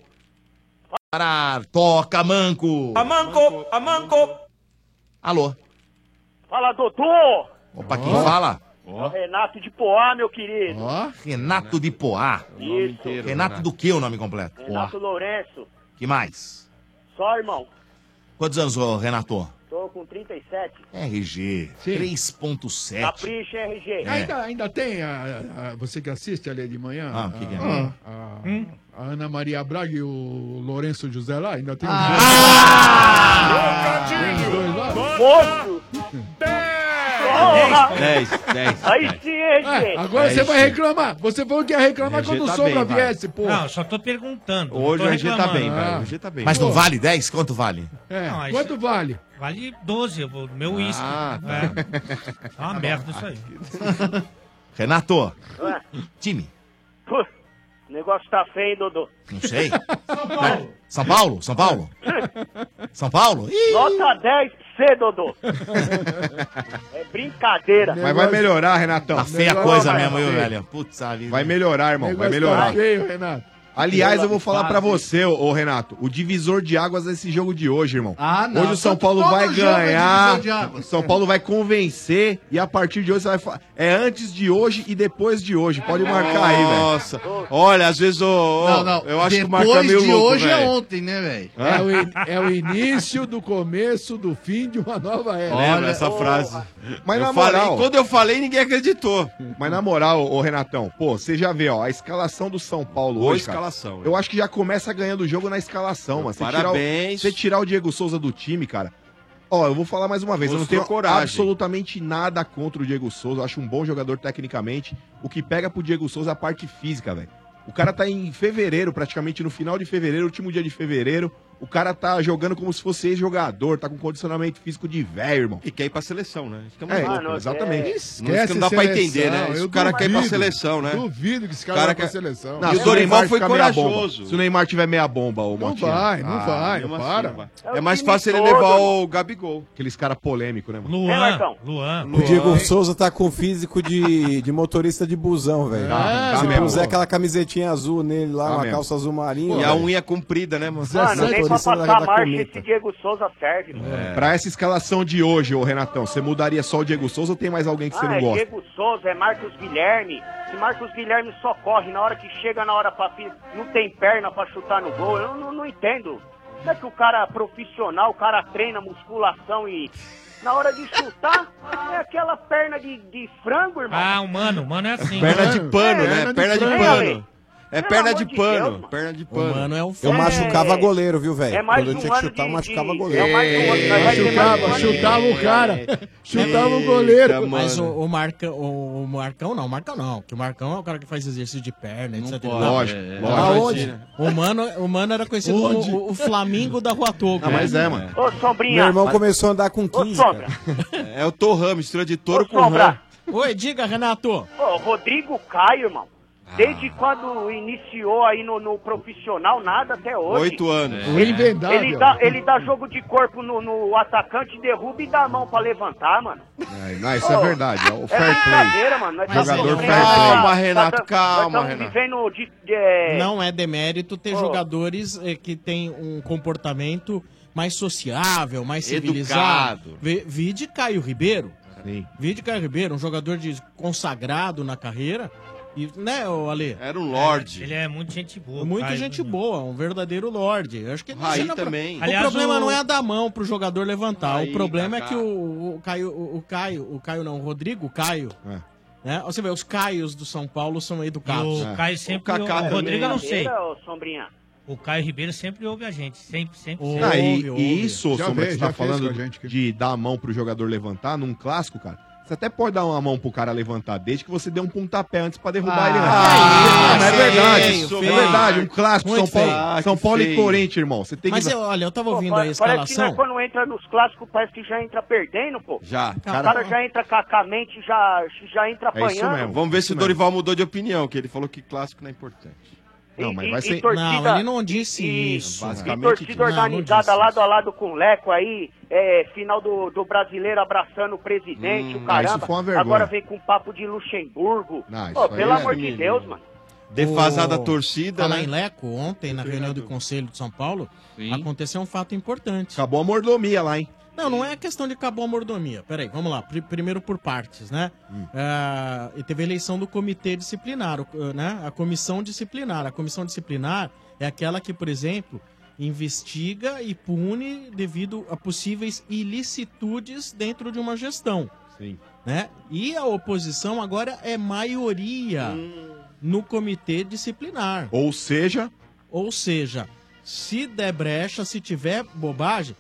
Parar. Toca, Manco. a manco, a manco. Alô? Fala, Dodô! Opa, quem fala? É o Renato de Poá, meu querido. Ó, Renato de Poá. Isso. Renato do que o nome completo? Renato Poá. Lourenço. Que mais? Só, irmão. Quantos anos, ô, Renato? Tô com trinta e sete. R G, três ponto sete. Capricha, R G. É. Ainda, ainda tem, a, a- você que assiste ali de manhã, Ah, o que que é? a, a- a Ana Maria Braga e o Lourenço José lá, ainda tem Ah! Tem os dois lá? Moço! Porra! dez, dez. Aí sim, R G. É, agora É você isso. vai reclamar. Você falou que ia reclamar R G quando o tá Sombra bem, vai. viesse, pô. Não, eu só tô perguntando. não Hoje tô o R G tá reclamando. bem, Ah. velho. O R G tá bem. Mas não Pô. vale dez? Quanto vale? É, Não, aí quanto vale? Vale doze, o meu uísque. Ah, tá. É. É uma merda isso aí. Renato, Ué, time. pô, o negócio tá feio, Dodô. Não sei. São Paulo. São Paulo? São Paulo? São Paulo? Ih, Nota dez pra você, Dodô. É brincadeira. Mas vai melhorar, Renatão. tá feia a Negócio coisa tá mesmo, viu, feio. velho? Putz, a vida. Vai melhorar, irmão. Vai Negócio tá melhorar. feio, Renato. Aliás, eu vou falar pra você, ô, ô, Renato, o divisor de águas desse jogo de hoje, irmão. Ah, não. Hoje o São Todo- Paulo todo vai jogo é ganhar, divisor de águas. o São Paulo vai convencer e a partir de hoje você vai falar. É antes de hoje e depois de hoje. Pode marcar aí, velho. Nossa. Olha, às vezes o. Não, não. Eu acho que o Depois Marco é meio de louco, hoje é velho. ontem, né, velho? É o, in- é o início do começo do fim de uma nova era. Lembra essa frase? Mas eu na falei, moral- quando eu falei, ninguém acreditou. Mas na moral, ô Renatão, pô, você já vê, ó, a escalação do São Paulo Boa hoje, cara, escalação, eu acho que já começa ganhando o jogo na escalação, mano. Você tirar, o, Parabéns. você tirar o Diego Souza do time, cara. Ó, eu vou falar mais uma vez, eu não Mostrou tenho coragem. absolutamente nada contra o Diego Souza, eu acho um bom jogador tecnicamente. O que pega pro Diego Souza é a parte física, velho. O cara tá em fevereiro, praticamente no final de fevereiro, último dia de fevereiro. O cara tá jogando como se fosse ex-jogador, tá com condicionamento físico de velho, irmão. E quer ir pra seleção, né? Isso que é É, mais louco. Mano, exatamente. é- Isso que não dá pra entender, né? Esse eu cara quer ir pra duvido, seleção, né? Duvido que esse cara, Cara vai pra quer- seleção. Não, E se o Dorival Neymar foi ficar meia bomba. corajoso. Se o Neymar tiver meia bomba, ô Não Motinha. vai, não Ah, vai, mesmo não assim, para. vai. É o É mais time fácil ele todo, levar irmão. o Gabigol. Aqueles caras polêmicos, né, mano? Luan, É, Marcão? Luan. O Diego Souza tá com físico de, de motorista de busão, velho. Tá, tá Se mesmo. puser aquela camisetinha azul nele lá, Tá uma mesmo. calça azul marinho. E a velho. unha comprida, né, mano? Mano, nem pra motorista da- passar da marcha cometa. esse Diego Souza serve, mano. É. Pra essa escalação de hoje, ô Renatão, você mudaria só o Diego Souza ou tem mais alguém que você Ah, não é gosta? Diego Souza, é Marcos Guilherme. Se Marcos Guilherme só corre na hora que chega, na hora pra... fi- não tem perna pra chutar no gol, eu não, não entendo. Como é que o cara é profissional, o cara treina musculação e... Na hora de chutar, é aquela perna de, de frango, irmão. Ah, o mano, o mano é assim. Perna de pano, É, né? Perna de frango. pano. É Pelo perna amor de de pano. Deus, mano. Perna de O pano. mano é um Eu Eu machucava É- goleiro, viu, velho? é mais Quando eu um tinha que ano chutar, de- machucava de- goleiro. é mais um ano- nós vai ter mais um Chutava, ano de- chutava o cara. É. Chutava o Eita, goleiro. mano. Mas o, o, Marca, o, o Marcão não, o Marcão não. Porque o Marcão é o cara que faz exercício de perna, etcétera. pode, Lógico, é, é. lógico. Aonde? O mano, o mano era conhecido como Onde? o, o Flamingo da Rua Togo. Ah, mas é, mano. Ô, Sombrinha. Meu irmão começou a andar com Ô, quinze, Sombra. cara. É o Torram, mistura de touro Ô, com rã. Sombra. Oi, diga, Renato. Ô, Rodrigo Caio, irmão. Desde quando iniciou aí no, no profissional, nada até hoje. Oito anos. O invendável. Ele dá, ele dá jogo de corpo no, no atacante, derruba e dá a mão pra levantar, mano. É, não, isso é Ô, verdade. É o É fair brincadeira, play. mano. Nós Jogador estamos fair vivendo- play. Calma, nós Renato, tam- calma, nós estamos Renato. vivendo de... de é, Não é demérito ter Ô. jogadores eh, que têm um comportamento mais sociável, mais Educado. civilizado. Vi, vi de Caio Ribeiro. Sim. Vi de Caio Ribeiro, um jogador de consagrado na carreira. E, né, ô Ale? Era um lorde. Ele é muito gente boa. Muita Caio, gente boa, um verdadeiro lorde. Eu acho que Raí você não- também. O Aliás, problema o- não é dar mão pro jogador levantar. Raí, o problema é Kaká. que o, o Caio, o, o Caio, o Caio não, o Rodrigo, o Caio. É. Né? Você vê, os Caios do São Paulo são educados. E o Caio sempre... O Kaká o Rodrigo eu não sei. brincadeira, ô, Sombrinha. O Caio Ribeiro sempre ouve a gente. Sempre, sempre. Ô, sempre. Ah, e, Ouve, e ouve. isso, Já Sombra, fez, que você tá já fez falando com a gente aqui. de dar a mão pro jogador levantar num clássico, cara. Você até pode dar uma mão pro cara levantar, desde que você dê um pontapé antes pra derrubar Ah, ele. Antes. ah, não, é feio, verdade. feio. É verdade. Um clássico Muito São Paulo, feio. Ah, São que Paulo e feio. Corinthians, irmão. Você tem Mas que. eu, olha, eu tava Pô, ouvindo aí a parece que escalação. nós, quando entra nos clássicos, parece que já entra perdendo, pô. Já. O cara já entra com a- com a mente, já, já entra É isso apanhando. mesmo. Vamos ver se o Isso Dorival mudou de opinião, que ele falou que clássico não é importante. Não, mas vai e ser- torcida- Não, ele não disse e, isso. E Basicamente torcida disse. Não, não organizada disse lado isso. a lado com o Leco aí, é, final do, do brasileiro abraçando o presidente, Hum, o caramba. isso foi uma vergonha. Agora vem com papo de Luxemburgo. Não, isso Pô, aí pelo é amor de menino. Deus, mano. Defasada a O- torcida, Falar né? em Leco, ontem, na reunião do Conselho de São Paulo, aconteceu um fato importante. Acabou a mordomia lá, hein? Não, não é questão de acabou a mordomia. Peraí, vamos lá. Pri- primeiro por partes, né? Ah, e teve a eleição do comitê disciplinar, o- né? A comissão disciplinar. A comissão disciplinar é aquela que, por exemplo, investiga e pune devido a possíveis ilicitudes dentro de uma gestão. Sim. Né? E a oposição agora é maioria no comitê disciplinar. Ou seja, Ou seja, se der brecha, se tiver bobagem,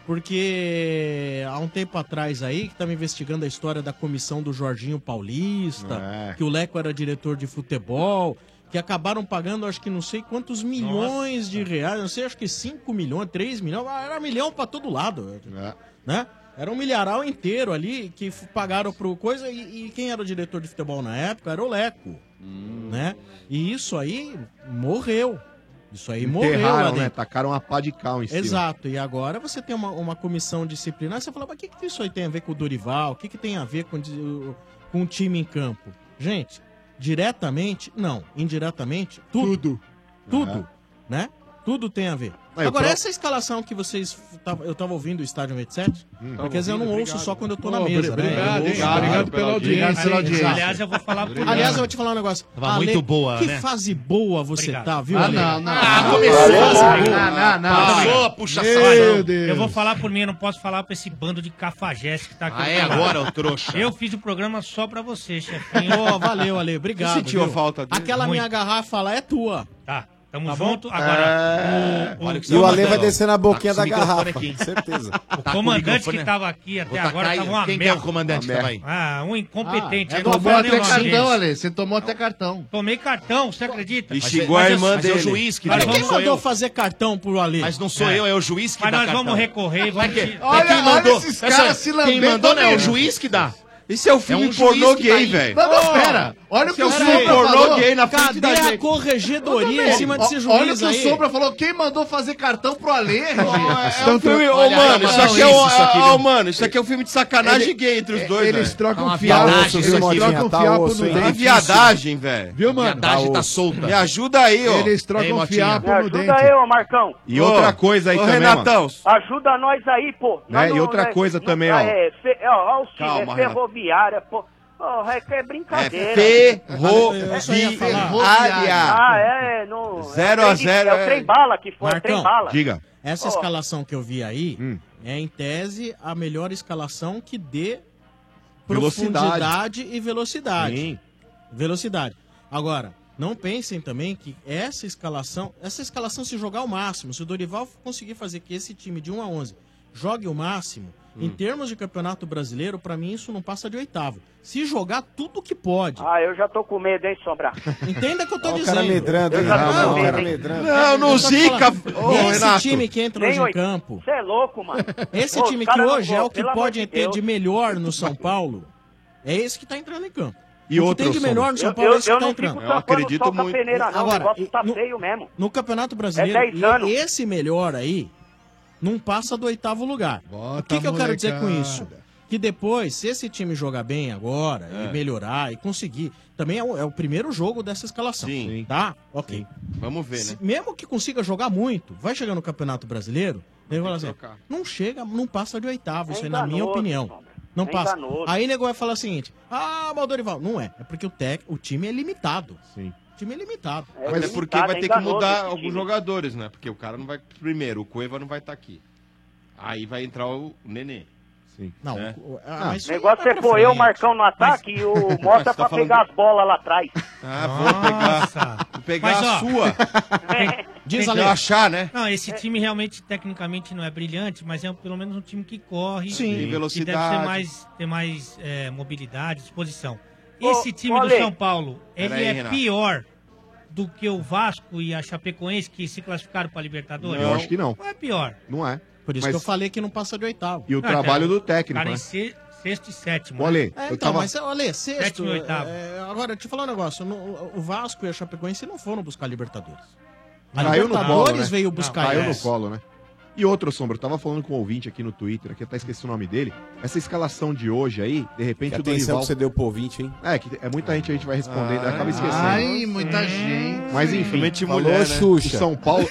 porque há um tempo atrás aí, que estava investigando a história da comissão do Jorginho Paulista, É. que o Leco era diretor de futebol, que acabaram pagando acho que não sei quantos milhões de reais, não sei, acho que cinco milhões, três milhões, ah, era milhão pra todo lado, é. né? Era um milharal inteiro ali que f- pagaram pro coisa e, e quem era o diretor de futebol na época era o Leco, né? E isso aí morreu. Isso aí morreu lá enterraram, dentro. né? Tacaram uma pá de cal em cima. Exato, e agora você tem uma, uma comissão disciplinar, você fala, mas o que, que isso aí tem a ver com o Dorival? O que, que tem a ver com, o- com o time em campo? Gente, diretamente, não. Indiretamente, tudo. Tudo, né? Tudo tem a ver. Ah, eu Agora, pro- essa escalação que vocês... tavam- Eu tava ouvindo o Estádio noventa e sete, Hum. porque às vezes eu não ouvindo, ouço obrigado. só quando eu tô na Ô, mesa, obrigado, né? Eu hein? ouço- Obrigado pela audiência. Aliás, audiência. aliás, eu vou falar por Aliás, eu vou te falar um negócio. Tava Ale, muito boa, que né? fase boa você Obrigado. tá, viu, Ah, Ale? não, não. Ah, começou Não, assim. não, não, não. Passou a puxa-saco. Meu Deus. Eu vou falar por mim, eu não posso falar pra esse bando de cafajeste que tá aqui. Ah, do é meu lado. agora, ô trouxa. Eu fiz o programa só pra você, chefinho. Ô, valeu, Ale, obrigado. Você sentiu viu? a falta dele? Aquela Muito. minha garrafa lá é tua. Tá, tamo Tá bom? junto. Agora, o, o, Olha que E o Ale Mandando. vai descer na boquinha Tá com da esse microfone garrafa, aqui. certeza. o Tá com o comandante microfone, que né? tava aqui até Vou tacar agora aí. tava uma Quem que é merda. o comandante que tava aí? Ah, um incompetente. Ah, eu não tomou falo nem até o nome cartão, dele. Ale. Você tomou até cartão. Tomei cartão, você acredita? E Mas xingou é- a mas irmã eu- Mas é o dele. juiz que Mas dá, Quem não vamos- sou mandou eu. fazer cartão pro Ale? Mas não sou É. eu, é o juiz que Mas dá nós cartão. vamos recorrer e Vai vamos... que- te- Mas quem Olha, mandou? olha esses Essa- caras se Quem lambendo mandou não é o mesmo. juiz que dá. Isso é o filme É um juiz pornô que gay, tá aí. velho. Não, não, pera. Olha o que o Isso é um Sombra filme pornô falou. gay na frente Cadê da a gente. corregedoria em cima desse Ó, juiz olha o que o aí? Sombra falou. Quem mandou fazer cartão pro Ale, É Regina? um filme, ô Olha, mano, olha, isso aqui olha é isso, um, isso aqui, ó, viu? mano, isso aqui é um filme de sacanagem Ele- gay entre os dois, Eles velho. trocam Tá uma fiapo. viadagem Eles isso aqui, trocam Motinha, tá fiapo osso, no hein? É uma dente. viadagem, velho. Viu, mano? Viadagem Tá tá osso. solta. Me ajuda aí, ó. Eles Ei, trocam Motinha. fiapo Me no ajuda dente. aí, ô Marcão. E outra coisa aí ô, também, Renatão. mano. Ajuda nós aí, pô. Né, Nós e não- outra nós- coisa não- também, ó. É, fe, ó, ó, o Calma, time, é Renato. ferroviária, pô. Ó, é que é É brincadeira. Eu só ia falar. ferroviária. Ah, é, no... Zero é o a trem de- zero, É o é. trem bala que foi, é o Marcão, trem bala. Diga. Essa Ó. escalação que eu vi aí Hum. é, em tese, a melhor escalação que dê Velocidade. profundidade e velocidade. Sim. Velocidade. Agora, não pensem também que essa escalação, essa escalação se jogar ao máximo, se o Dorival conseguir fazer que esse time de um a onze jogue o máximo, em termos de campeonato brasileiro, pra mim isso não passa de oitavo. Se jogar tudo que pode. Ah, eu já tô com medo, hein, Sombra? Entenda o que eu tô Ó, o dizendo. cara medrando, Eu hein? já tô Não, com o cara medo, hein? medrando. Não, não Eu tô zica. falando, Ô, esse Renato. time que entra Nem hoje em oito. campo, Você é louco, mano. esse Ô, os time que cara não hoje é vão, o que pelo amor pode de ter Deus. de melhor no São Paulo, é esse que tá entrando em campo. E o que outra, tem de Sombra? melhor no São Eu, Paulo é eu, isso eu que tá não entrando. fico tampando sol com a peneira, não. Agora, o negócio tá no- feio mesmo. No Campeonato Brasileiro, É dez anos. e- esse melhor aí não passa do oitavo lugar. o que, que eu quero dizer com isso? Que depois, se esse time jogar bem agora, É. e melhorar, e conseguir... Também é o, é o primeiro jogo dessa escalação. Sim. Tá? Ok. Vamos ver, Se- né? mesmo que consiga jogar muito, vai chegar no Campeonato Brasileiro, ele vai falar assim, trocar. não chega, não passa de oitavo, É isso aí na minha enganoso, opinião. Sombra. Não É passa. enganoso. Aí o nego vai falar o seguinte, ah, mas o Dorival, não é, é porque o, tec, o time é limitado. Sim. O time é limitado. Mas é porque vai ter que mudar alguns jogadores, né? Porque o cara não vai. Primeiro, o Cueva não vai estar aqui. Aí vai entrar o Nenê. Sim. Não, né? o- Ah, mas o negócio é pôr eu, o Marcão no ataque e o Mota Você tá pra falando pegar de- as bolas lá atrás. Ah, vou pegar, vou pegar Mas, a ó, sua. Diz Tem que achar, né? Não, esse time realmente, tecnicamente, não é brilhante, mas é pelo menos um time que corre. Sim. Tem E velocidade. deve ter mais, ter mais é, mobilidade, disposição. Ô, Esse time ô, do Ale. São Paulo, ele Pera aí, é Renato. pior do que o Vasco e a Chapecoense que se classificaram para a Libertadores? Eu acho que não. Não é pior. Não é. Por isso Mas- que eu falei que não passa de oitavo. E o Não, trabalho cara, do técnico, Cara, né? em se- sexto e sétimo. Ô, Ale, né? É, eu então, tava- mas olha, sexto. Sétimo e oitavo. é, agora, deixa eu falar um negócio. no- o Vasco e a Chapecoense não foram buscar a Libertadores. A Caiu no colo, Libertadores né? veio buscar Caiu no eles. colo, né? E outro, Sombra, eu tava falando com um ouvinte aqui no Twitter, aqui até esqueci o nome dele. Essa escalação de hoje aí, de repente Que o atenção Dorival... que você deu pro ouvinte, hein? É, que é muita gente a gente vai respondendo, Ai, acaba esquecendo. ai, muita gente. Mas enfim, Principalmente falou mulher, né? Xuxa. O São Paulo...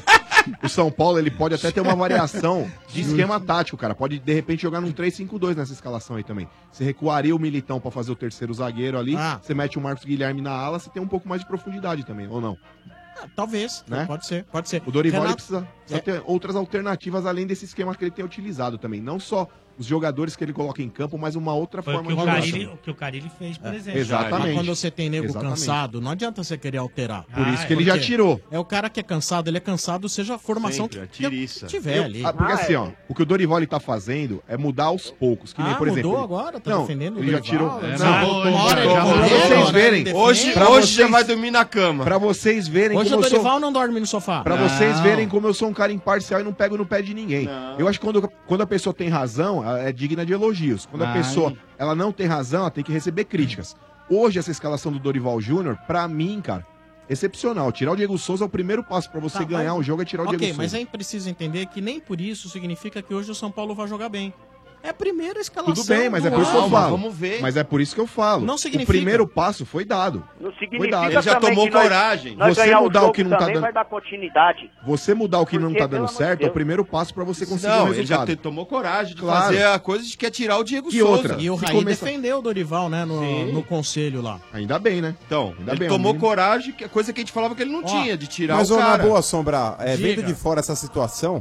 o São Paulo, ele pode até ter uma variação de esquema tático, cara. Pode, de repente, jogar num três cinco dois nessa escalação aí também. Você recuaria o Militão pra fazer o terceiro zagueiro ali, Ah. você mete o Marcos Guilherme na ala, você tem um pouco mais de profundidade também, ou não? Ah, talvez, Né? pode ser, pode ser. O Dorival ele Renato- precisa, precisa É. ter outras alternativas além desse esquema que ele tem utilizado também. Não só os jogadores que ele coloca em campo, mas uma outra Foi o forma que o, de jogar. Carilli, o que o Carilli fez, por É, exemplo. exatamente. Mas quando você tem nego Exatamente. cansado, não adianta você querer alterar. Por isso que ele já Porque tirou. É o cara que é cansado, ele é cansado, seja a formação Sempre, a que, que tiriça. tiver Eu- ali. ah, porque Ah, assim, é. ó, o que o Dorival ele tá fazendo é mudar aos poucos. Que nem, Ah, por exemplo. mudou ele- agora? Tá não, defendendo o ele já Dorival? tirou. É, não, mudou, voltou, uma hora ele voltou, já pra mudou, vocês agora verem. ele Hoje, defende. Pra hoje já vocês- vai dormir na cama. Pra vocês verem Hoje como o eu sou. Dorival não dorme no sofá. Pra Não. vocês verem como eu sou um cara imparcial e não pego no pé de ninguém. Eu acho que quando, quando a pessoa tem razão, ela é digna de elogios. Quando a Ai. pessoa ela não tem razão, ela tem que receber críticas. Hoje, essa escalação do Dorival Júnior, pra mim, cara, excepcional. Tirar o Diego Souza é o primeiro passo pra você Tá, ganhar mas- o jogo, é tirar o Ok, Diego mas Souza. aí precisa entender que nem por isso significa que hoje o São Paulo vai jogar bem. É a primeira escalação. Tudo bem, mas é do por isso que eu ano. falo. vamos ver. Mas é por isso que eu falo. Não O significa. primeiro passo foi dado. Não Cuidado. significa Ele já também tomou que nós- coragem. Nós Você ganhar mudar o jogo que não tá também dando- vai dar continuidade. Você mudar o que não Porque, tá pelo dando amor de certo é o Deus. primeiro passo pra você conseguir Não, o ele já resultado. te- tomou coragem de Claro. fazer a coisa de que é tirar o Diego E Souza. outra, E o Se Raí começa- defendeu o Dorival, né, no, Sim. no conselho lá. Ainda bem, né? Então, Ainda ele bem, tomou amigo. coragem, que é coisa que a gente falava que ele não Ó, tinha, de tirar Mas, o ô, na cara. boa, Sombra, é, Diga. vendo de fora essa situação,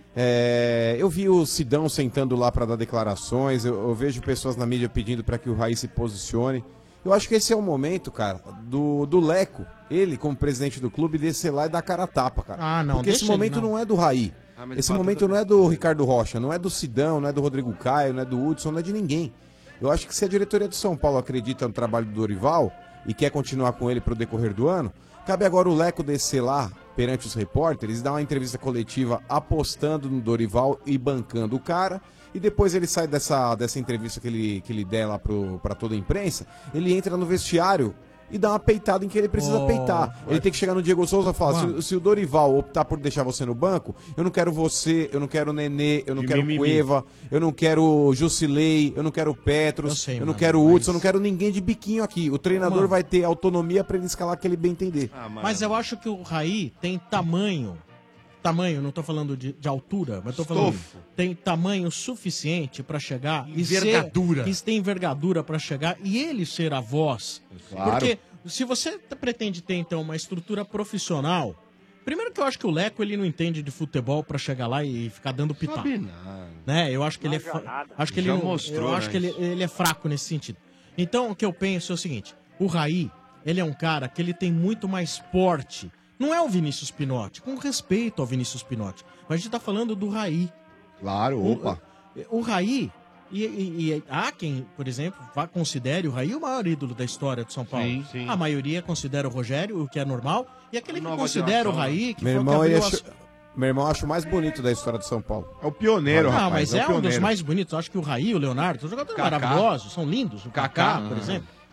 é, eu vi o Sidão sentando lá para dar declarações, eu, eu vejo pessoas na mídia pedindo para que o Raí se posicione. Eu acho que esse é o momento, cara, do, do Leco, ele como presidente do clube, descer lá e dar a cara a tapa, cara. Ah, não, Porque esse deixa ele, momento não. não. é do Raí. Ah, mas Esse o fato momento é- não é do Ricardo Rocha, não é do Sidão, não é do Rodrigo Caio, não é do Hudson, não é de ninguém. Eu acho que se a diretoria do São Paulo acredita no trabalho do Dorival e quer continuar com ele pro decorrer do ano, cabe agora o Leco descer lá perante os repórteres e dar uma entrevista coletiva apostando no Dorival e bancando o cara. E depois ele sai dessa, dessa entrevista que ele, que ele der lá pro, pra toda a imprensa, ele entra no vestiário e dá uma peitada em que ele precisa Oh, peitar. Ele tem que chegar no Diego Souza e falar, Mano. se, se o Dorival optar por deixar você no banco, eu não quero você, eu não quero o Nenê, eu não De quero o mimimi. Cueva, eu não quero o Jusilei, eu não quero o Petros, Eu sei, eu não mano, quero o mas- Hudson, eu não quero ninguém de biquinho aqui. O treinador Mano. vai ter autonomia pra ele escalar que ele bem entender. Ah, mano. Mas eu acho que o Raí tem tamanho. Tamanho, não tô falando de, de altura, mas tô falando. Estofo. Tem tamanho suficiente pra chegar e ser. Envergadura. Que tem envergadura pra chegar e ele ser a voz. Claro. Porque se você t- pretende ter, então, uma estrutura profissional. Primeiro que eu acho que o Leco ele não entende de futebol pra chegar lá e ficar dando pitaco. Sabe nada. Né? Eu acho que ele é Manja fra- nada. acho que ele Já não- mostrou, eu acho né, que ele, isso. ele é fraco nesse sentido. Então o que eu penso é o seguinte, o Raí, ele é um cara que ele tem muito mais porte. Não é o Vinícius Pinotti, com respeito ao Vinícius Pinotti, mas a gente tá falando do Raí. Claro, opa. O, o Raí e, e- e há quem, por exemplo, vá considere o Raí o maior ídolo da história do São Paulo. Sim, sim. A maioria considera o Rogério, o que é normal, e aquele que Nova considera o geração, Raí, que Meu foi o que irmão, ele abriu acha, as... meu irmão acha o mais bonito da história do São Paulo. É o pioneiro, Não, rapaz. mas é, o um dos pioneiro. mais bonitos. Eu acho que o Raí, o Leonardo, são jogadores Kaká. maravilhosos, são lindos. O Kaká, Kaká. por exemplo.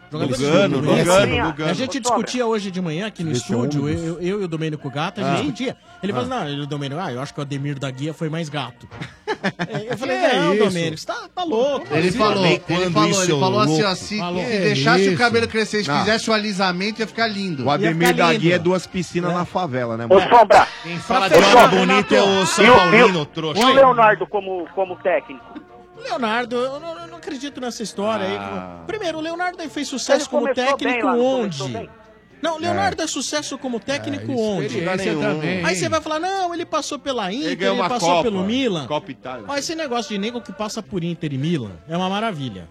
Jogadores Lugano, de- Lugano, Lugano. A gente discutia hoje de manhã aqui no Deixa estúdio, ônibus. eu, eu e o Domênico Gato, a gente Ah. discutia. Ele Ah. falou, não, ele, o Domênico, ah, eu acho que o Ademir da Guia foi mais gato. É, eu falei, Que não, isso? Domênico, você tá, tá louco. Ele Assim, falou, né? ele falou, ele falou assim, ó, se, Falou. se deixasse isso? o cabelo crescer, se Não. fizesse o alisamento, ia ficar lindo. O Ademir da Guia é duas piscinas na favela, né, mano? Ô, Sombra. Quem fala de homem bonito é o São E o- Paulino, e o- trouxa. E o Leonardo como, como técnico? Leonardo, eu não, eu não acredito nessa história Ah. aí. Primeiro, o Leonardo aí fez sucesso Ele como começou técnico bem lá, não onde? começou bem? Não, Leonardo é, sucesso como técnico É, onde? experiência também, Aí hein? você vai falar, não, ele passou pela Inter, Ele ele, ganhou uma passou Copa, pelo Milan. Copa Itália. Mas esse negócio de nego que passa por Inter e Milan é uma maravilha.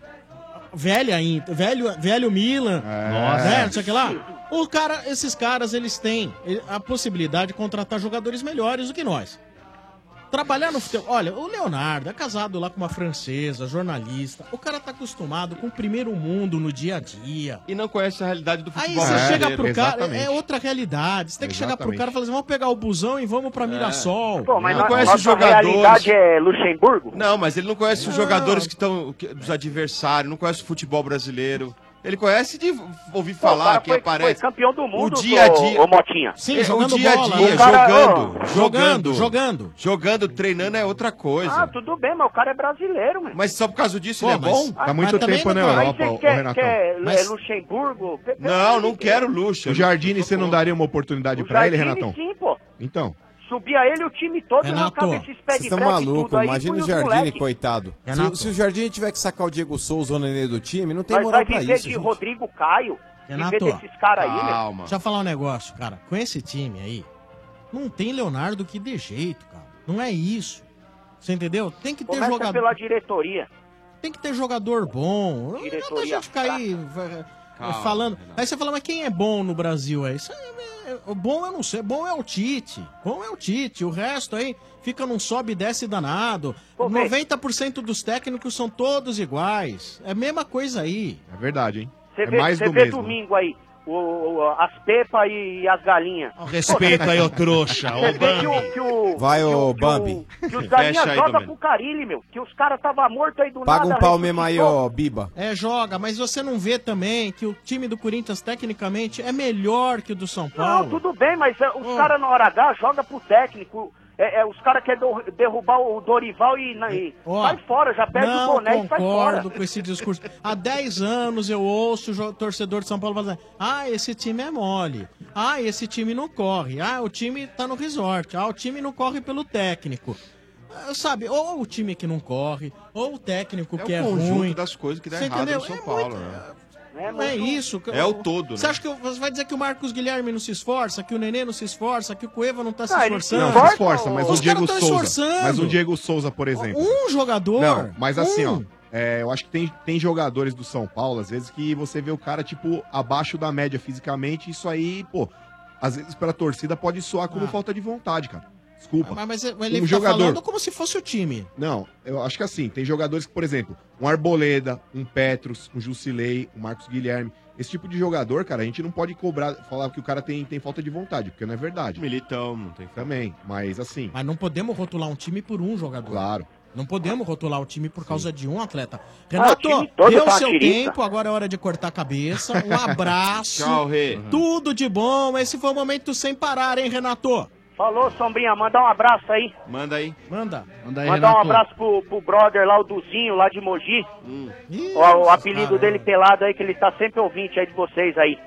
Velha Inter, velho, velho Milan, Nossa. né, não sei o que lá. O cara, esses caras, eles têm a possibilidade de contratar jogadores melhores do que nós. Trabalhar no futebol. Olha, o Leonardo é casado lá com uma francesa, jornalista. O cara tá acostumado com o primeiro mundo no dia a dia. E não conhece a realidade do Aí futebol você brasileiro. chega pro cara, Exatamente. é outra realidade. Você tem que chegar pro Exatamente. cara e falar assim: vamos pegar o busão e vamos pra Mirassol. Pô, mas Não no- conhece os nossa jogadores. realidade é Luxemburgo? Não, mas ele não conhece os Não. jogadores que estão que- dos adversários, não conhece o futebol brasileiro. Ele conhece de ouvir Pô, o falar cara que foi, aparece. foi campeão do mundo, o dia a ô- dia. ô Motinha. Sim, É, jogando o dia a bola. dia, O cara- jogando, ô, jogando, jogando. Jogando, treinando é outra coisa. Ah, tudo bem, mas o cara é brasileiro, mano. Mas só por causa disso Pô, ele é mas- bom? Tá muito tempo na Aí Europa, você ô, quer, Renatão. quer Mas- é, Luxemburgo? Pe- pelo Não, amor não de quero Deus. luxo. O Jardine, você não daria uma oportunidade O pra ele, Jardine, Renatão? sim, pô. Então. Subia ele e o time todo e Renato, arrancava esses pés vocês de estão breque malucos, tudo aí. imagina põe o os Jardine, moleque. coitado. Se, Renato. se o Jardine tiver que sacar o Diego Souza ou o Nenê do time, não tem Vai, moral vai pra viver isso. de gente. Rodrigo Caio. Renato, Viver desses caras aí, meu. Calma. Deixa eu falar um negócio, cara. Com esse time aí, não tem Leonardo que dê jeito, cara. Não é isso. Você entendeu? Tem que ter Começa jogador. pela diretoria. Tem que ter jogador bom. Não adianta a Diretoria gente ficar aí vai, Calma, falando. Renato. Aí você fala, mas quem é bom no Brasil aí? Isso aí é, é- o bom eu não sei. Bom é o Tite. Bom é o Tite. O resto aí fica num sobe e desce danado. Pô, vem. noventa por cento dos técnicos são todos iguais. É a mesma coisa aí. É verdade, hein? Você É vê, mais você do vê mesmo. domingo aí, o, o- as pepas e as galinhas. Respeita aí, ô trouxa, Você ô vê que Bambi. o, que o, Vai, que ô o- que o- Bambi. que os Fecha galinhas aí, jogam Domênico. pro Carilli, meu. Que os caras tava morto aí do Paga nada. um pau mesmo aí, ressuscitou. ó, Biba. É, joga, mas você não vê também que o time do Corinthians, tecnicamente, é melhor que o do São Não, Paulo? tudo bem, mas é, os Hum. caras na hora H jogam pro técnico. É, é, os caras querem do- derrubar o Dorival e, na- e Ó, sai fora, já perde o não boné e sai fora. concordo com esse discurso. Há dez anos eu ouço o jo- torcedor de São Paulo falando: ah, esse time é mole. Ah, esse time não corre. Ah, o time tá no resort. Ah, o time não corre pelo técnico. Ah, sabe, ou o time que não corre, ou o técnico É que o é conjunto ruim. das coisas que dá Você errado entendeu? no São É Paulo, muito- né? É, Não é isso. É o todo, Você né? acha que eu- você vai dizer que o Marcos Guilherme não se esforça, que o Nenê não se esforça, que o Cueva não tá se Ah, ele se esforçando? Não, se esforça, mas Os o Diego caras tão Souza. esforçando. Mas o Diego Souza, por exemplo. Um jogador. Não, mas assim, um. ó. é, eu acho que tem, tem jogadores do São Paulo, às vezes, que você vê o cara, tipo, abaixo da média fisicamente. Isso aí, pô, às vezes pra torcida pode soar como Ah. falta de vontade, cara. Desculpa. Mas, mas ele Um tá jogador. falando como se fosse o time. Não, eu acho que assim, tem jogadores que, por exemplo, um Arboleda, um Petros, um Jusilei, um Marcos Guilherme. Esse tipo de jogador, cara, a gente não pode cobrar, falar que o cara tem, tem falta de vontade, porque não é verdade. Militão, não tem Também, mas assim. Mas não podemos rotular um time por um jogador. Claro. Não podemos rotular o time por causa de um atleta. Ah, o Renato, time todo deu tá seu tirista. tempo, agora é hora de cortar a cabeça. Um abraço. Tchau, Rê. Tudo de bom. Esse foi o momento sem parar, hein, Renato? Falou, Sombrinha, manda um abraço aí. Manda aí. Manda. Manda aí, Mandar um Renato. abraço pro, pro brother lá, o Duzinho, lá de Mogi. Ih, O, o apelido cara. dele pelado aí, que ele tá sempre ouvinte aí de vocês aí.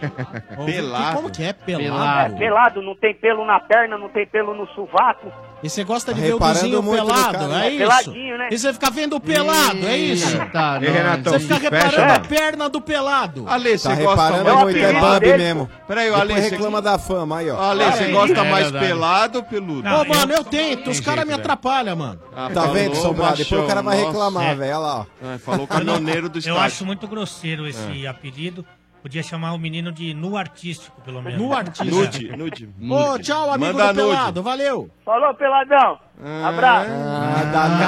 Pelado. Como que é pelado? Pelado. É, pelado, não tem pelo na perna, não tem pelo no sovaco. E você gosta de Tá ver o reparando Duzinho muito no pelado, cara. é É isso? peladinho, né? E você fica vendo o pelado, é isso? Eita, Ei, Renatão, Você fica se reparando fecha, a não. perna do pelado. Ale, você Tá gosta reparando É o mais muito, é apelido Bambi dele, mesmo. Peraí, o Depois Ale, você- reclama da fama aí, ó. Ale, você É, gosta é mais verdade. pelado ou peludo? Não, Ô, mano, eu- eu tento, os Tem caras jeito, me velho. atrapalham, mano. Ah, Tá vendo, falou, Sombra? Depois o cara vai machão, reclamar, nossa. velho. Olha lá, ó. nossa. Ah, falou caminhoneiro do Eu estádio. acho muito grosseiro esse apelido. Podia chamar o menino de nu artístico, pelo menos. Nu artístico. Nude, nude. Ô, tchau, amigo Manda do nude. pelado, valeu. Falou, peladão. Abraço. Ah,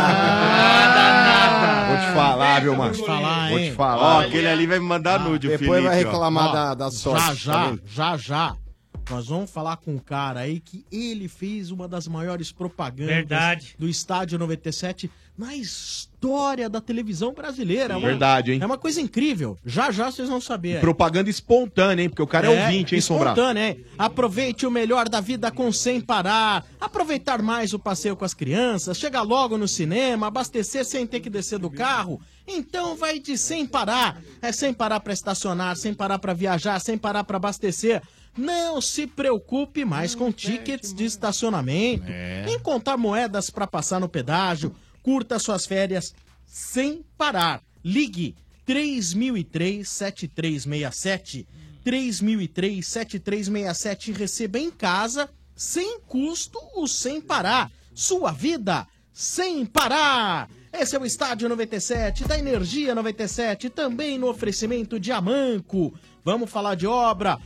danado. Vou te falar, viu, mano? Vou te falar, Vou hein? te Ó, falar. aquele ali vai me mandar nude, o Depois vai Felipe, ó. reclamar Ó, da, da sorte. Já, tá já, vendo? já, já. Nós vamos falar com um cara aí que ele fez uma das maiores propagandas Verdade. do Estádio noventa e sete na história da televisão brasileira. É uma- Verdade, hein? É uma coisa incrível. Já já vocês vão saber. aí. Propaganda espontânea, hein? Porque o cara é, ouvinte, hein, Sombra? Espontânea, hein? Aproveite o melhor da vida com Sem Parar. Aproveitar mais o passeio com as crianças. Chegar logo no cinema. Abastecer sem ter que descer do carro. Então vai de Sem Parar. É sem parar pra estacionar, sem parar pra viajar, sem parar pra abastecer. Não se preocupe mais com tickets de estacionamento. Em contar moedas pra passar no pedágio. Curta suas férias sem parar. Ligue três mil e três, sete três seis sete. três mil e três, sete três seis sete e receba em casa, sem custo, o Sem Parar. Sua vida sem parar. Esse é o Estádio noventa e sete, da Energia noventa e sete, também no oferecimento de Amanco. Vamos falar de obra.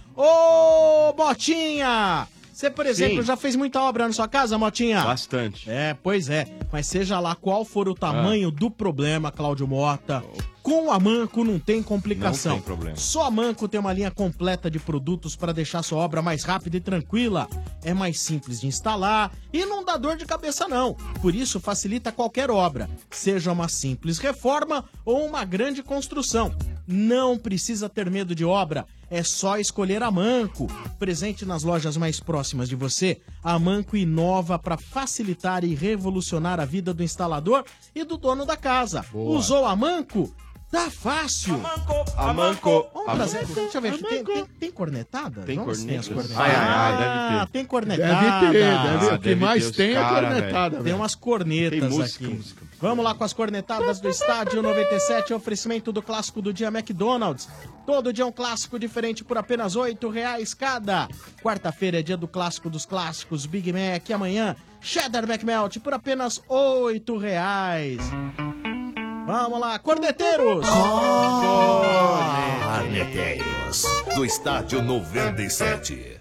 Ô, Motinha! Você, por exemplo, Sim. já fez muita obra na sua casa, Motinha? Bastante. É, pois é. Mas seja lá qual for o tamanho do problema, Cláudio Mota, com a Manco não tem complicação. Não tem problema. Só a Manco tem uma linha completa de produtos para deixar sua obra mais rápida e tranquila. É mais simples de instalar e não dá dor de cabeça não. Por isso facilita qualquer obra, seja uma simples reforma ou uma grande construção. Não precisa ter medo de obra, é só escolher a Manco. Presente nas lojas mais próximas de você, a Manco inova para facilitar e revolucionar a vida do instalador e do dono da casa. Boa. Usou a Manco? Tá fácil. A Manco. Vamos A trazer, Manco. deixa eu ver, tem, tem, tem cornetada? Tem Vamos ver se tem as cornetas? cornetadas. Ai, ai, ai, deve Ah, ter. tem cornetada. Deve ter, deve ter. Ah, O que mais ter os tem é cara, cornetada, velho. velho. Tem umas cornetas Tem música, aqui. música. Vamos lá com as cornetadas do Estádio noventa e sete, oferecimento do clássico do dia McDonald's. Todo dia um clássico diferente por apenas oito reais cada. Quarta-feira é dia do clássico dos clássicos, Big Mac. Amanhã, Cheddar McMelt por apenas oito reais. Vamos lá, corneteiros! Corneteiros do Estádio noventa e sete.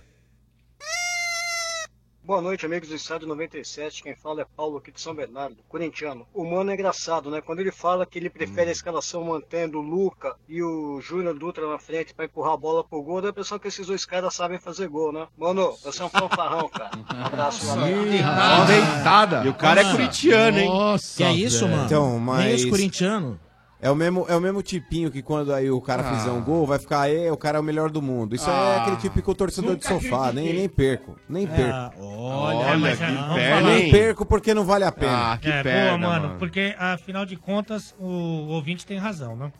Boa noite, amigos do Estádio noventa e sete. Quem fala é Paulo aqui de São Bernardo, corintiano. O Mano é engraçado, né? Quando ele fala que ele prefere a escalação mantendo o Luca e o Júnior Dutra na frente pra empurrar a bola pro gol, dá a impressão que esses dois caras sabem fazer gol, né? Mano, você é um fanfarrão, cara. Um abraço, galera. Ó, deitada. E o cara é corintiano, hein? Nossa, Que é isso, velho. mano? Então, Nem mas... os corintianos. É o, mesmo, é o mesmo tipinho que quando aí o cara fizer um gol, vai ficar, é, o cara é o melhor do mundo. Isso é Ah, aquele típico torcedor de nunca sofá, nem, nem perco, nem perco. Ah, olha, Olha, mas que é, vamos perna, falar. hein? Nem perco porque não vale a pena. Ah, que é, perna, boa, mano, mano. porque afinal de contas o ouvinte tem razão, né?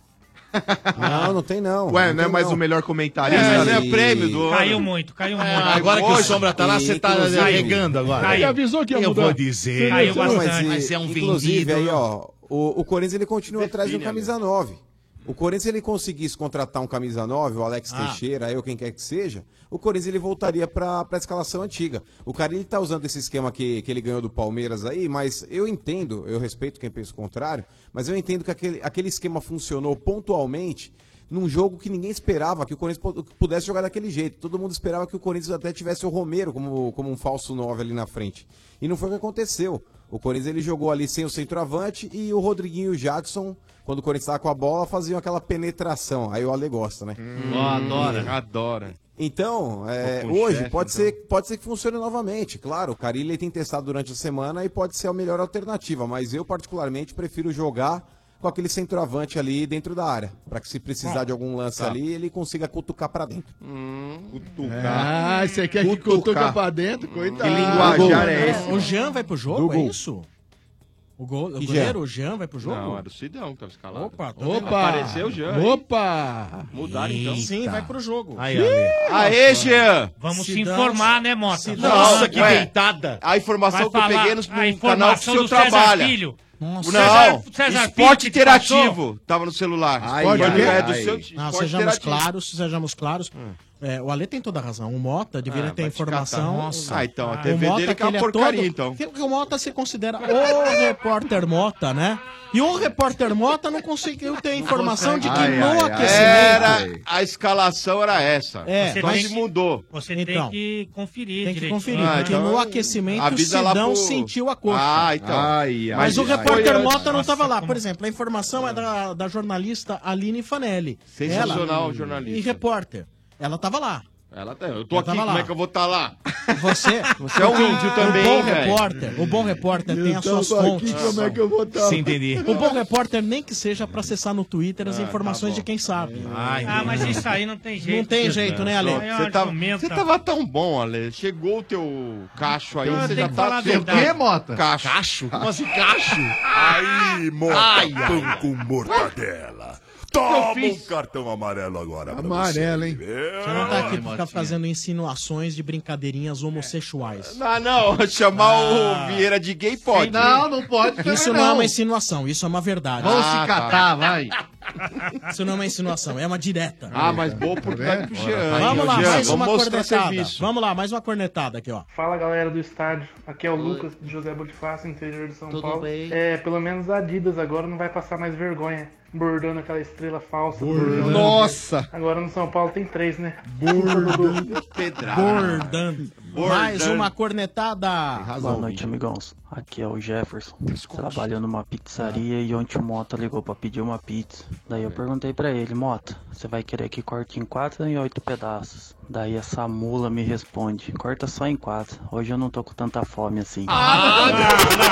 Não, não tem não. Ué, não é tem mais não. o melhor comentarista? É, mas é ali? prêmio do ano. Caiu muito, caiu muito. Agora que o hoje- Sombra tá lá, você tá Inclusive- regando agora. Caiu. Ele avisou que ia Eu mudar. vou dizer. Caiu Não, bastante. Mas é um inclusive, vendido. aí, ó, o, o Corinthians ele continua atrás do Define, camisa nove. O Corinthians, se ele conseguisse contratar um camisa nove, o Alex Ah. Teixeira, eu quem quer que seja, o Corinthians ele voltaria pra, pra escalação antiga. O cara ele tá usando esse esquema que, que ele ganhou do Palmeiras aí, mas eu entendo, eu respeito quem pensa o contrário, mas eu entendo que aquele, aquele esquema funcionou pontualmente num jogo que ninguém esperava que o Corinthians pu- pudesse jogar daquele jeito. Todo mundo esperava que o Corinthians até tivesse o Romero como, como um falso nove ali na frente. E não foi o que aconteceu. O Corinthians ele jogou ali sem o centroavante e o Rodriguinho e o Jadson, quando o Corinthians estava com a bola, faziam aquela penetração. Aí o Ale gosta, né? Hum, adora. Adora. Então, é, Tô com hoje chefe, pode, então. ser, pode ser que funcione novamente. Claro, o Carille tem testado durante a semana e pode ser a melhor alternativa. Mas eu, particularmente, prefiro jogar com aquele centroavante ali dentro da área. Para que se precisar de algum lance tá. ali, ele consiga cutucar para dentro. Hum, cutucar. Ah, você quer que Cutucar. cutuca pra dentro? Coitado. Que linguajar é esse? O Jean vai pro jogo, Do é gol. isso? O, gol, o Que goleiro, o Jean, vai pro jogo? Não, era o Sidão que tava escalado. Opa, tô vendo. Opa! Apareceu já, hein? Opa! Mudaram então. Sim, vai pro jogo. Aí, Ale. Aê, Jean! Vamos se Sidão- informar, né, Mota? Sidão- Nossa, que Ué. deitada. A informação Vai que eu falar peguei no, a no canal que o informação senhor do César trabalha. Filho. Nossa. Não, César- César Filho esporte que te passou? interativo. Tava no celular. Ai, esporte ai, é ai. do seu Não, esporte sejamos interativo. claros, sejamos claros. É, o Ale tem toda a razão. O Mota deveria Ah, ter vai te informação. catar. Nossa. Ah, então, a O T V Mota, dele que é uma ele é porcaria, todo- então. Porque o Mota se considera o repórter Mota, né? E o repórter Mota não conseguiu ter informação de que Ai, no ai, ai. aquecimento... Era, a escalação era essa. É, Você Só tem que que- mudou. Você Então, tem que conferir Tem que direitinho. conferir, Ah, porque então, no aquecimento o avisa lá Sidão pro- sentiu a coxa. Ah, então. Ai, ai, Mas o ai, repórter ai. Mota não Nossa, estava lá. como- Por exemplo, a informação é da, da jornalista Aline Fanelli. Sensacional Ela, jornalista. E repórter. Ela estava lá. Ela tá. Eu tô Eu aqui, tava como lá. é que eu vou estar lá? Você, Você é um índio também, O bom velho. repórter, o bom repórter tem as Eu suas tava fontes. aqui, como é que eu vou estar? Sim, entendi. O bom repórter nem que seja pra acessar no Twitter as Ah, informações tá de quem sabe. Ah, mas isso aí não tem jeito. Não tem jeito, né, Ale? Aí é um Você tava, argumento. você tava tão bom, Ale. Chegou o teu cacho aí, Eu você tenho já que tá... falar a Seu verdade. quê, Mota? Cacho. Cacho? Como assim, cacho? Aí, mota, Ai, pão ai, com mortadela. Toma um cartão amarelo agora pra Amarelo, hein? Você não tá aqui pra ficar fazendo insinuações de brincadeirinhas homossexuais. Ah, não, chamar Ah. o Vieira de gay pode. Não, não pode também Isso não é uma insinuação, isso é uma verdade. Vamos Ah, se catar, vai. Isso não é uma insinuação, é uma direta. Ah, mas boa oportunidade pro Jean. Vamos lá, Jean, mais uma vamos mostrar cornetada. serviço. Vamos lá, mais uma cornetada aqui, ó. Fala galera do estádio, aqui é o Lucas de José Bonifácio, interior de São Tudo Paulo. bem? É, pelo menos a Adidas agora não vai passar mais vergonha, bordando aquela estrela falsa. Bordando. Nossa! Agora no São Paulo tem três, né? Bordando. Bordando. Mais uma cornetada. Boa noite, amigãos. Aqui é o Jefferson. Trabalho numa pizzaria e ontem o Mota ligou pra pedir uma pizza. Daí eu perguntei pra ele, Mota, você vai querer que corte em quatro ou em oito pedaços? Daí essa mula me responde, corta só em quatro. Hoje eu não tô com tanta fome assim. Ah, não, não,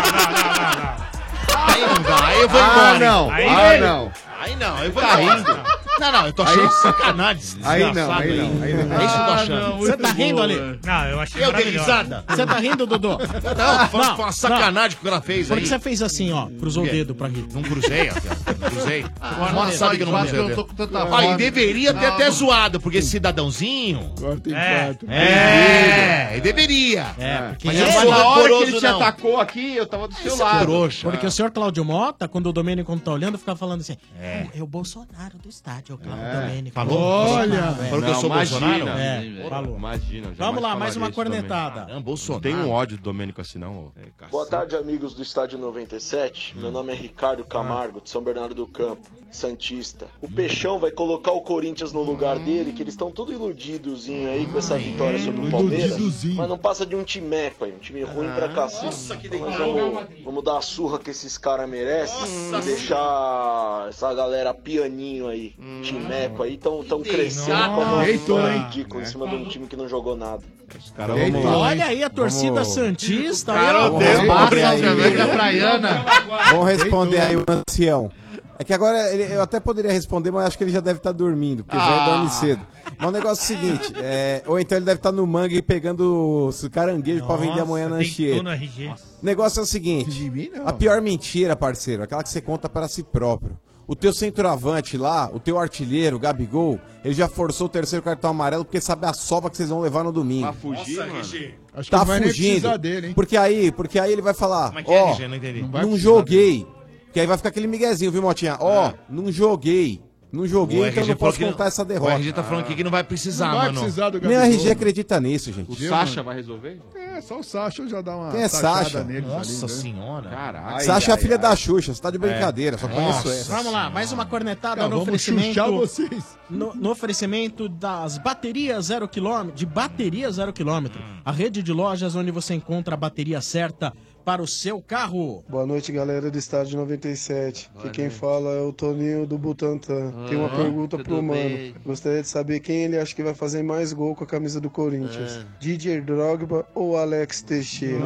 não, não, não. Aí não dá, aí eu vou Ah, embora. não. Aí, Ah, não. Aí não, eu vou Tá embora. rindo? Não, não, eu tô achando sacanagem. esse Aí não, desgraçado aí não, aí não. É isso que eu tô Ah, achando. não, Você tá rindo, Ali? Não, eu achei Eu dei maravilhosa. risada. Você tá rindo, Dodô? Não, foi uma- foi uma sacanagem que ela fez Por aí. que você fez assim, ó? Cruzou o Por quê? dedo pra rir. Não cruzei, até. Não cruzei. Agora Mota não sabe que eu não quatro, cruzei. eu não tô com tanta Aí fome. deveria ter Não, até não. zoado, porque esse cidadãozinho. Corta em É. quatro. É, e deveria. É, porque Mas ele- eu Mas sou na hora que rancoroso, ele te não. atacou aqui, eu tava do seu Esse é lado. trouxa. Porque o senhor Cláudio Mota, quando o Domênico não tá olhando, fica falando assim: é, é o Bolsonaro do estádio, é o Cláudio Domênico. Falou? Bolsonaro, Olha, é. Falou que eu Não, sou imagina. Bolsonaro? É, falou. Imagina. jamais Vamos lá, mais falaria uma isso, cornetada. Caramba, Bolsonaro. Tem um ódio do Domênico assim, não? ô. Boa tarde, amigos do Estádio noventa e sete. Meu nome é Ricardo Camargo, de São Bernardo do Campo, Santista. O Peixão vai colocar o Corinthians no lugar dele, que eles estão tudo iludidozinho aí com essa vitória sobre o Palmeiras. Iludidozinho. Mas não passa de um timeco aí, um time ruim pra cacete. Nossa, que Nós delícia. vamos, vamos dar a surra que esses caras merecem e deixar essa galera pianinho aí, timeco aí, tão, tão crescendo como Deitou, um hein? ridículo em cima de um time que não jogou nada. Os caras Deitou, vão... Olha aí a torcida Vamos- santista. Cara, aí, ó. o Deus, Passa, é cerveja praiana. Vamos responder aí o ancião. É que agora ele- eu até poderia responder, mas acho que ele já deve estar dormindo, porque já dorme cedo. Mas o negócio é o seguinte, é, ou então ele deve estar no mangue pegando os caranguejos pra vender amanhã na Nossa, deitou Anchieta. no R G. O negócio é o seguinte, De mim, não. a pior mentira, parceiro, aquela que você conta para si próprio. O teu centroavante lá, o teu artilheiro, o Gabigol, ele já forçou o terceiro cartão amarelo porque sabe a sova que vocês vão levar no domingo. Pra fugir, mano. Acho que Tá não vai nem fugindo. precisar dele, hein? Porque aí, porque aí ele vai falar, Como é que é, ó, R G? Não entendi. Não vai não precisar joguei. Que aí vai ficar aquele miguezinho, viu, Motinha? Ó, não joguei. Não joguei, O então eu R G não posso falou que- contar essa O derrota. R G tá falando aqui que não vai precisar, Não vai mano. precisar do Nem Gabigol. a R G acredita nisso, gente. O Viu, Sacha mano? vai resolver? É, só o Sacha já dá uma Quem é taxada Sacha? neles Nossa ali, né? senhora. Caraca. Sacha é a ai, filha ai. da Xuxa, você tá de brincadeira, só conheço Nossa. essa. Vamos lá, mais uma cornetada Cara, no vamos oferecimento. chuchar vocês. No, no oferecimento das baterias zero quilômetro, de bateria zero quilômetro. A rede de lojas onde você encontra a bateria certa para o seu carro. Boa noite, galera do Estádio noventa e sete. Aqui quem fala é o Toninho do Butantan. Tem uma pergunta pro mano. Gostaria de saber quem ele acha que vai fazer mais gol com a camisa do Corinthians. Didier Drogba ou Alex Teixeira?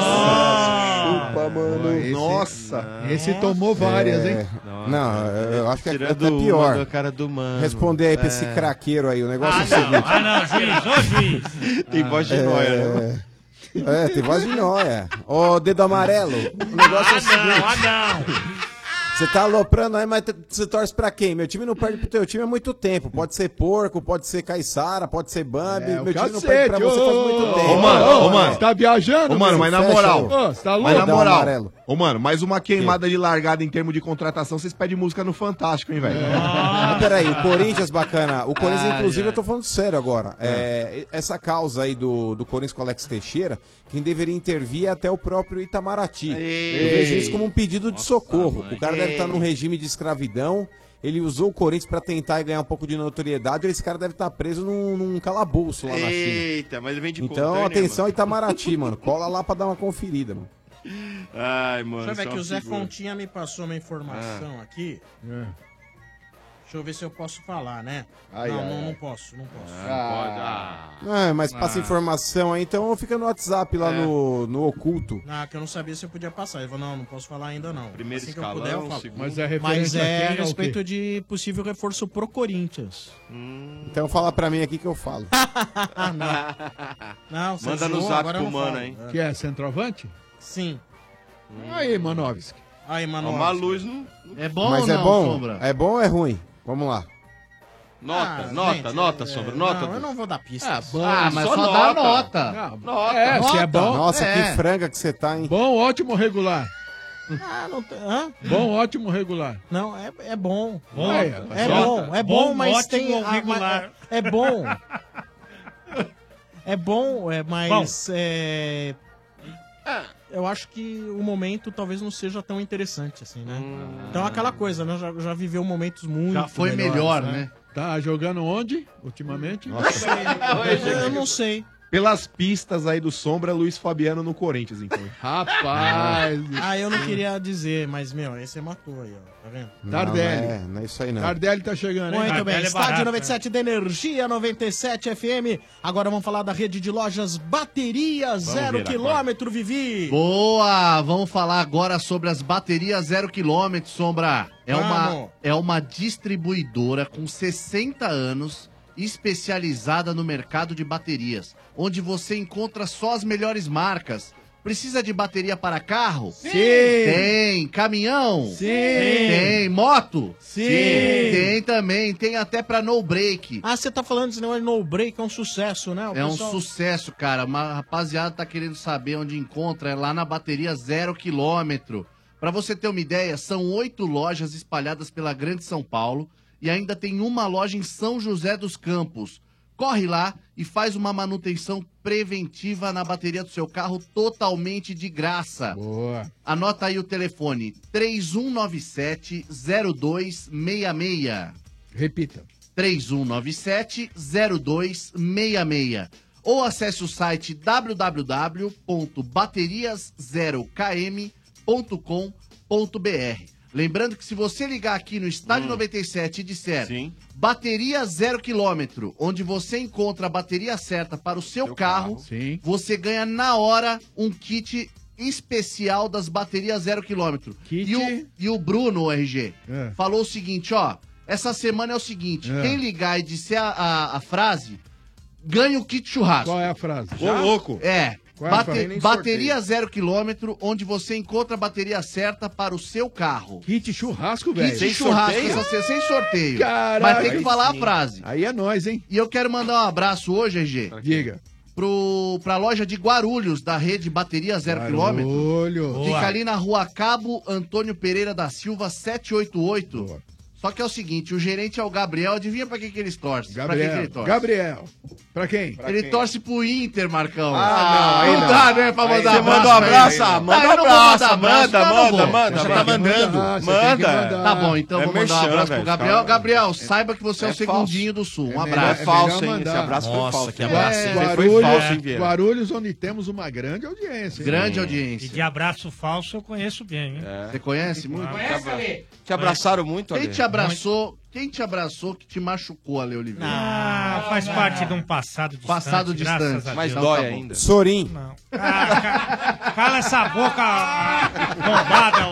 Nossa! Chupa, mano. Esse- Nossa! Esse tomou várias, É, hein? Não, eu acho que é Tirando até uma pior. do cara do mano. Responder aí pra esse É. craqueiro aí, o negócio é o Ah, seguinte. não, ah, não, juiz, ô juiz. Tem voz de nóia, né? É, é, tem voz de nóia. Ô, dedo amarelo, o negócio é o Ah, seguinte. não, ah, não. Você tá aloprando aí, mas t- você torce pra quem? Meu time não perde pro teu time há muito tempo. Pode ser Porco, pode ser Caiçara, pode ser Bambi. É, o Meu time não cacete, perde pra você faz muito ô, tempo. Ô, mano, ô, mano. Você tá viajando? Ô, mano, meu? mas na Fecha, moral. Ô, você tá louco? Mas na Dá um moral. amarelo. Ô, mano, mais uma queimada de largada em termos de contratação, vocês pedem música no Fantástico, hein, velho? Mas peraí, o Corinthians, bacana. O Corinthians, Ai, inclusive, ai. eu tô falando sério agora. É, essa causa aí do, do Corinthians com o Alex Teixeira, quem deveria intervir é até o próprio Itamaraty. Eu vejo isso como um pedido de socorro. O cara deve estar num regime de escravidão. Ele usou o Corinthians pra tentar ganhar um pouco de notoriedade. Esse cara deve estar preso num, num calabouço lá na China. Eita, mas ele vem de Então, contêiner, atenção, mano. Itamaraty, mano. Cola lá pra dar uma conferida, mano. Ai, mano. Deixa eu ver só que o Zé figura. Fontinha me passou uma informação aqui. Deixa eu ver se eu posso falar, né? Ai, não, ai, não, ai. não posso, não posso. Ah, Ah, mas passa Ah. informação aí, então fica no WhatsApp lá É. no, no oculto. Ah, que eu não sabia se eu podia passar. Ele falou, não, não posso falar ainda não. Primeiro assim escalão, que eu puder, eu falo. segundo. Mas é Mas referente a é quem a ou o respeito quê? de possível reforço pro Corinthians. Então fala pra mim aqui que eu falo. Ah, não. Não, você Manda no zoou, zap agora eu pro não mano, falo. hein? Que é centroavante? Sim. Aí, Manovski. Aí, mano. Uma luz não... É bom Mas ou é não, bom? Sombra? É bom ou é ruim? Vamos lá. Nota, Ah, nota, gente, nota, é, Sombra, nota. Não, eu não vou dar pistas. Ah, bom. Ah, mas só, dá nota. Não, Nota. É, se é bom. Nossa, É. que franga que você tá, hein? Bom, ótimo, regular. Ah, não tem... Hã? Bom, ótimo, regular. Não, é, é bom. Bom, é, é, é nota. bom, é bom, Bom, mas ótimo tem... ou ah, regular? mas É, é bom. É bom, é, mas... É... Eu acho que o momento talvez não seja tão interessante assim, né? Então aquela coisa, né? Já, já viveu momentos muito Já foi melhores, melhor, né? Tá jogando onde, ultimamente? Eu não sei. Pelas pistas aí do Sombra, Luiz Fabiano no Corinthians, então. Rapaz. Ah, eu não queria dizer, mas, meu, aí você matou aí, ó. Tá vendo? Não, Tardelli. Não é, não é isso aí, não. Tardelli tá chegando, hein? Muito bem, Tardelli é Estádio barato, noventa e sete da Energia, noventa e sete F M. Agora vamos falar da rede de lojas Bateria Zero ver Quilômetro, Vivi. Boa! Vamos falar agora sobre as baterias zero quilômetro, Sombra. É uma, Vamos. é uma distribuidora com sessenta anos, especializada no mercado de baterias, onde você encontra só as melhores marcas. Precisa de bateria para carro? Sim. Tem. Caminhão? Sim. Tem. Moto? Sim. Tem também. Tem até para no break. Ah, você tá falando desse negócio de no break, é um sucesso, né? O É um pessoal- sucesso, cara. Uma rapaziada tá querendo saber onde encontra. É lá na bateria zero quilômetro. Pra você ter uma ideia, são oito lojas espalhadas pela Grande São Paulo e ainda tem uma loja em São José dos Campos. Corre lá e faz uma manutenção preventiva na bateria do seu carro totalmente de graça. Boa. Anota aí o telefone: três um nove sete, zero dois seis seis. Repita. três um nove sete, zero dois seis seis. Ou acesse o site w w w ponto baterias zero k m ponto com ponto b r. Lembrando que se você ligar aqui no Estádio noventa e sete e disser Sim. bateria zero quilômetro, onde você encontra a bateria certa para o seu, carro, Sim. você ganha na hora um kit especial das baterias zero quilômetro. Kit? E o, e o Bruno, o R G, É. falou o seguinte, ó, essa semana é o seguinte, É. quem ligar e disser a, a, a frase, ganha o kit churrasco. Qual é a frase? Ô, louco. É. Qual é a Bate- frase? Nem bateria sorteio. zero quilômetro, onde você encontra a bateria certa para o seu carro. Kit churrasco, velho. Kit churrasco, essa se- sem sorteio. Caraca, Mas tem que aí falar sim. a frase. Aí é nós, hein? E eu quero mandar um abraço hoje, R G, Diga. pro, pra loja de Guarulhos, da rede Bateria Zero Quilômetro. Olho. Fica ali na rua Cabo Antônio Pereira da Silva, setecentos e oitenta e oito. Boa. Só que é o seguinte, o gerente é o Gabriel, adivinha pra quem que eles torcem? Pra quem que Gabriel. ele torce? Gabriel. Pra quem? Ele torce pro Inter, Marcão. Ah, não, aí não. dá, né, pra Aí mandar você abraço. manda um pra ele. abraço, ah, Ah, manda eu não vou abraço, mandar abraço, manda, tá, não manda, vou. manda, Já você tá tem que mandando. mandar, você Manda. tem que mandar. Tá bom, então É vou mandar um merchan, abraço velho, pro os Gabriel. caras- Gabriel, saiba que você é, é o segundinho falso. do Sul. Um É abraço. melhor- É falso, melhor hein? Esse mandar. abraço foi Nossa, falso. que hein? abraço, Esse hein? foi Guarulhos, falso, hein, Vieira? Guarulhos, onde temos uma grande audiência. hein? Grande E audiência. de abraço falso eu conheço bem, hein? Você conhece muito? Te abraçaram muito, Quem Ale? te abraçou, quem te abraçou que te machucou, Ale Oliveira? Ah, faz parte de um passado distante. Passado graças distante. a Mas Deus. dói tá bom. ainda. Sorim. Não. Ah, ca- cala essa boca bombada.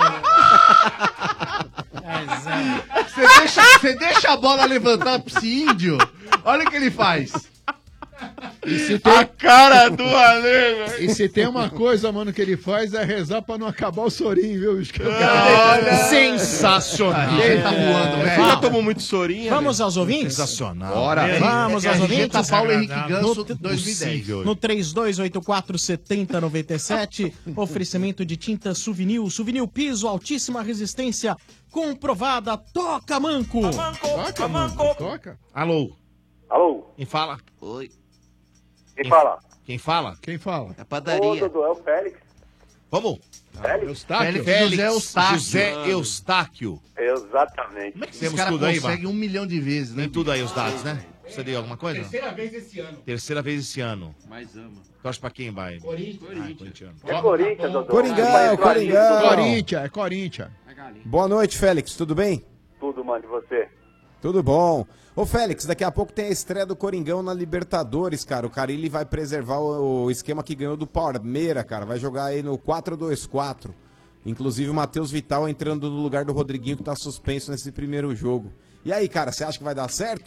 ô. Mas, é. Você deixa, você deixa a bola levantar pro esse índio? Olha o que ele faz. E se tem, A cara do Ale, velho. e se tem uma coisa, mano, que ele faz é rezar pra não acabar o sorinho, viu? bicho? Olha, sensacional. Ele tá voando, Você velho. já tomou muito sorinho? Vamos aos ouvintes? Sensacional. Bora. Vamos aos R G ouvintes? tá Paulo Henrique Ganso, No- dois mil e dez. No três dois oito quatro, sete zero nove sete, oferecimento de tinta Souvenir, Souvenir piso, altíssima resistência, comprovada, toca manco. Toca, mano, toca. Alô, Alô, quem fala? Oi. Quem fala? Quem fala? Quem fala? É Ô, Dudu, é o Félix. Vamos. Félix? Eustáquio? Félix José Eustáquio. José Eustáquio. Exatamente. Como é que Esse temos cara tudo aí, consegue Bar? um milhão de vezes, né? Tem tudo aí os dados, né? Você deu alguma coisa? Terceira vez esse ano. Terceira vez esse ano. Mais ama. Torce pra quem, vai? Corinthians. Ah, corintiano. É Corinthians, Dudu. Coringão, Mas, Coringão. Corinthians, é Corinthians. Boa noite, Félix. Tudo bem? Tudo, mano, de você. Tudo bom. Ô, Félix, daqui a pouco tem a estreia do Coringão na Libertadores, cara. O Carille vai preservar o, o esquema que ganhou do Palmeiras, cara. Vai jogar aí no quatro dois quatro. Inclusive o Matheus Vital entrando no lugar do Rodriguinho, que tá suspenso nesse primeiro jogo. E aí, cara, você acha que vai dar certo?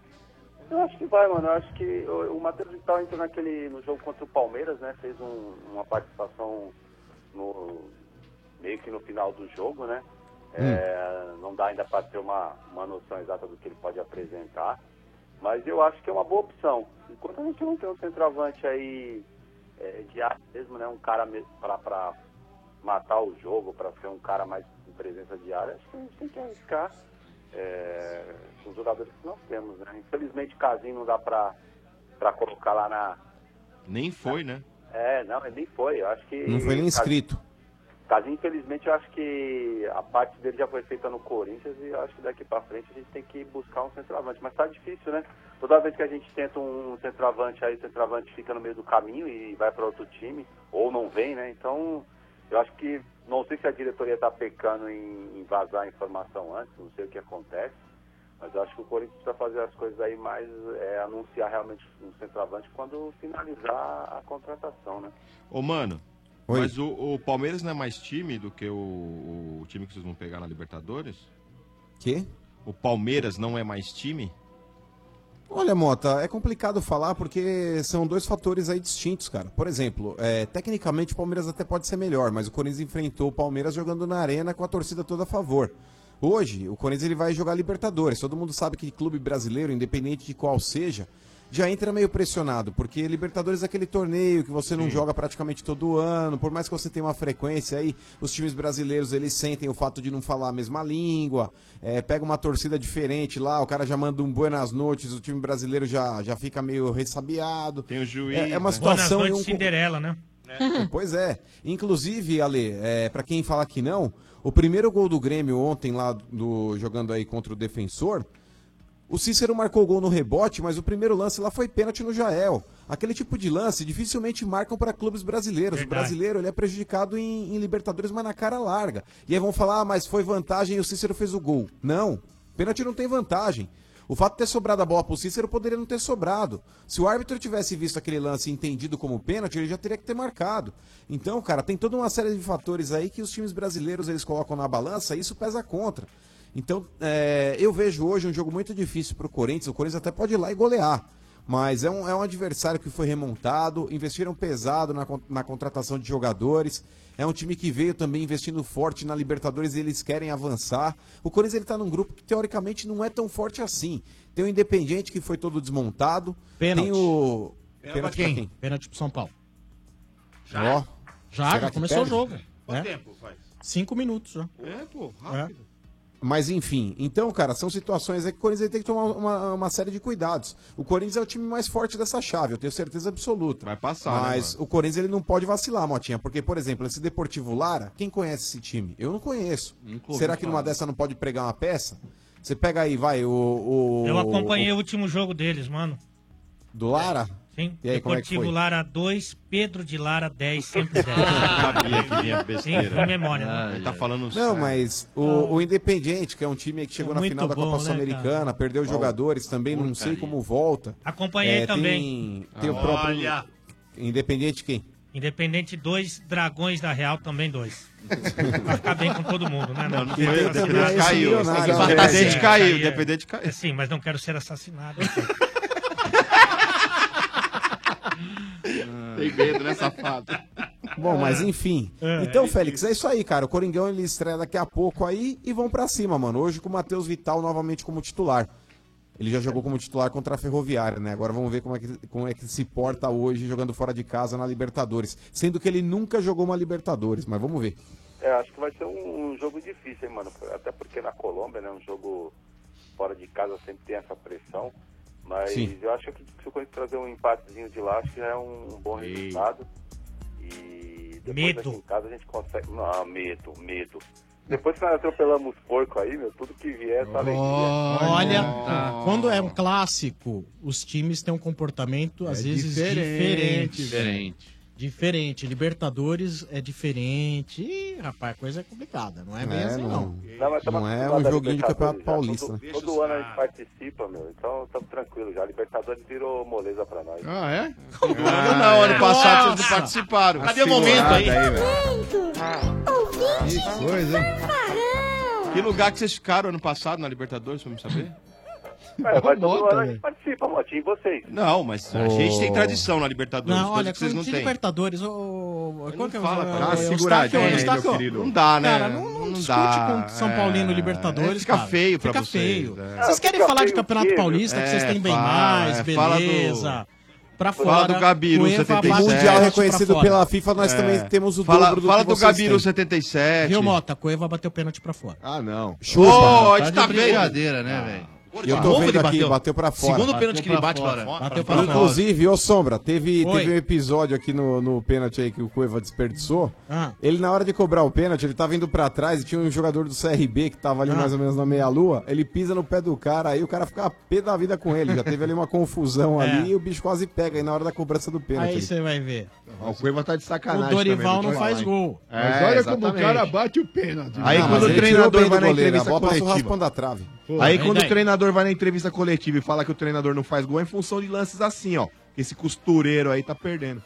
Eu acho que vai, mano. Eu acho que o, o Matheus Vital entrou naquele, no jogo contra o Palmeiras, né? Fez um, uma participação no, meio que no final do jogo, né? É, não dá ainda para ter uma, uma noção exata do que ele pode apresentar, mas eu acho que é uma boa opção. Enquanto a gente não tem um centroavante aí é, de área mesmo, né, um cara para matar o jogo, para ser um cara mais com presença de área, acho que a gente tem que arriscar é, com os jogadores que nós temos, né? Infelizmente o Casim não dá para colocar lá na... Nem foi, né? É, não, ele nem foi. Eu acho que... Não foi nem inscrito. Caso, infelizmente, eu acho que a parte dele já foi feita no Corinthians e eu acho que daqui pra frente a gente tem que buscar um centroavante. Mas tá difícil, né? Toda vez que a gente tenta um centroavante, aí o centroavante fica no meio do caminho e vai para outro time, ou não vem, né? Então, eu acho que, não sei se a diretoria tá pecando em, em vazar a informação antes, não sei o que acontece, mas eu acho que o Corinthians precisa fazer as coisas aí mais, é, anunciar realmente um centroavante quando finalizar a contratação, né? Ô, mano... Oi. Mas o, o Palmeiras não é mais time do que o, o time que vocês vão pegar na Libertadores? Quê? O Palmeiras não é mais time? Olha, Mota, é complicado falar porque são dois fatores aí distintos, cara. Por exemplo, é, tecnicamente o Palmeiras até pode ser melhor, mas o Corinthians enfrentou o Palmeiras jogando na arena com a torcida toda a favor. Hoje, o Corinthians ele vai jogar Libertadores. Todo mundo sabe que clube brasileiro, independente de qual seja, já entra meio pressionado, porque Libertadores é aquele torneio que você não Sim. joga praticamente todo ano, por mais que você tenha uma frequência aí, os times brasileiros, eles sentem o fato de não falar a mesma língua, é, pega uma torcida diferente lá, o cara já manda um buenas noites, o time brasileiro já, já fica meio ressabiado. Tem o juiz. É, é uma né? situação... Boa e noite, um... Cinderela, né? Pois é. Inclusive, Ale, é, pra quem fala que não, o primeiro gol do Grêmio ontem lá, do, jogando aí contra o Defensor, o Cícero marcou o gol no rebote, mas o primeiro lance lá foi pênalti no Jael. Aquele tipo de lance dificilmente marcam para clubes brasileiros. Verdade. O brasileiro ele é prejudicado em, em Libertadores, mas na cara larga. E aí vão falar, ah, mas foi vantagem e o Cícero fez o gol. Não, pênalti não tem vantagem. O fato de ter sobrado a bola pro Cícero poderia não ter sobrado. Se o árbitro tivesse visto aquele lance entendido como pênalti, ele já teria que ter marcado. Então, cara, tem toda uma série de fatores aí que os times brasileiros eles colocam na balança e isso pesa contra. Então, é, eu vejo hoje um jogo muito difícil pro Corinthians. O Corinthians até pode ir lá e golear. Mas é um, é um adversário que foi remontado, investiram pesado na, na contratação de jogadores. É um time que veio também investindo forte na Libertadores e eles querem avançar. O Corinthians ele tá num grupo que teoricamente não é tão forte assim. Tem o Independiente que foi todo desmontado. Pênalti. Tem o... Pênalti pra quem? Pênalti pro São Paulo. Ó, Já, será já que começou perde? o jogo. Quanto É. tempo faz? Cinco minutos já. É, pô, rápido. Mas enfim, então, cara, são situações aí que o Corinthians tem que tomar uma, uma série de cuidados. O Corinthians é o time mais forte dessa chave, eu tenho certeza absoluta. Vai passar, Mas né, o Corinthians ele não pode vacilar, Motinha, porque, por exemplo, esse Deportivo Lara, quem conhece esse time? Eu não conheço. Nunca Será ouvi que numa falar. dessa não pode pregar uma peça? Você pega aí, vai, o... o Eu acompanhei o- o último jogo deles, mano. Do Lara? Sim. E aí, como é que Deportivo foi? Lara dois, Pedro de Lara dez, sempre dez. Sabia que vinha besteira. Sim, foi memória. né? Ele tá falando Não, sério. mas o, o Independiente, que é um time que chegou na Muito final da bom, Copa né, Sul-Americana, cara? perdeu jogadores também, não sei porcaria. como volta. Acompanhei É, também. Tem, tem o próprio... Olha. Independente quem? Independente dois, Dragões da Real também dois. Pra ficar bem com todo mundo, né? Não, não quero foi, ser Independente assassinado. caiu. É, Independente é, caiu, é, Independente caiu. é, Sim, mas não quero ser assassinado. Tem medo, né, safado? Bom, mas enfim. É, então, é Félix, é isso aí, cara. O Coringão ele estreia daqui a pouco aí e vão pra cima, mano. Hoje com o Matheus Vital novamente como titular. Ele já jogou como titular contra a Ferroviária, né? Agora vamos ver como é que, como é que se porta hoje jogando fora de casa na Libertadores. Sendo que ele nunca jogou uma Libertadores, mas vamos ver. É, acho que vai ser um, um jogo difícil, hein, mano? Até porque na Colômbia, né, um jogo fora de casa sempre tem essa pressão. Mas Sim. eu acho que se o Corinthians trazer um empatezinho de lá, acho que já é um, um bom resultado. E depois Medo. aqui em casa a gente consegue... Não, medo, medo. Depois que nós atropelamos os porcos aí, meu, tudo que vier tá alegria. Olha, quando é um clássico, os times têm um comportamento, às É vezes, diferente. diferente. Diferente. Diferente. Libertadores é diferente. Ih, rapaz, a coisa é complicada. Não é bem É, assim, não. não. Não, mas tamo Não é acostumado um a joguinho de Campeonato Libertadores já. Paulista, né? Todo, todo ano a gente participa, meu. Então estamos tranquilos já. Libertadores virou moleza pra nós. Ah, é? Ah, não, ano passado vocês não participaram. Cadê o momento aí? Que coisa, hein? Que lugar que vocês ficaram ano passado na Libertadores, pra me saber? É, mas todo Bota, ano a velho. gente participa, Motinho, e vocês? Não, mas a gente tem tradição na Libertadores, Não, coisa olha, que vocês não de têm. Libertadores, ô... Qual que é o... fala, o- dá uma o seguradinha Eustáquio, aí, Eustáquio, meu querido. Não dá, né? Cara, não, não, Não discute dá, com São é, Paulino Libertadores, é, fica cara. feio pra Fica vocês, feio. é. Vocês Ah, querem fica falar de feio Campeonato o quê, meu? Paulista, que vocês É, têm bem fala, mais, é, fala do- beleza. Pra Fala fora, do Gabiru Cueva setenta e bate sete. Mundial pra reconhecido fora. pela FIFA, nós É. também temos o Fala, dobro do fala que do vocês Gabiru têm. setenta e sete. Viu, Mota? Cueva bateu pênalti pra fora. Ah, não. Chupa. Ô, a Tá gente de tá vendo. brincadeira, né, velho? E eu tô novo vendo ele aqui, bateu. bateu pra fora. Segundo Bateu pênalti que ele pra bate fora. pra fora. Bateu pra pra fora. Inclusive, ô Sombra, teve, Oi. teve um episódio aqui no, no pênalti aí que o Cueva desperdiçou. Ah. Ele, na hora de cobrar o pênalti, ele tava indo pra trás e tinha um jogador do C R B que tava ali Ah. mais ou menos na meia-lua. Ele pisa no pé do cara, aí o cara fica pé da vida com ele. Já teve ali uma confusão É. ali e o bicho quase pega aí na hora da cobrança do pênalti. Aí você vai ver. Ó, o Cueva tá de O sacanagem. Dorival também, vou não te faz falar, hein? gol. É, Mas olha como o exatamente. cara bate o pênalti. Aí Ah, quando mas o ele tirou treinador bem do vai na goleiro, entrevista a bola passou coletiva. raspando a trave. Pô, Aí vem quando daí. o treinador vai na entrevista coletiva e fala que o treinador não faz gol, é em função de lances assim, ó. Que esse costureiro aí tá perdendo.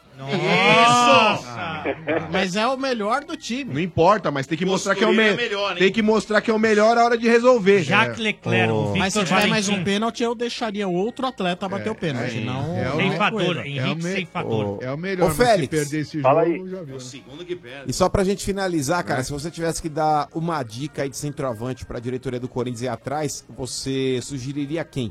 Nossa! Mas é o melhor do time. Não importa, mas tem que mostrar que é o Costureiro melhor. é melhor, hein? Tem que mostrar que é o melhor a hora de resolver. Jacques É. Leclerc, o Victor Mas se tiver mais um Valentim. pênalti, eu deixaria outro atleta bater o pênalti. Não, é o- não Ceifador, Cueva. Henrique É o me- Ceifador. É o melhor, Ô, mas se Félix. perder esse Fala jogo, aí. já viu. O segundo que perde. E só pra gente finalizar, cara, se você tivesse que dar uma dica aí de centroavante pra diretoria do Corinthians ir atrás, você sugeriria quem?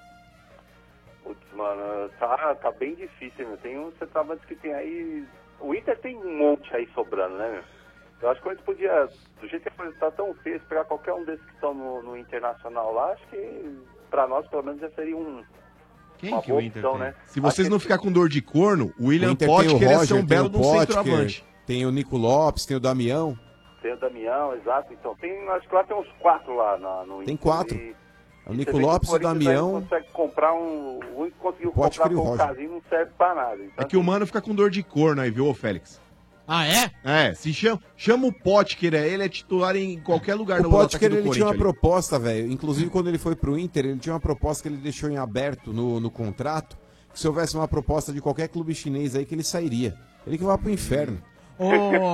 Putz, mano, tá, tá bem difícil, meu. Tem uns centroavantes que tem aí... O Inter tem um monte aí sobrando, né, meu? Eu acho que a gente podia, do jeito que a coisa tá tão feia, pegar qualquer um desses que estão no, no Internacional lá, acho que pra nós, pelo menos, já seria um... Quem uma que o boa Inter opção, tem? né? Se vocês Acho não que- ficar com dor de corno, o O William Inter Potker tem o ia Roger, ser um tem belo o de um Potker, centroavante. tem o Nico Lopes, tem o Damião. Tem o Damião, exato. Então, tem, acho que lá tem uns quatro lá na, no Tem Inter. quatro. E- O e Nico você vê que Lopes, o Corinthians aí Damião. não consegue comprar um... O único que conseguiu o Potker comprar e o foi o Roger. Casinho, não serve pra nada. Então, É que o mano fica com dor de corno aí, viu, ô Félix? Ah, é? É, se chama, chama o Potker, é, ele é titular em qualquer lugar O no ataque Potker, do ele tinha uma Corinthians ali. proposta, velho. Inclusive, quando ele foi pro Inter, ele tinha uma proposta que ele deixou em aberto no, no contrato. Que se houvesse uma proposta de qualquer clube chinês aí, que ele sairia. Ele que vai pro inferno. Ô,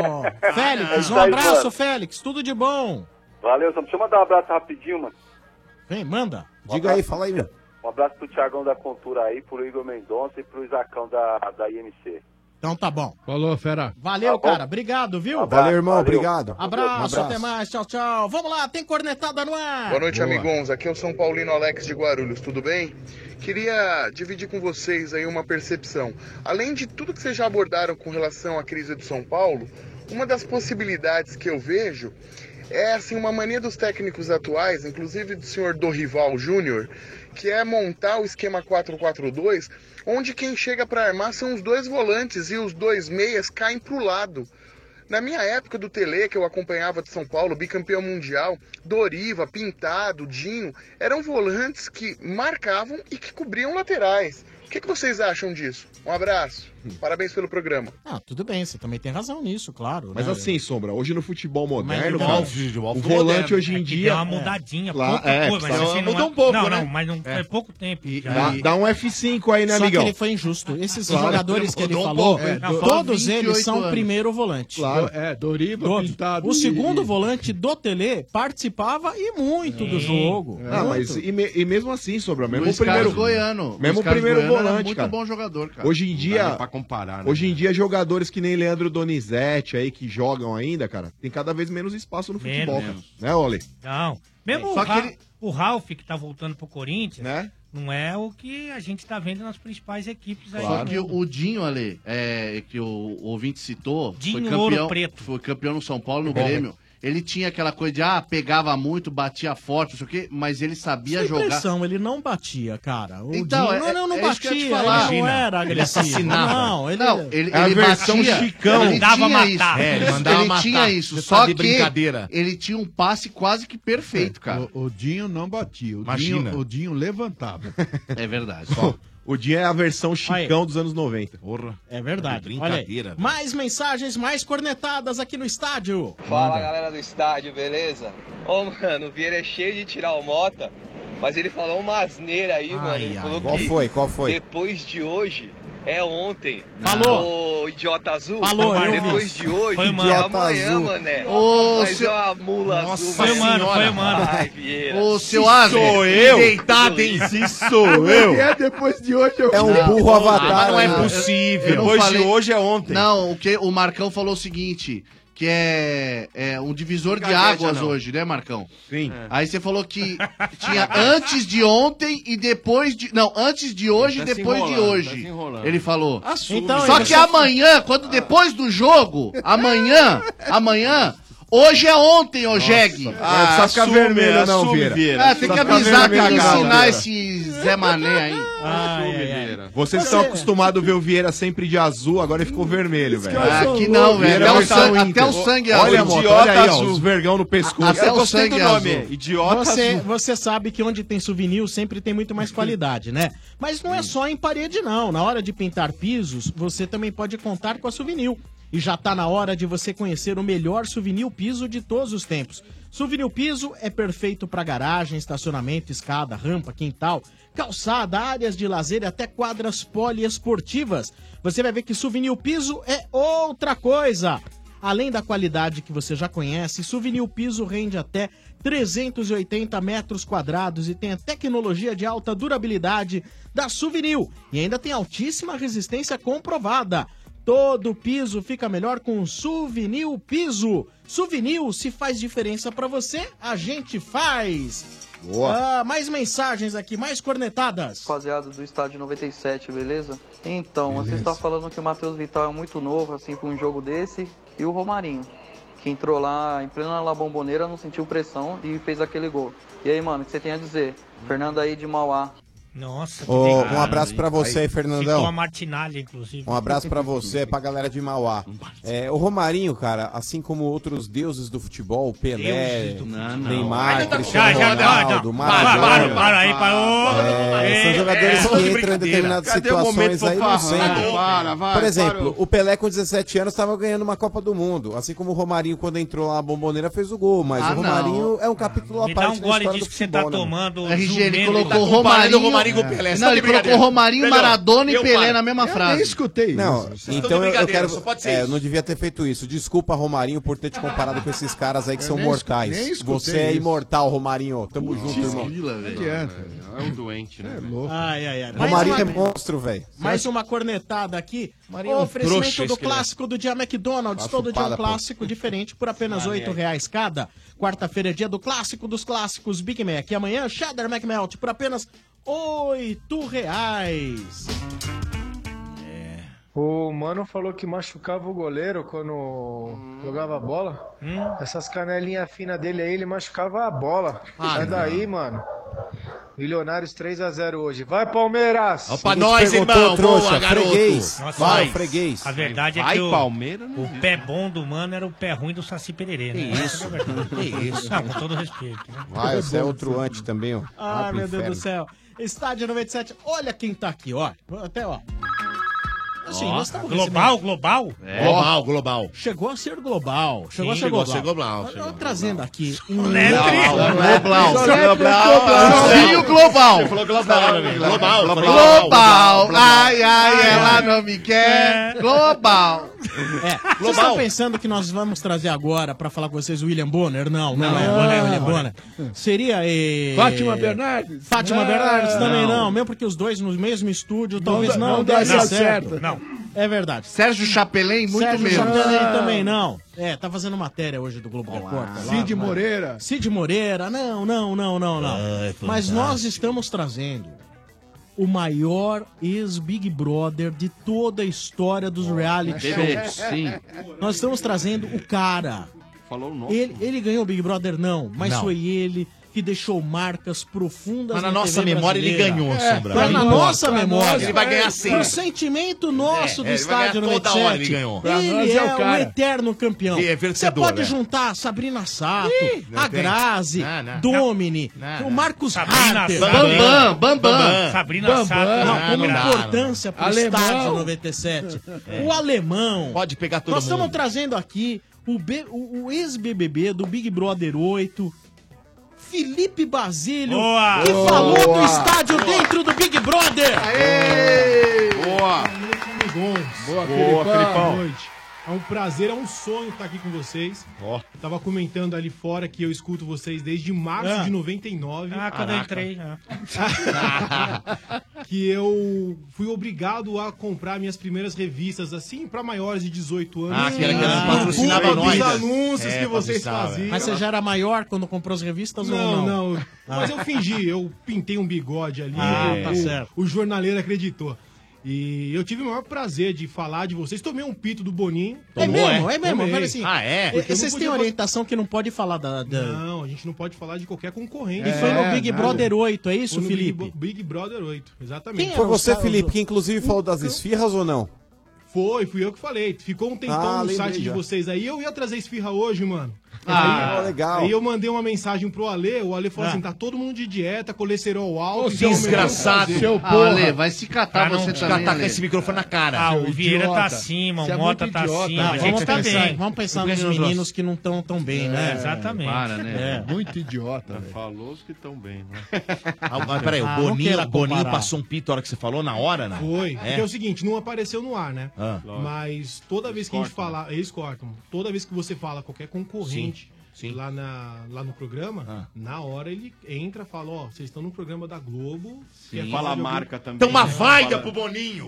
Félix, um Tá aí, abraço, mano. Félix. Tudo de bom. Valeu, só deixa eu mandar um abraço rapidinho, mano. Vem, manda. Diga aí, fala aí, meu. Um abraço pro Thiagão da Contura aí, pro Igor Mendonça e pro Isacão da, da I M C. Então tá bom. Falou, fera. Valeu, Tá bom. cara. Obrigado, viu? Abraço, Valeu, irmão. valeu. Obrigado. Abraço, Um até mais. Tchau, tchau. Vamos lá, tem cornetada no ar. Boa noite, Boa. amigões. Aqui é o São Paulino Alex de Guarulhos, tudo bem? Queria dividir com vocês aí uma percepção. Além de tudo que vocês já abordaram com relação à crise do São Paulo, uma das possibilidades que eu vejo é assim uma mania dos técnicos atuais, inclusive do senhor Dorival Júnior, que é montar o esquema quatro quatro dois, onde quem chega para armar são os dois volantes e os dois meias caem para o lado. Na minha época do Tele, que eu acompanhava de São Paulo, bicampeão mundial, Doriva, Pintado, Dinho, eram volantes que marcavam e que cobriam laterais. O que, que vocês acham disso? Um abraço. Parabéns pelo programa. Ah, tudo bem, você também tem razão nisso, claro. Mas né? assim, Sombra, hoje no futebol Mas moderno, igual- cara, futebol o volante moderno. hoje É em que dia... deu uma mudadinha, Lá- pouca é, coisa, mas só- assim, não mudou é- um pouco, não, né? não, mas não É. foi pouco tempo. já. Dá, dá um F cinco aí, né, Só amigão? que ele foi injusto. Esses Claro. jogadores que ele Mudou um falou, pouco, hein? é, Do- todos eles 28 são anos. primeiro volante. Claro. É, Doriva, Todos. Pintado. O e- segundo volante do Tele participava e muito do jogo. Não, mas e, me- e mesmo assim, Sombra, mesmo Luiz o primeiro... Carlos Goiano. Mesmo o Luiz Carlos primeiro Goiano era volante, muito cara. bom jogador, cara. Hoje em Não dá dia... nem pra comparar, né? Hoje em dia, jogadores que nem Leandro Donizete aí, que jogam ainda, cara, tem cada vez menos espaço no Menos. futebol, cara. Né, Oli? Não. Mesmo Só o, que Ra ele- o Ralf, que tá voltando pro Corinthians, Né? não é o que a gente tá vendo nas principais equipes aí. Só do que mundo. o Dinho, Ale, é, que o, o ouvinte citou, Dinho foi Ouro campeão, Preto. foi campeão no São Paulo, no Bom. Grêmio. Ele tinha aquela coisa de, ah, pegava muito, batia forte, não sei o quê, mas ele sabia Sem jogar. pressão, ele não batia, cara. O Então, Dinho- é- não, não, não é isso que eu ia batia. te falar. Ele não Imagina, era ele agressivo. assassinava. Não, ele, Não, ele, É a ele versão batia, Chicão. ele Mandava tinha matar. isso. É, ele mandava ele matar. tinha isso, Você só tá de que brincadeira. ele tinha um passe quase que perfeito, cara. O, o Dinho não batia. O Imagina. Dinho, o Dinho levantava. É verdade. Ó, O Dinho é a versão Chicão dos anos noventa. Porra. É verdade. É Olha aí. brincadeira, Mais mensagens, mais cornetadas aqui no estádio. Fala galera do estádio, beleza? Ô mano, o Vieira é cheio de tirar o Mota, mas ele falou uma asneira aí, mano. Ele falou Qual que foi? Qual foi? depois de hoje é ontem. Falou. Ô idiota azul. Falou, eu depois vi. de hoje Foi, é mano. amanhã, Azul. mané. Ô, Mas seu- é uma mula azul. Foi, mas mano, senhora. foi, mano. Ai, Vieira. Ô, seu Se Azer, sou que eu. deitado, hein? Se sou eu. É, depois de hoje eu É um Não, burro não, avatar. não é né? possível. Eu não Depois falei- de hoje é ontem. Não, o que o Marcão falou o seguinte, que é, é um divisor de Gagueja, águas não. hoje, né, Marcão? Sim. Aí você falou que tinha antes de ontem e depois de... Não, antes de hoje e Tá se depois de enrolando, hoje. tá se enrolando. Ele falou. Assume. Então, Então, Só ele que só- amanhã, quando depois do jogo, amanhã, amanhã... Hoje é ontem, ô Jeg. Ah, não precisa ficar vermelho não, Vieira. Ah, tem que Precisa ficar avisar, tem que vermelho, ensinar Vieira. esse Zé Mané aí. Vocês estão acostumados a ver o Vieira sempre de azul, agora ele ficou vermelho, velho. Ah, aqui não, velho. Vieira Até o versão sangue- Inter. até o sangue é Olha, azul. moto, Idiota olha aí, ó, azul. os vergão no pescoço. Até o Gostei sangue do é nome, azul. Idiota Você, azul. você sabe que onde tem souvenir sempre tem muito mais qualidade, né? Mas não é só em parede, não. Na hora de pintar pisos, você também pode contar com a Souvenir. E já tá na hora de você conhecer o melhor Souvenir Piso de todos os tempos. Souvenir Piso é perfeito para garagem, estacionamento, escada, rampa, quintal, calçada, áreas de lazer e até quadras poliesportivas. Você vai ver que Souvenir Piso é outra coisa. Além da qualidade que você já conhece, Souvenir Piso rende até trezentos e oitenta metros quadrados e tem a tecnologia de alta durabilidade da Souvenir. E ainda tem altíssima resistência comprovada. Todo piso fica melhor com Souvenir Piso. Souvenir, se faz diferença pra você, a gente faz. Boa. Ah, mais mensagens aqui, mais cornetadas. Rapaziada do estádio noventa e sete, beleza? Então, você está falando que o Matheus Vital é muito novo, assim, pra um jogo desse. E o Romarinho, que entrou lá em plena La Bombonera, não sentiu pressão e fez aquele gol. E aí, mano, o que você tem a dizer? Fernando aí de Mauá. Nossa, que Ô, legal. um abraço pra você aí, Fernandão. Citou a Martinalha, inclusive. Um abraço pra você, pra galera de Mauá. É, o Romarinho, cara, assim como outros deuses do futebol, Pelé, Deuses do futebol. Neymar, Já, Cristiano já, não, Ronaldo, não. Maradona. Para, para, para aí, parou. É, são É, jogadores é, que de entram em brincadeira. determinadas Cadê o momento situações aí não fofarrão? sempre. Para, vai, Por exemplo, parou. o Pelé com dezessete anos estava ganhando uma Copa do Mundo, assim como o Romarinho quando entrou lá na Bomboneira fez o gol, mas Ah, o Romarinho não. é um capítulo à Me dá parte um da gole história disso do que você tá futebol, né? tomando. R G, ele jumento, colocou tá o comparando Romarinho. o Romarinho com o Pelé. Não, ele colocou o Romarinho, Melhor. Maradona e Eu Pelé paro. na mesma Eu frase. nem escutei Não, isso. então de eu, eu brincadeira, quero. só pode ser É, eu isso. não devia ter feito isso. Desculpa, Romarinho, por ter te comparado com esses caras aí que Eu são nem escu- nem mortais. escutei Você é isso. imortal, Romarinho. Tamo junto, irmão. Não adianta. É um doente, né? É louco. Ai, ai, ai. Mais Romarinho uma- é monstro, velho. Mais uma cornetada aqui. Marinho é um Oferecimento trouxa, do esse que ele é. clássico do dia McDonald's. Uma Todo dia um chupada, pô. clássico diferente por apenas oito reais cada. Quarta-feira é dia do clássico dos clássicos Big Mac. E amanhã, Cheddar McMelt por apenas oito reais. O Mano falou que machucava o goleiro quando jogava bola. Essas canelinhas finas dele aí, ele machucava a bola. Ah, Sai não. daí, mano. Milionários três a zero hoje. Vai, Palmeiras! Ó, pra nós, irmão. Trouxa, freguês. Nossa, Vai, mas freguês. A verdade é Vai, que o, Palmeiras, não o vi. pé bom do mano era o pé ruim do Saci Pererê, né? Que Essa é a verdade. Que isso. Não, com todo respeito. Né? Vai, você é outro antes também, ó. Vai Ai, pro meu Deus do inferno. céu. Estádio noventa e sete. Olha quem tá aqui, ó. Até, ó. Assim, Ó, nós estamos global, global? É. Global, global. Chegou a ser global. Chegou Sim, a ser chegou a global. ser global, Nós chegou estamos trazendo aqui um Lebre. Sozinho global. Você falou global, né, velho? Global, Global. Ai, ai, ela não me quer. Global. É, vocês estão pensando que nós vamos trazer agora pra falar com vocês o William Bonner? Não, não, é, não é o William Bonner. Seria eh, Fátima Bernardes? Fátima Não. Bernardes também não, mesmo porque os dois no mesmo estúdio talvez dá- não, não dê daria certo. certo. Não. É verdade. Sérgio Chapelin, muito Sérgio menos. Chapelin Ah. também não. É, tá fazendo matéria hoje do Globo Repórter. lá, Cid mas- Moreira. Cid Moreira, não, não, não, não, não. Mas nós estamos trazendo o maior ex-Big Brother de toda a história dos reality Bebê, shows. sim. Nós estamos trazendo o cara. Falou o nome. Ele, ele ganhou o Big Brother? Não, mas Não. foi ele. que deixou marcas profundas Mas na na nossa T V memória ele brasileira. ganhou, É, Sombra. pra- Não na importa. nossa Pra memória. nós, ele vai ganhar sempre. O sentimento nosso É, do ele vai estádio ganhar toda noventa e sete. hora, ele ganhou. Pra Ele nós é, é o o cara. eterno campeão. Ele é Você vencedor, pode é. juntar a Sabrina Sato, não a tem. Grazi, Não, não, Domini, não, o não. Marcos Sabrina Harper, Sato. Bambam, Bambam, Bambam. Sabrina Bambam. Sato. Não, Não, como não dá, importância não. pro Alemão. estádio noventa e sete. É. O alemão. Pode pegar todo Nós mundo. estamos trazendo aqui o, B- o- o ex-B B B do Big Brother oito, Felipe Basílio, Boa. que Boa. falou do Boa. estádio dentro do Big Brother. Boa! Boa, Boa, Boa Felipão. noite. É um prazer, é um sonho estar aqui com vocês. Ó. Eu tava comentando ali fora que eu escuto vocês desde março Ah. de noventa e nove. Ah, quando eu entrei. ah. Que eu fui obrigado a comprar minhas primeiras revistas, assim, pra maiores de dezoito anos. Ah, aquela que Por era- patrocinava culpa nós. dos anúncios É, que vocês patrocinava, faziam. Mas você já era maior quando comprou as revistas ou Não, não? não. Mas eu fingi, eu pintei um bigode ali. Ah, o, tá o- certo. o jornaleiro acreditou. E eu tive o maior prazer de falar de vocês. Tomei um pito do Boninho. É Tomou, mesmo, é mesmo. Tomei. Mas assim, Ah, é? Porque eu não Vocês têm podia orientação que não pode falar da... da- Não, a gente não pode falar de qualquer concorrente. E foi no É, Big nada. Brother oito, é isso, Foi no Big Felipe? Bo- Big Brother oito, exatamente. Foi você, Felipe, que inclusive falou das esfirras ou não? Foi, fui eu que falei. Ficou um tempão Ah, no lembrei site de já. vocês aí. Eu ia trazer esfirra hoje, mano. Ah, aí, legal. Aí eu mandei uma mensagem pro Ale. O Ale falou Ah. assim: tá todo mundo de dieta, colesterol alto. Ô, então é melhor desgraçado. fazer. Seu Ah, Ale, vai se catar Pra não você te também, catar Ale. com esse microfone na cara. Ah, Seu o Vieira idiota. tá acima, Você o é Mota muito tá idiota. acima. Não, A gente vamos tá pensar, bem. vamos pensar Por nos que nós meninos que não estão tão bem, né? É, exatamente. Para, né? É. Muito idiota, velho. Falou os que estão bem, né? Ah, mas peraí, o Ah, não Boninho, queira Boninho comparar. passou um pito a hora que você falou, na hora, né? Foi. É? Porque é o seguinte, não apareceu no ar, né? Ah. Mas toda vez que a gente falar. Eles cortam. Toda vez que você fala qualquer concorrente. Sim, sim. Lá, na, lá no programa, na hora ele entra e fala, ó, vocês estão no programa da Globo. quer Sim. falar Fala a de algum- marca também. Então uma Fala- vaiga pro Boninho!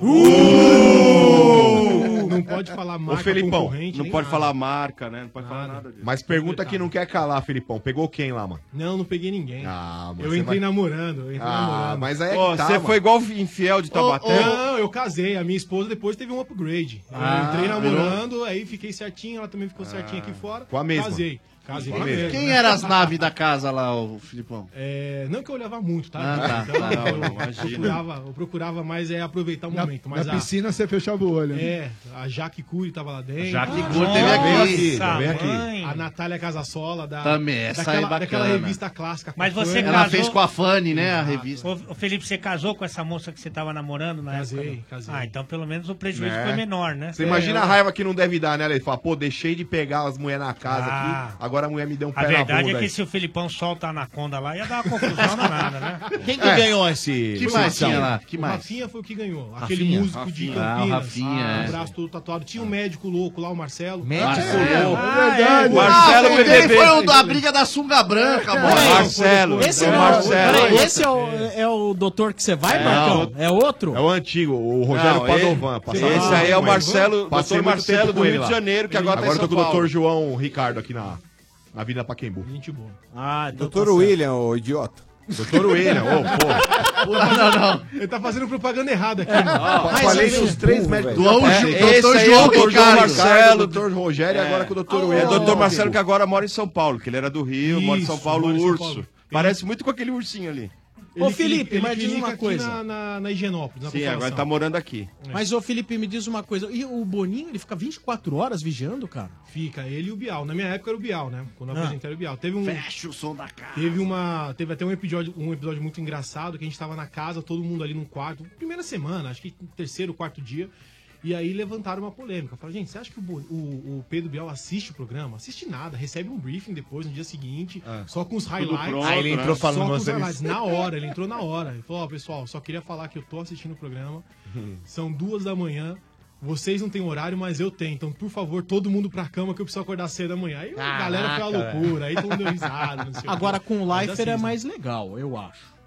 Uh! Não pode falar Ô, marca Felipão, concorrente, não nem pode nada. falar marca, né? Não pode falar nada disso. Mas pergunta que não quer calar, Felipão. Pegou quem lá, mano? Não, não peguei ninguém. Ah, mas eu você entrei vai- namorando, eu entrei Ah, namorando. mas aí é Ô, que tá, você mano. foi igual infiel de Taubaté? Não, eu casei. A minha esposa depois teve um upgrade. Eu Ah, entrei virou? namorando, aí fiquei certinho, ela também ficou certinha aqui fora. Com a mesma? Casei. Casei Com a com a mesma. mesma. Quem eram as naves da casa lá, o Filipão? É, não que eu olhava muito, tá? Ah, tá, Então, tá, eu, não, imagina. procurava, eu procurava mais é, aproveitar o Na, momento. Mas na a, piscina você fechava o olho. né? É, a Jaque Cury tava lá dentro. Jaque Ah, Cury teve aqui. nossa, Vem aqui. mãe. A Natália Casasola da, Também, essa daquela, é bacana. daquela revista clássica. com Mas a você Fanny. Ela casou... fez com a Fanny, né, a revista. Ô, ô, Felipe, você casou com essa moça que você tava namorando na Casei, época? do- casei. Ah, então pelo menos o prejuízo É. foi menor, né? Você imagina a raiva que não deve dar, né? Ele fala, pô, deixei de pegar as mulheres na casa Ah. aqui, agora a mulher me deu um pé A na verdade bunda. é que aí. se o Felipão solta a anaconda lá, ia dar uma confusão danada, né? Quem que É. ganhou esse... Que essa mais edição? tinha lá? Que O mais? Rafinha foi o que ganhou. Aquele Rafinha? músico de Rafinha. Campinas. Ah, o Rafinha, Ah, é. o braço todo tatuado. Tinha um médico louco lá, o Marcelo. Médico Marcelo. louco. Ah, é, Marcelo ah, P B B. foi o da briga da sunga branca, mano. Marcelo. Esse é, é o o Marcelo. Peraí, esse é o, é o doutor que você vai, É, Marcão? É outro? É o antigo, o Rogério Não, Padovan. esse- Passava esse aí é o com ele. Marcelo, Passei doutor muito tempo Marcelo com do ele Rio de lá. Janeiro, que agora tá em Agora São tô com o Paulo. doutor João Ricardo aqui na, na Avenida Pacaembu. Gente boa. Ah, então Doutor tá certo. William, ô idiota. Doutor William, ô, pô. Não, não. Ele tá fazendo propaganda errada aqui, mano. Ah, falei dos três médicos. Do Anjo, É, doutor esse aí é João o doutor Ricardo. Marcelo. o doutor Rogério e agora com o doutor É William. o doutor Marcelo que agora mora em São Paulo, que ele era do Rio, mora em São Isso, Paulo, mora em São urso. Paulo. Parece muito com aquele ursinho ali. Ô, Felipe, ele mas diz clinica uma aqui coisa. Na, na, na Higienópolis, na Sim, agora Consolação. tá morando aqui. Mas, ô Felipe, me diz uma coisa. E o Boninho, ele fica vinte e quatro horas vigiando, cara? Fica, ele e o Bial. Na minha época era o Bial, né? Quando eu Ah. apresentei era o Bial. Teve um... Fecha o som da casa. Teve uma. Teve até um episódio, um episódio muito engraçado que a gente tava na casa, todo mundo ali num quarto, primeira semana, acho que terceiro, quarto dia. E aí levantaram uma polêmica. Falaram, gente, você acha que o, Bo- o- o Pedro Bial assiste o programa? Assiste nada, recebe um briefing depois, no dia seguinte, só com os highlights. pronto, Aí ele entrou né? falando Só com umas os vezes. highlights. Na hora, ele entrou na hora. Ele falou, ó, pessoal, só queria falar que eu tô assistindo o programa. São duas da manhã. Vocês não têm horário, mas eu tenho. Então, por favor, todo mundo pra cama que eu preciso acordar cedo amanhã. Aí a galera foi a Caraca, loucura, aí todo mundo deu risada, não sei o quê. Agora, com o Mas Leifert é assim, mais legal, eu acho.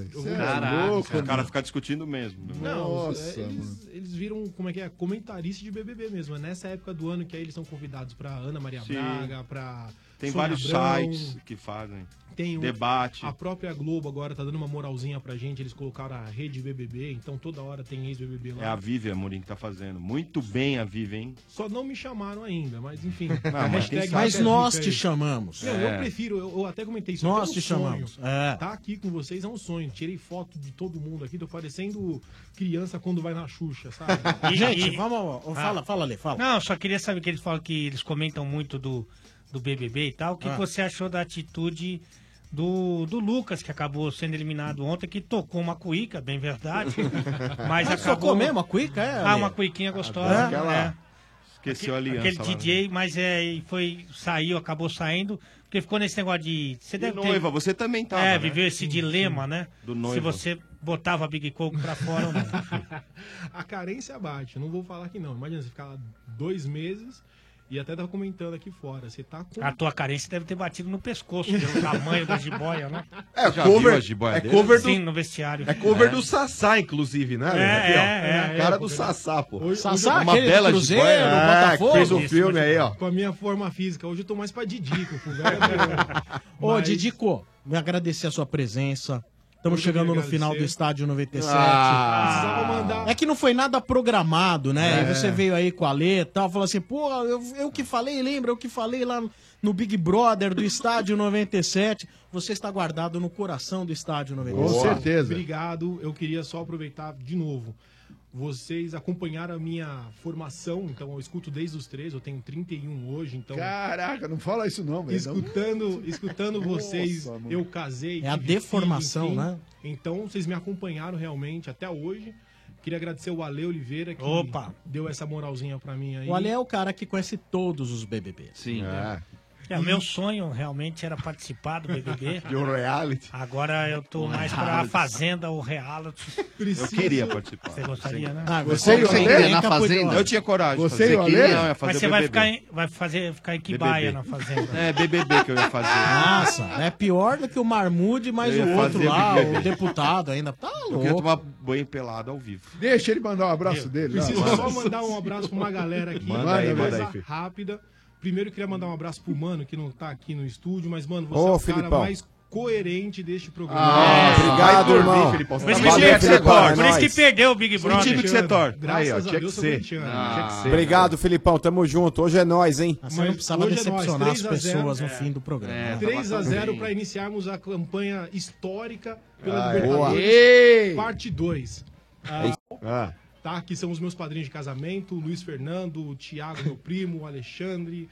velho. Eu Cê vou- é Caraca, louco, Os caras mano. ficam discutindo mesmo. né? Não, Nossa, eles, mano. eles eles viram, como é que é, comentarista de B B B mesmo. É nessa época do ano que aí eles são convidados pra Ana Maria Sim. Braga, pra Tem Sônia vários Abrão. sites que fazem Tem o- debate. A própria Globo agora tá dando uma moralzinha pra gente. Eles colocaram a rede B B B, então toda hora tem ex-B B B lá. É a Vivi Amorim que tá fazendo. Muito bem a Vivi, hein? Só não me chamaram ainda, mas enfim. Não, mas quem sabe- Mas fica a nós dica te aí. chamamos. Não, É. eu prefiro, eu, eu até comentei isso. Nós é um te sonho. chamamos. É. Tá aqui com vocês é um sonho. Tirei foto de todo mundo aqui, tô parecendo criança quando vai na Xuxa, sabe? E- Gente, e- vamos. Ah. Fala, fala, Lê, fala. Não, só queria saber que eles falam que eles comentam muito do, do B B B e tal. O que Ah. você achou da atitude do, do Lucas, que acabou sendo eliminado ontem, que tocou uma cuíca, bem verdade. Mas Ah, acabou. tocou mesmo a cuíca, é, Ah, Ale? uma cuiquinha gostosa. Aquela- é. Esqueceu a Aquele aliança lá, D J, mas é, e foi, saiu, acabou saindo, porque ficou nesse negócio de. Você E deve noiva, ter, você também tava, É, né? viveu esse Sim, dilema, sim. né? Do Se noivo. você botava a Big Coco pra fora ou não. A carência bate, eu não vou falar que não. Imagina você ficar lá dois meses e até tava comentando aqui fora. Você tá com. A tua carência deve ter batido no pescoço, pelo tamanho da jiboia, né? É, Já cover, viu a jiboia é dele? cover do, Sim, no vestiário. é cover É. do Sassá, inclusive, né? É, Aqui, ó. é, é, a cara é, do porque- Sassá, pô. Hoje- Sassá, hoje- uma aquele bela do Cruzeiro, jiboia. É, Botafogo. que fez o Isso, filme mas- aí, ó. Com a minha forma física. Hoje eu tô mais pra Didico, pro velho. é Ô, Mas- Didico, me agradecer a sua presença. Estamos Eu chegando queria no final do agradecer. Estádio noventa e sete. Precisava mandar. É que não foi nada programado, né? É. E você veio aí com a Lê e tal, falou assim, pô, eu, eu que falei, lembra? Eu que falei lá no Big Brother do Estádio noventa e sete. Você está guardado no coração do Estádio noventa e sete. Obrigado. Eu queria só aproveitar de novo. Vocês acompanharam a minha formação, então eu escuto desde os três, eu tenho trinta e um hoje, então. Caraca, não fala isso não, velho. Escutando, escutando vocês, Nossa, mano. eu casei. É a tive deformação, filho, enfim. né? Então vocês me acompanharam realmente até hoje. Queria agradecer o Ale Oliveira que Opa. deu essa moralzinha pra mim aí. O Ale é o cara que conhece todos os B B Bs. Sim. É. É, o meu sonho realmente era participar do B B B. De um reality. Agora eu tô mais pra reality. Fazenda ou reality. Eu queria participar. Você gostaria, né? Ah, Você e o Você Ale? queria na Fazenda? Eu tinha coragem. de Você fazer e o aqui, Ale? Não, eu ia fazer Mas você o vai B B B. ficar, em, vai fazer, ficar em Quibaia na Fazenda. É, B B B que eu ia fazer. Nossa, é pior do que o Marmude, mais Eu o ia outro fazer lá, B B B. o deputado ainda. Tá Eu queria louco. tomar banho pelado ao vivo. Deixa ele mandar um abraço dele. lá. Preciso só mandar um abraço pra uma galera aqui. Manda uma aí, coisa manda aí, filho. rápida. Primeiro eu queria mandar um abraço pro Mano, que não tá aqui no estúdio, mas, mano, você Ô, é o Filipão. cara mais coerente deste programa. Ah, obrigado, dormir, irmão. Filipão. Você Por isso tá que, valendo você, agora, torce, é por isso que nóis. perdeu o Big Que Brother. time que você torce? Graças Aí, ó, a tinha Deus, que sou ser. corintiano. Tinha que ser. Obrigado, Filipão. Tamo junto. Hoje é nóis, hein? Você não Mas precisava hoje é decepcionar nós, as três a zero. pessoas no fim do programa. É, né? três a tava zero bem. para iniciarmos a campanha histórica pela Ah, Libertadores, Ei! parte dois. Ah, Tá, aqui são os meus padrinhos de casamento, o Luiz Fernando, o Thiago, meu primo, o Alexandre,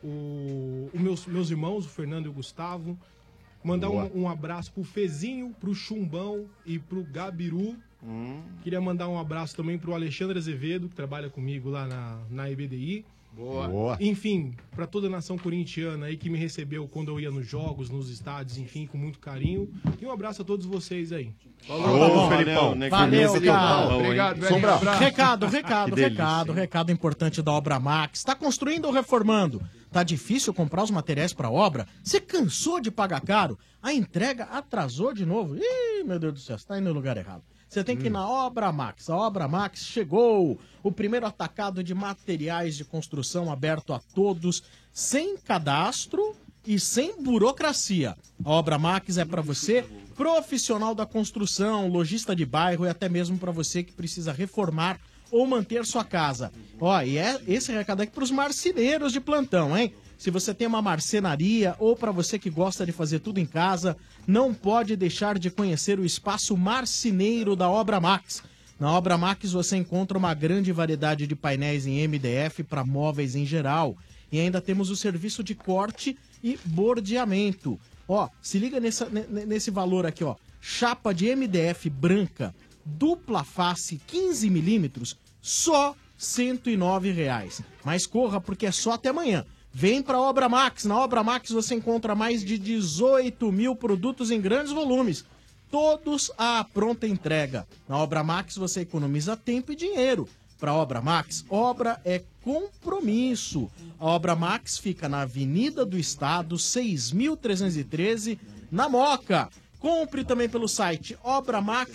o, o meus, meus irmãos, o Fernando e o Gustavo. Mandar Boa. um, um abraço pro Fezinho, pro Chumbão e pro Gabiru. Queria mandar um abraço também pro Alexandre Azevedo, que trabalha comigo lá na, na E B D I. boa. Boa. Enfim, pra toda a nação corintiana aí que me recebeu quando eu ia nos jogos, nos estádios, enfim, com muito carinho. E um abraço a todos vocês aí. Ô, Felipão. né, Valeu, que cara. Felipão, hein? Obrigado, velho. Sombra. Abraço. Recado, recado, Que delícia, recado, hein? recado importante da Obra Max. Tá construindo ou reformando? Tá difícil comprar os materiais pra obra? Você cansou de pagar caro? A entrega atrasou de novo? Ih, meu Deus do céu, você tá indo no lugar errado. Você tem que ir na Obra Max. A Obra Max chegou. O primeiro atacado de materiais de construção aberto a todos, sem cadastro e sem burocracia. A Obra Max é para você, profissional da construção, lojista de bairro e até mesmo para você que precisa reformar ou manter sua casa. Ó, e é esse recado aqui para os marceneiros de plantão, hein? Se você tem uma marcenaria ou para você que gosta de fazer tudo em casa, não pode deixar de conhecer o espaço marceneiro da Obra Max. Na Obra Max você encontra uma grande variedade de painéis em M D F para móveis em geral. E ainda temos o serviço de corte e bordeamento. Ó, se liga nessa, ne- nesse valor aqui, ó. Chapa de M D F branca, dupla face quinze milímetros, só cento e nove reais. Mas corra, porque é só até amanhã. Vem para a Obra Max. Na Obra Max você encontra mais de dezoito mil produtos em grandes volumes. Todos à pronta entrega. Na Obra Max você economiza tempo e dinheiro. Para a Obra Max, obra é compromisso. A Obra Max fica na Avenida do Estado, seis mil trezentos e treze, na Moca. Compre também pelo site obramax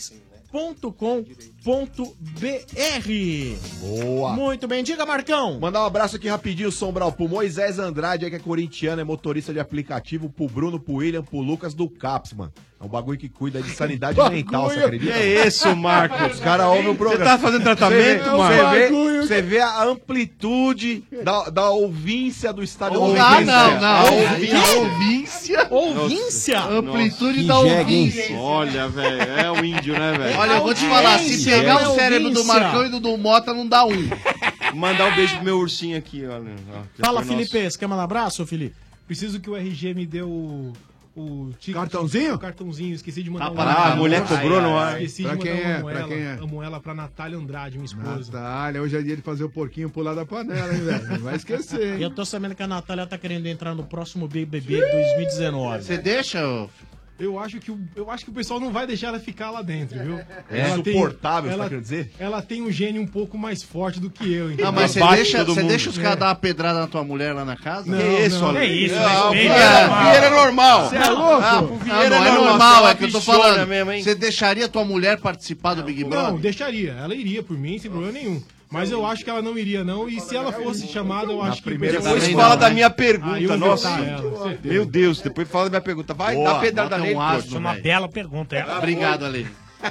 ponto com ponto b r. Boa. Muito bem, diga, Marcão. Mandar um abraço aqui rapidinho, Sombral, pro Moisés Andrade, aí que é corintiano, é motorista de aplicativo, pro Bruno, pro William, pro Lucas do Caps, mano. É um bagulho que cuida de sanidade mental, você acredita? Que é isso, Marcos? Os caras ouvem o programa. Você tá fazendo tratamento, Você mano? vê, você vê a amplitude da, da ouvíncia do estádio. Ah, não, não. A A ouvíncia. Ouvíncia? Amplitude Que da jegue, ouvíncia. hein? Olha, velho, é o índio, né, velho? Olha, eu vou te falar, se pegar o cérebro do Marcão e do do Mota, não dá um. Vou mandar um beijo pro meu ursinho aqui, olha. Ó, já Fala, foi Felipe, nosso. você quer mandar um abraço, Felipe? Preciso que o R G me dê o... O ticket, Cartãozinho? O cartãozinho, esqueci de mandar Ah, um para, a mulher cobrou no ar. Esqueci Pra de quem mandar é? uma Pra moela, quem é? uma moela pra Natália Andrade, minha esposa. Natália, hoje é dia de fazer o porquinho pular da panela, hein, velho? Não vai esquecer, hein? Eu tô sabendo que a Natália tá querendo entrar no próximo B B B dois mil e dezenove. Você deixa, ô? Eu acho, que o, eu acho que o pessoal não vai deixar ela ficar lá dentro, viu? É Ela tem- insuportável, você ela, tá querendo dizer? Ela tem um gênio um pouco mais forte do que eu, então. Não, mas você Bate deixa, todo você mundo. deixa os caras É. dar uma pedrada na tua mulher lá na casa? Não, Que isso, não. Ale? Que isso, Não, respeita, Vieira, normal. Vieira é normal. Você é louco? Ah, Pro pro Vieira Vieira é não é normal, normal, você é que eu tô bichona falando. mesmo, hein? Você deixaria tua mulher participar do Big Brother? Não, deixaria. Ela iria por mim, sem problema nenhum. Mas eu acho que ela não iria, não. E se ela fosse chamada, eu acho que... Depois fala da minha pergunta, Aí eu vou nossa. vetar ela, com certeza. Meu Deus, depois fala da minha pergunta. Vai, Boa, dá pedrada bota um nele, asno, pô. Isso é uma velho. bela pergunta, é. Obrigado, Ale.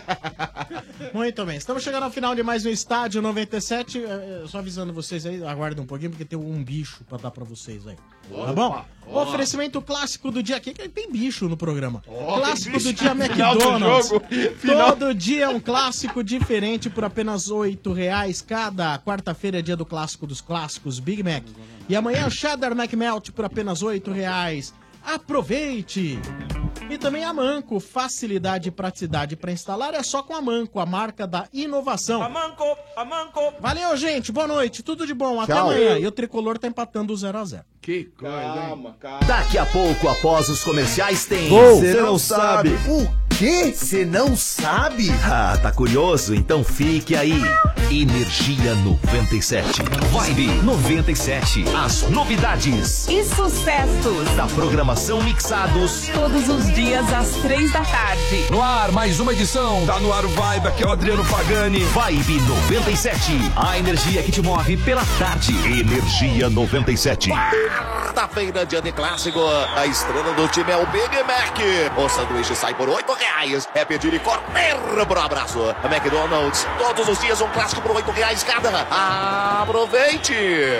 Muito bem, estamos chegando ao final de mais um Estádio noventa e sete. É, é, só avisando vocês aí, aguardem um pouquinho, porque tem um bicho pra dar pra vocês aí. Tá bom? Opa. Oferecimento clássico do dia aqui, que tem bicho no programa. Oh, clássico tem do bicho. dia Final do McDonald's. jogo. Final. Todo dia é um clássico diferente por apenas oito reais cada. Quarta-feira é dia do clássico dos clássicos, Big Mac. E amanhã o Cheddar McMelt por apenas oito reais. Aproveite! E também a Manco, facilidade e praticidade para instalar é só com a Manco, a marca da inovação. A Manco, a Manco. Valeu, gente, boa noite, tudo de bom, até Tchau. amanhã. E o Tricolor tá empatando o zero a zero. Que coisa, calma, calma. Daqui a pouco, após os comerciais, tem. Você não sabe. O quê? Você não sabe? Ah, tá curioso? Então fique aí. Energia noventa e sete. Vibe noventa e sete. As novidades E sucessos. da programação mixados. Todos os dias às três da tarde. No ar, mais uma edição. Tá no ar o Vibe, aqui é o Adriano Pagani. Vibe noventa e sete. A energia que te move pela tarde. Energia noventa e sete. Quarta-feira, dia de clássico. A estrela do time é o Big Mac. O sanduíche sai por oito reais. É pedir e correr pro abraço. McDonald's, todos os dias um clássico por oito reais cada. Aproveite!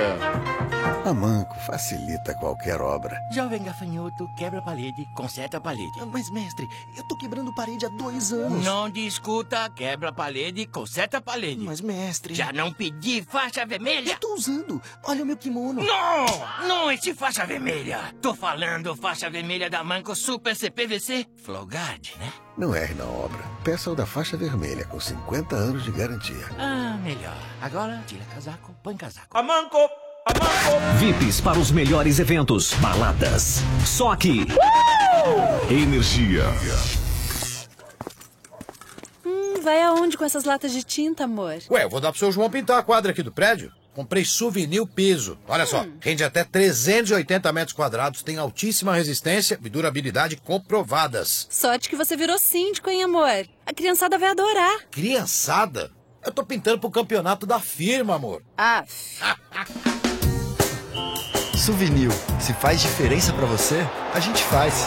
A Manco facilita qualquer obra. Jovem gafanhoto, quebra a parede, conserta a parede. Mas, mestre, eu tô quebrando parede há dois anos. Não discuta, quebra a parede, conserta a parede. Mas, mestre... Já não pedi faixa vermelha? Eu tô usando. Olha o meu kimono. Não! Não esse faixa vermelha. Tô falando faixa vermelha da Manco Super C P V C Flowguard, né? Não erre na obra. Peça o da faixa vermelha, com cinquenta anos de garantia. Ah, melhor. Agora, tira casaco, põe casaco. A Manco! V I Ps para os melhores eventos, baladas. Só aqui. Energia. Hum, vai aonde com essas latas de tinta, amor? Ué, eu vou dar pro seu João pintar a quadra aqui do prédio. Comprei Souvenir Piso. Olha só, rende até trezentos e oitenta metros quadrados, tem altíssima resistência e durabilidade comprovadas. Sorte que você virou síndico, hein, amor? A criançada vai adorar. Criançada? Eu tô pintando pro campeonato da firma, amor. Ah. Souvenir, se faz diferença pra você, a gente faz.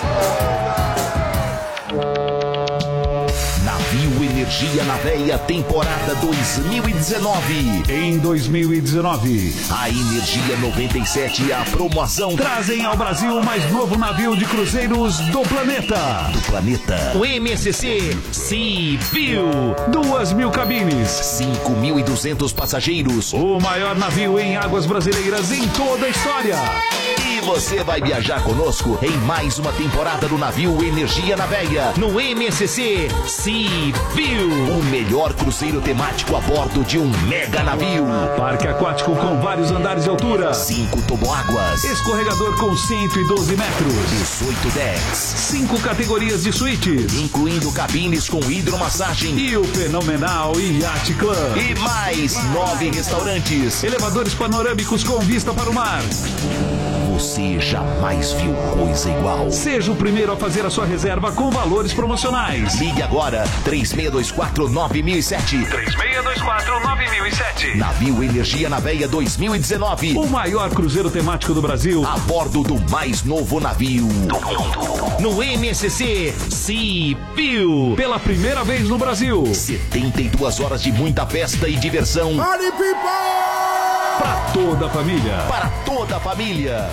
Navio Energia na Veia, temporada dois mil e dezenove. Em dois mil e dezenove, a Energia noventa e sete e a promoção trazem ao Brasil o mais novo navio de cruzeiros do planeta. Do planeta. O M S C Sea View. Duas mil cabines. cinco mil e duzentos passageiros. O maior navio em águas brasileiras em toda a história. E você vai viajar conosco em mais uma temporada do navio Energia na Veia, no M S C Sea View. O melhor cruzeiro temático a bordo de um mega navio. Parque aquático com vários andares de altura. Cinco toboáguas. Escorregador com cento e doze metros. dezoito decks. Cinco categorias de suítes, incluindo cabines com hidromassagem. E o fenomenal Yacht Club. E mais nove restaurantes. Elevadores panorâmicos com vista para o mar. Você jamais viu coisa igual. Seja o primeiro a fazer a sua reserva com valores promocionais. Ligue agora, três seis dois quatro nove mil e sete. três seis dois quatro nove mil e sete. Navio Energia na Veia dois mil e dezenove. O maior cruzeiro temático do Brasil. A bordo do mais novo navio do mundo. No M S C Cipio. Pela primeira vez no Brasil. setenta e duas horas de muita festa e diversão. Party people! Para toda a família. Para toda a família.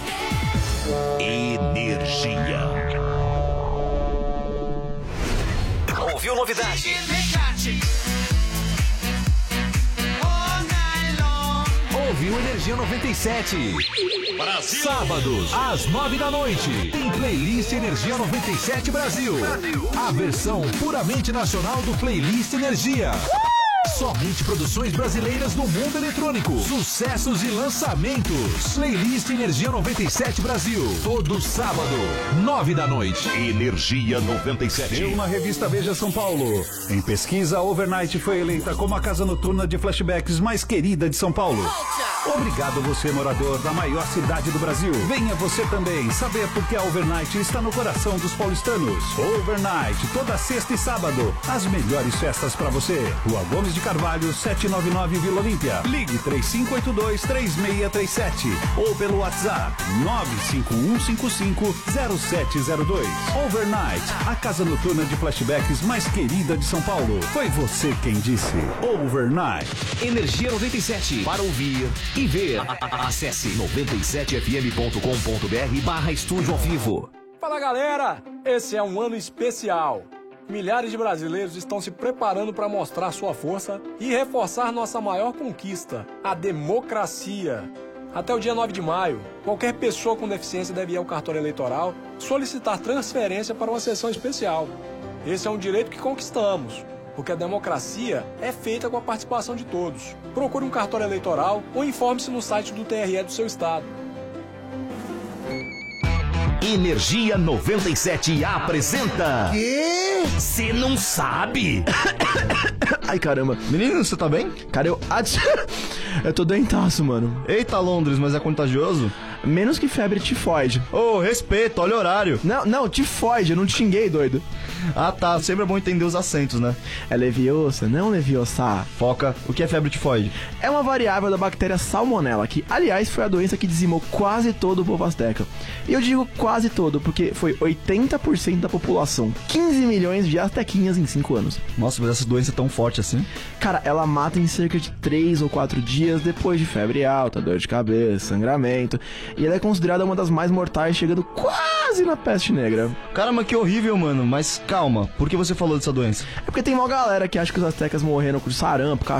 Energia. Ouviu novidade? Ouviu Energia noventa e sete. Brasil. Sábados, às nove da noite. Tem playlist Energia noventa e sete Brasil. A versão puramente nacional do Playlist Energia. Somente produções brasileiras do mundo eletrônico. Sucessos e lançamentos. Playlist Energia noventa e sete Brasil. Todo sábado, nove da noite. Energia noventa e sete. Deu na revista Veja São Paulo. Em pesquisa, a Overnight foi eleita como a casa noturna de flashbacks mais querida de São Paulo. Obrigado você, morador da maior cidade do Brasil. Venha você também saber por que a Overnight está no coração dos paulistanos. Overnight, toda sexta e sábado. As melhores festas pra você. Rua Gomes de Carvalho, setecentos e noventa e nove, Vila Olímpia. Ligue três cinco oito dois, três seis três sete ou pelo WhatsApp nove cinco um cinco cinco zero sete zero dois. Overnight, a casa noturna de flashbacks mais querida de São Paulo. Foi você quem disse. Overnight. Energia noventa e sete. Para ouvir e ver. Acesse noventa e sete f m ponto com ponto b r barra estúdio ao vivo. Fala galera, esse é um ano especial. Milhares de brasileiros estão se preparando para mostrar sua força e reforçar nossa maior conquista, a democracia. Até o dia nove de maio, qualquer pessoa com deficiência deve ir ao cartório eleitoral solicitar transferência para uma sessão especial. Esse é um direito que conquistamos, porque a democracia é feita com a participação de todos. Procure um cartório eleitoral ou informe-se no site do T R E do seu estado. Energia noventa e sete apresenta... Quê? Você não sabe? Ai, caramba. Menino, você tá bem? Cara, eu... eu tô doentaço, mano. Eita, Londres, mas é contagioso? Menos que febre tifoide. Ô, oh, respeito, olha o horário. Não, não, tifoide, eu não te xinguei, doido. Ah, tá, sempre é bom entender os acentos, né? É leviosa, não leviosa. Foca, o que é febre tifoide? É uma variável da bactéria Salmonella, que, aliás, foi a doença que dizimou quase todo o povo asteca. E eu digo quase todo, porque foi oitenta por cento da população. quinze milhões de astequinhas em cinco anos. Nossa, mas essa doença é tão forte assim? Cara, ela mata em cerca de três ou quatro dias depois de febre alta, dor de cabeça, sangramento. E ela é considerada uma das mais mortais, chegando quase na peste negra. Caramba, que horrível, mano. Mas calma, por que você falou dessa doença? É porque tem uma galera que acha que os astecas morreram com sarampo,